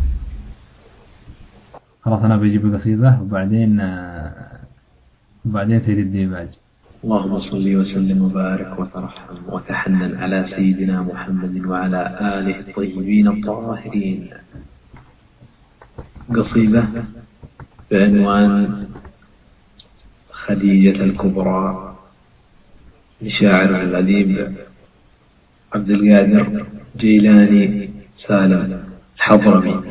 خلاص أنا بجيب قصيدة وبعدين وبعدين سيد الديباج. اللهم صل وسلم وبارك وترحم وتحنن على سيدنا محمد وعلى آله الطيبين الطاهرين. قصيدة بعنوان خديجة الكبرى لشاعر الأديب عبد القادر جيلاني سالم الحضرمي.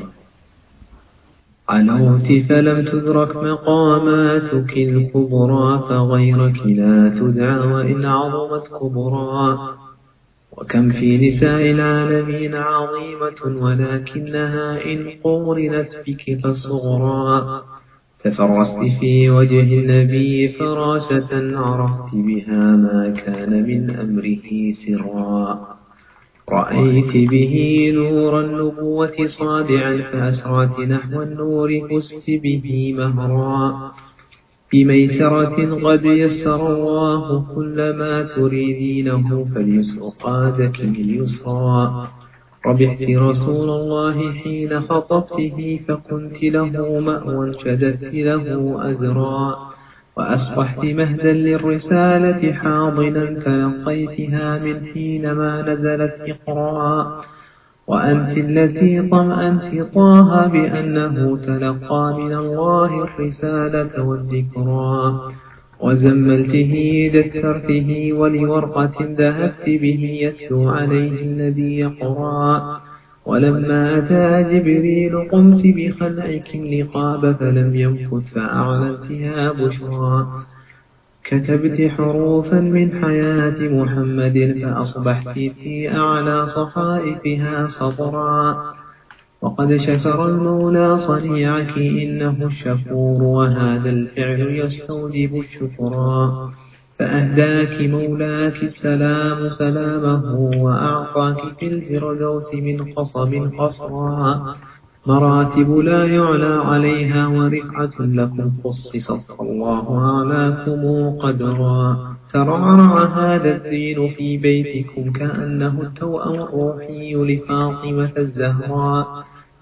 علوت فلم تدرك مقاماتك الكبرى فغيرك لا تدعى وإن عظمت كبرى. وكم في نساء العالمين عظيمة ولكنها إن قورنت بك فصغرى. تفرست في وجه النبي فراسة عرفت بها ما كان من أمره سرا. رأيت به نور النبوة صادعا فأسرعت نحو النور فزت به مهرا. بميسرة قد يسر الله كل ما تريدينه فاليسر قادك لليسرى. ربحت رسول الله حين خطبته فكنت له مأوى شددت له أزرا. وأصبحت مهدا للرسالة حاضنا تلقيتها من حينما نزلت إقراء. وأنت التي طمأنت طه بأنه تلقى من الله الرسالة والذكرى. وزملته ذكرته ولورقة ذهبت به يتلو عليه الذي يقرأ. ولما أتى جبريل قمت بخلعك النقاب فلم يمكث فأعلنتها بشرى. كتبت حروفا من حياة محمد فأصبحت في أعلى صحائفها سطرا. وقد شكر المولى صنيعك إنه الشكور وهذا الفعل يستوجب الشكرا. فأهداك مولاك السلام سلامه وأعطاك في الفردوس من قصب قصرا. مراتب لا يعلى عليها ورفعة لكم خصصت الله أعلاكم قدرا. ترعرع هذا الدين في بيتكم كأنه التوأم الروحي لفاطمة الزهراء.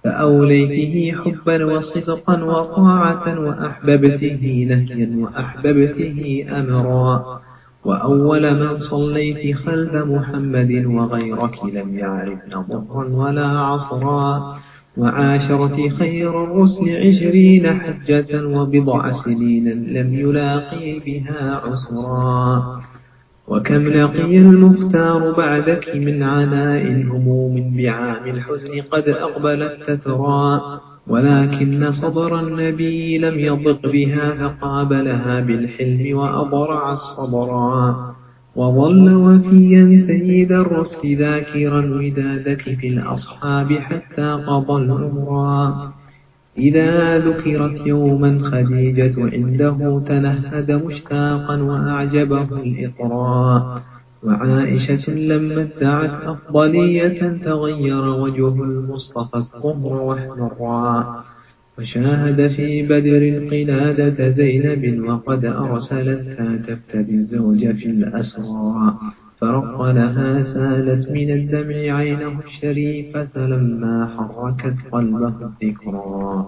فأوليته حبا وصدقا وطاعة وأحببته نهيا وأحببته أمرا. وأول من صليت خلف محمد وغيرك لم يعرفن ضرا ولا عصرا. وعاشرت خير الرسل عشرين حجة وبضع سنين لم يلاقي بها عسرا. وكم لقي المختار بعدك من عناء هموم بعام الحزن قد أقبلت تترى. ولكن صدر النبي لم يضق بها فقابلها بالحلم وأضرع الصبرا. وظل وفيا سيد الرسل ذاكرا ودادك في الأصحاب حتى قضى العمرا. إذا ذكرت يوما خديجة عنده تنهد مشتاقا وأعجبه الإطراء. وعائشة لما ادعت أفضلية تغير وجه المصطفى الطهر واحمرا. وشاهد في بدر القلادة زينب وقد أرسلتها تفتدي الزوج في الأسرى. فرق لها سالت من الدمع عينه الشريفة لما حركت قلبه الذكرى.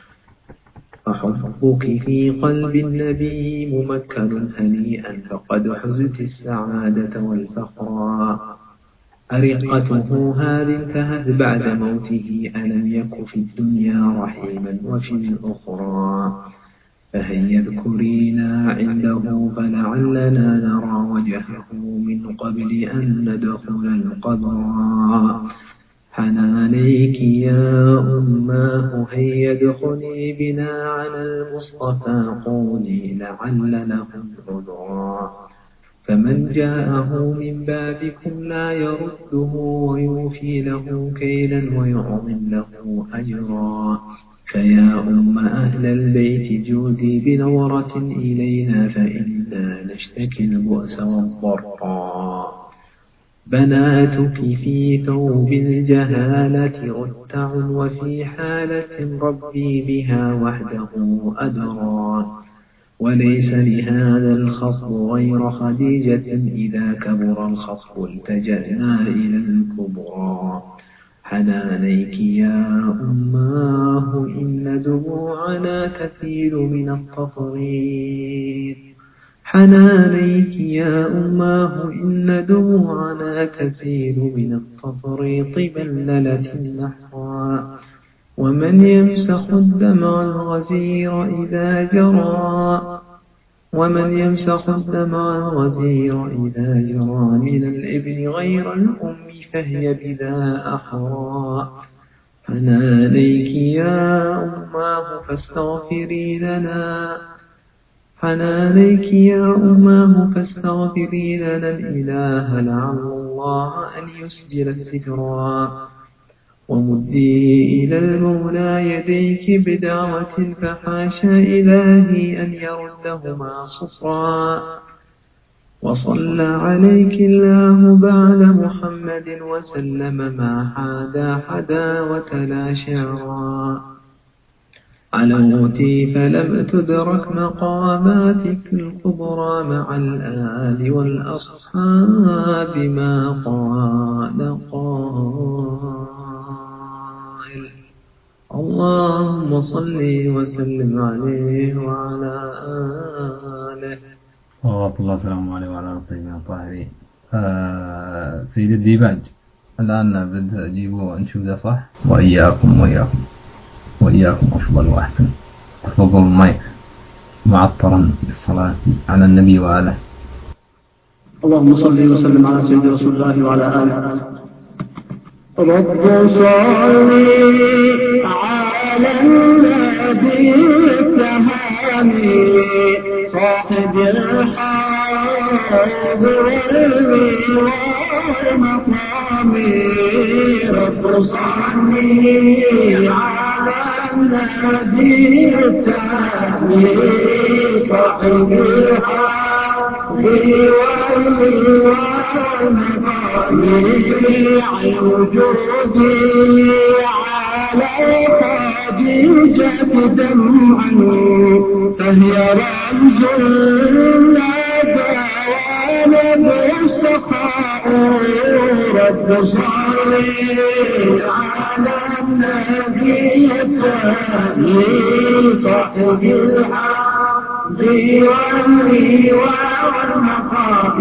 فحبك في قلب النبي ممكن هنيئا فقد حزت السعادة والفخرا. أرقته هذه انتهت بعد موته ألم يك في الدنيا رحيما وفي الأخرى. فهيا اذكرينا عنده فلعلنا نرى وجهه من قبل أن ندخل القبر. حنانيك يا أماه هيا ادخلي بنا على المصطفى قولي لعل له عذرا. فمن جاءه من بابكم لا يرده ويوفي له كيلا ويعظم له أجرا. فيا أم أهل البيت جودي بنورة إلينا فإنا نشتكي البؤس والضرا. بناتك في ثوب الجهالة رتع وفي حالة ربي بها وحده أدرى. وليس لهذا الخصب غير خديجة إذا كبر الخصب التجأنا إلى الكبرى. حنانيك يا أماه إن دموعنا تسيل من التفريط. حنانيك يا أماه إن دموعنا تسيل من التفريط بللة النحوى. ومن يمسخ الدمع الغزير إذا جرى. ومن يمسخ الدمع الغزير إذا جرى من الابن غير الأم فهي بذا أحرى. حنانيك يا أماه فاستغفري لنا. حنانيك يا أماه فاستغفري لنا الإله لعل الله أن يسجل السترا. ومدي إلى المولى يديك بدعوة فحاشا إلهي أن يردهما صفرا. وصلى عليك الله بعد محمد وسلم ما حدا حدا وتلا شعرا. علوتي فلم تدرك مقاماتك الكبرى مع الآل والأصحاب ما قال قائل. اللهم صل وسلم عليه وعلى آله. صلوات الله وسلامه عليه وعلى آله الطيبين الطاهرين. آه سيد الديباج الآن بدأ أجيبه نشوف ده صح. وإياكم وإياكم وإياكم أفضل وأحسن. تفضل المايك معطرا بالصلاة على النبي وآله. اللهم صل وسلم على سيد رسول الله وعلى آله. رب صل على النبي التهاني صاحب الحوض والمقام. رب صل على النبي التهاني صاحب الحوض والمقام. وجودي على خديجة دمعا فهي رمز الندى ونبع السخاء. رب صل على النبي التالي صاحب الحق واللواء والمقام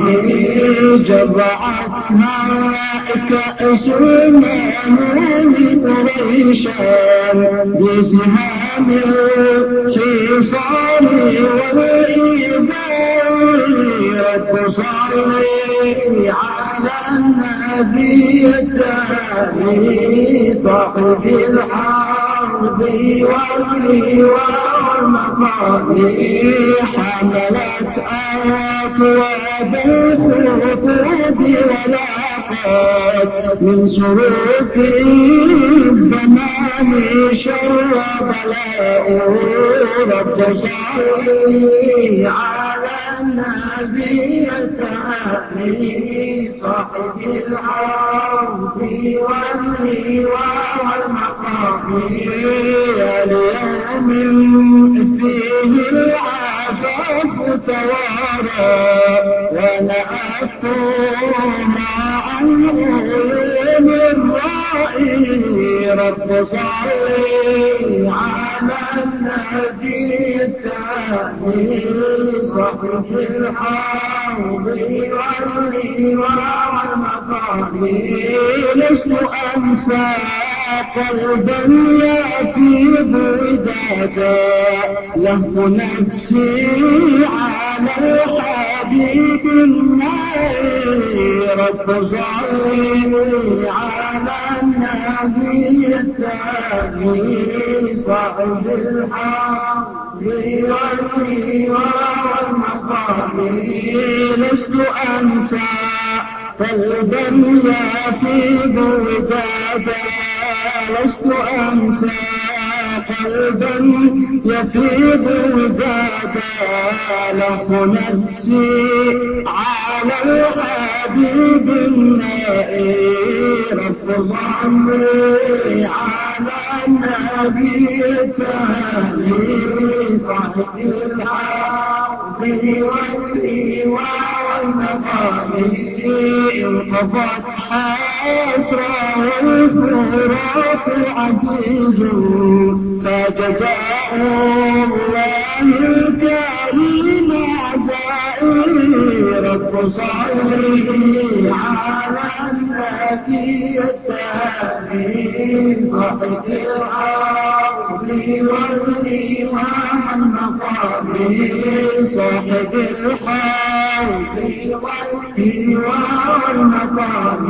جمعتها كأس المأمون قريشان بسهام الخصام والإيمان رب صلي على النبي التالي صاحب الحرب واللواء والمقام حملت أكواب الخطوب ولاقت من سلوك الزمان شر بلاء رب صلي على النبي التالي صاحب الحرب واللواء والمقام اليوم فيه العفاف توارى ونأتم عن غيوم الرائي رب صلي على النبي التالي صاحب الحرب واللواء والمقام لست أنسى قلبا يفيض ودادا له نفسي على الحبيب النبي رب صلي على النبي التالي صاحب الحق واللواء والمقام لست أنسى قلبا يفيض ودادا لست أنسى قلبا يفيض ودادا له نفسي على الحبيب النائي رب صلي على النبي التالي صاحب الحق واللواء والمقام انقضت حسرى والفراق عزيز فجزاء الله الكريم عزائي رب صلي على النبي التالي صاحب الحق واللواء والمقام صاحب الحق واللواء والمقام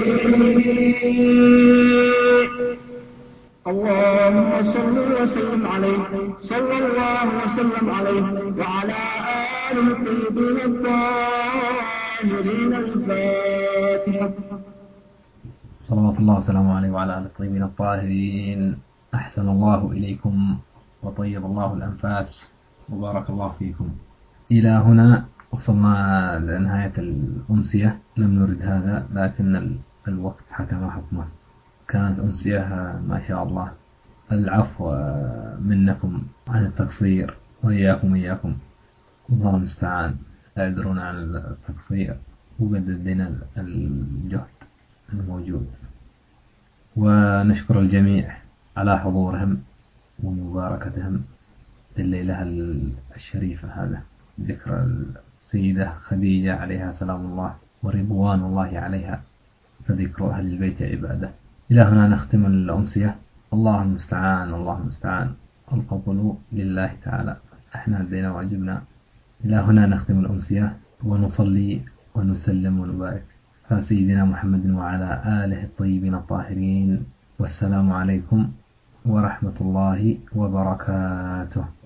اللهم صل وسلم عليه صلى الله وسلم عليه وعلى آله الطيبين الطاهرين الفاتحة. صلوات الله وسلامه عليه وعلى آله الطيبين الطاهرين. أحسن الله إليكم وطيب الله الأنفاس وبارك الله فيكم. إلى هنا وصلنا لنهاية الأمسية. لم نرد هذا لكن الوقت حكم حكمه. كانت أمسية ما شاء الله. العفو منكم عن التقصير وإياكم إياكم الله المستعان. لا يدرون عن التقصير وقددنا الجهد الموجود. ونشكر الجميع على حضورهم ومباركتهم لليلة الشريفة هذا ذكرى السيدة خديجة عليها سلام الله ورضوان الله عليها فذكر أهل البيت عبادة. إلى هنا نختم الأمسية. الله المستعان الله المستعان. الفضل لله تعالى. احنا هدينا وعجبنا. إلى هنا نختم الأمسية ونصلي ونسلم ونبارك على سيدنا محمد وعلى آله الطيبين الطاهرين. والسلام عليكم ورحمة الله وبركاته.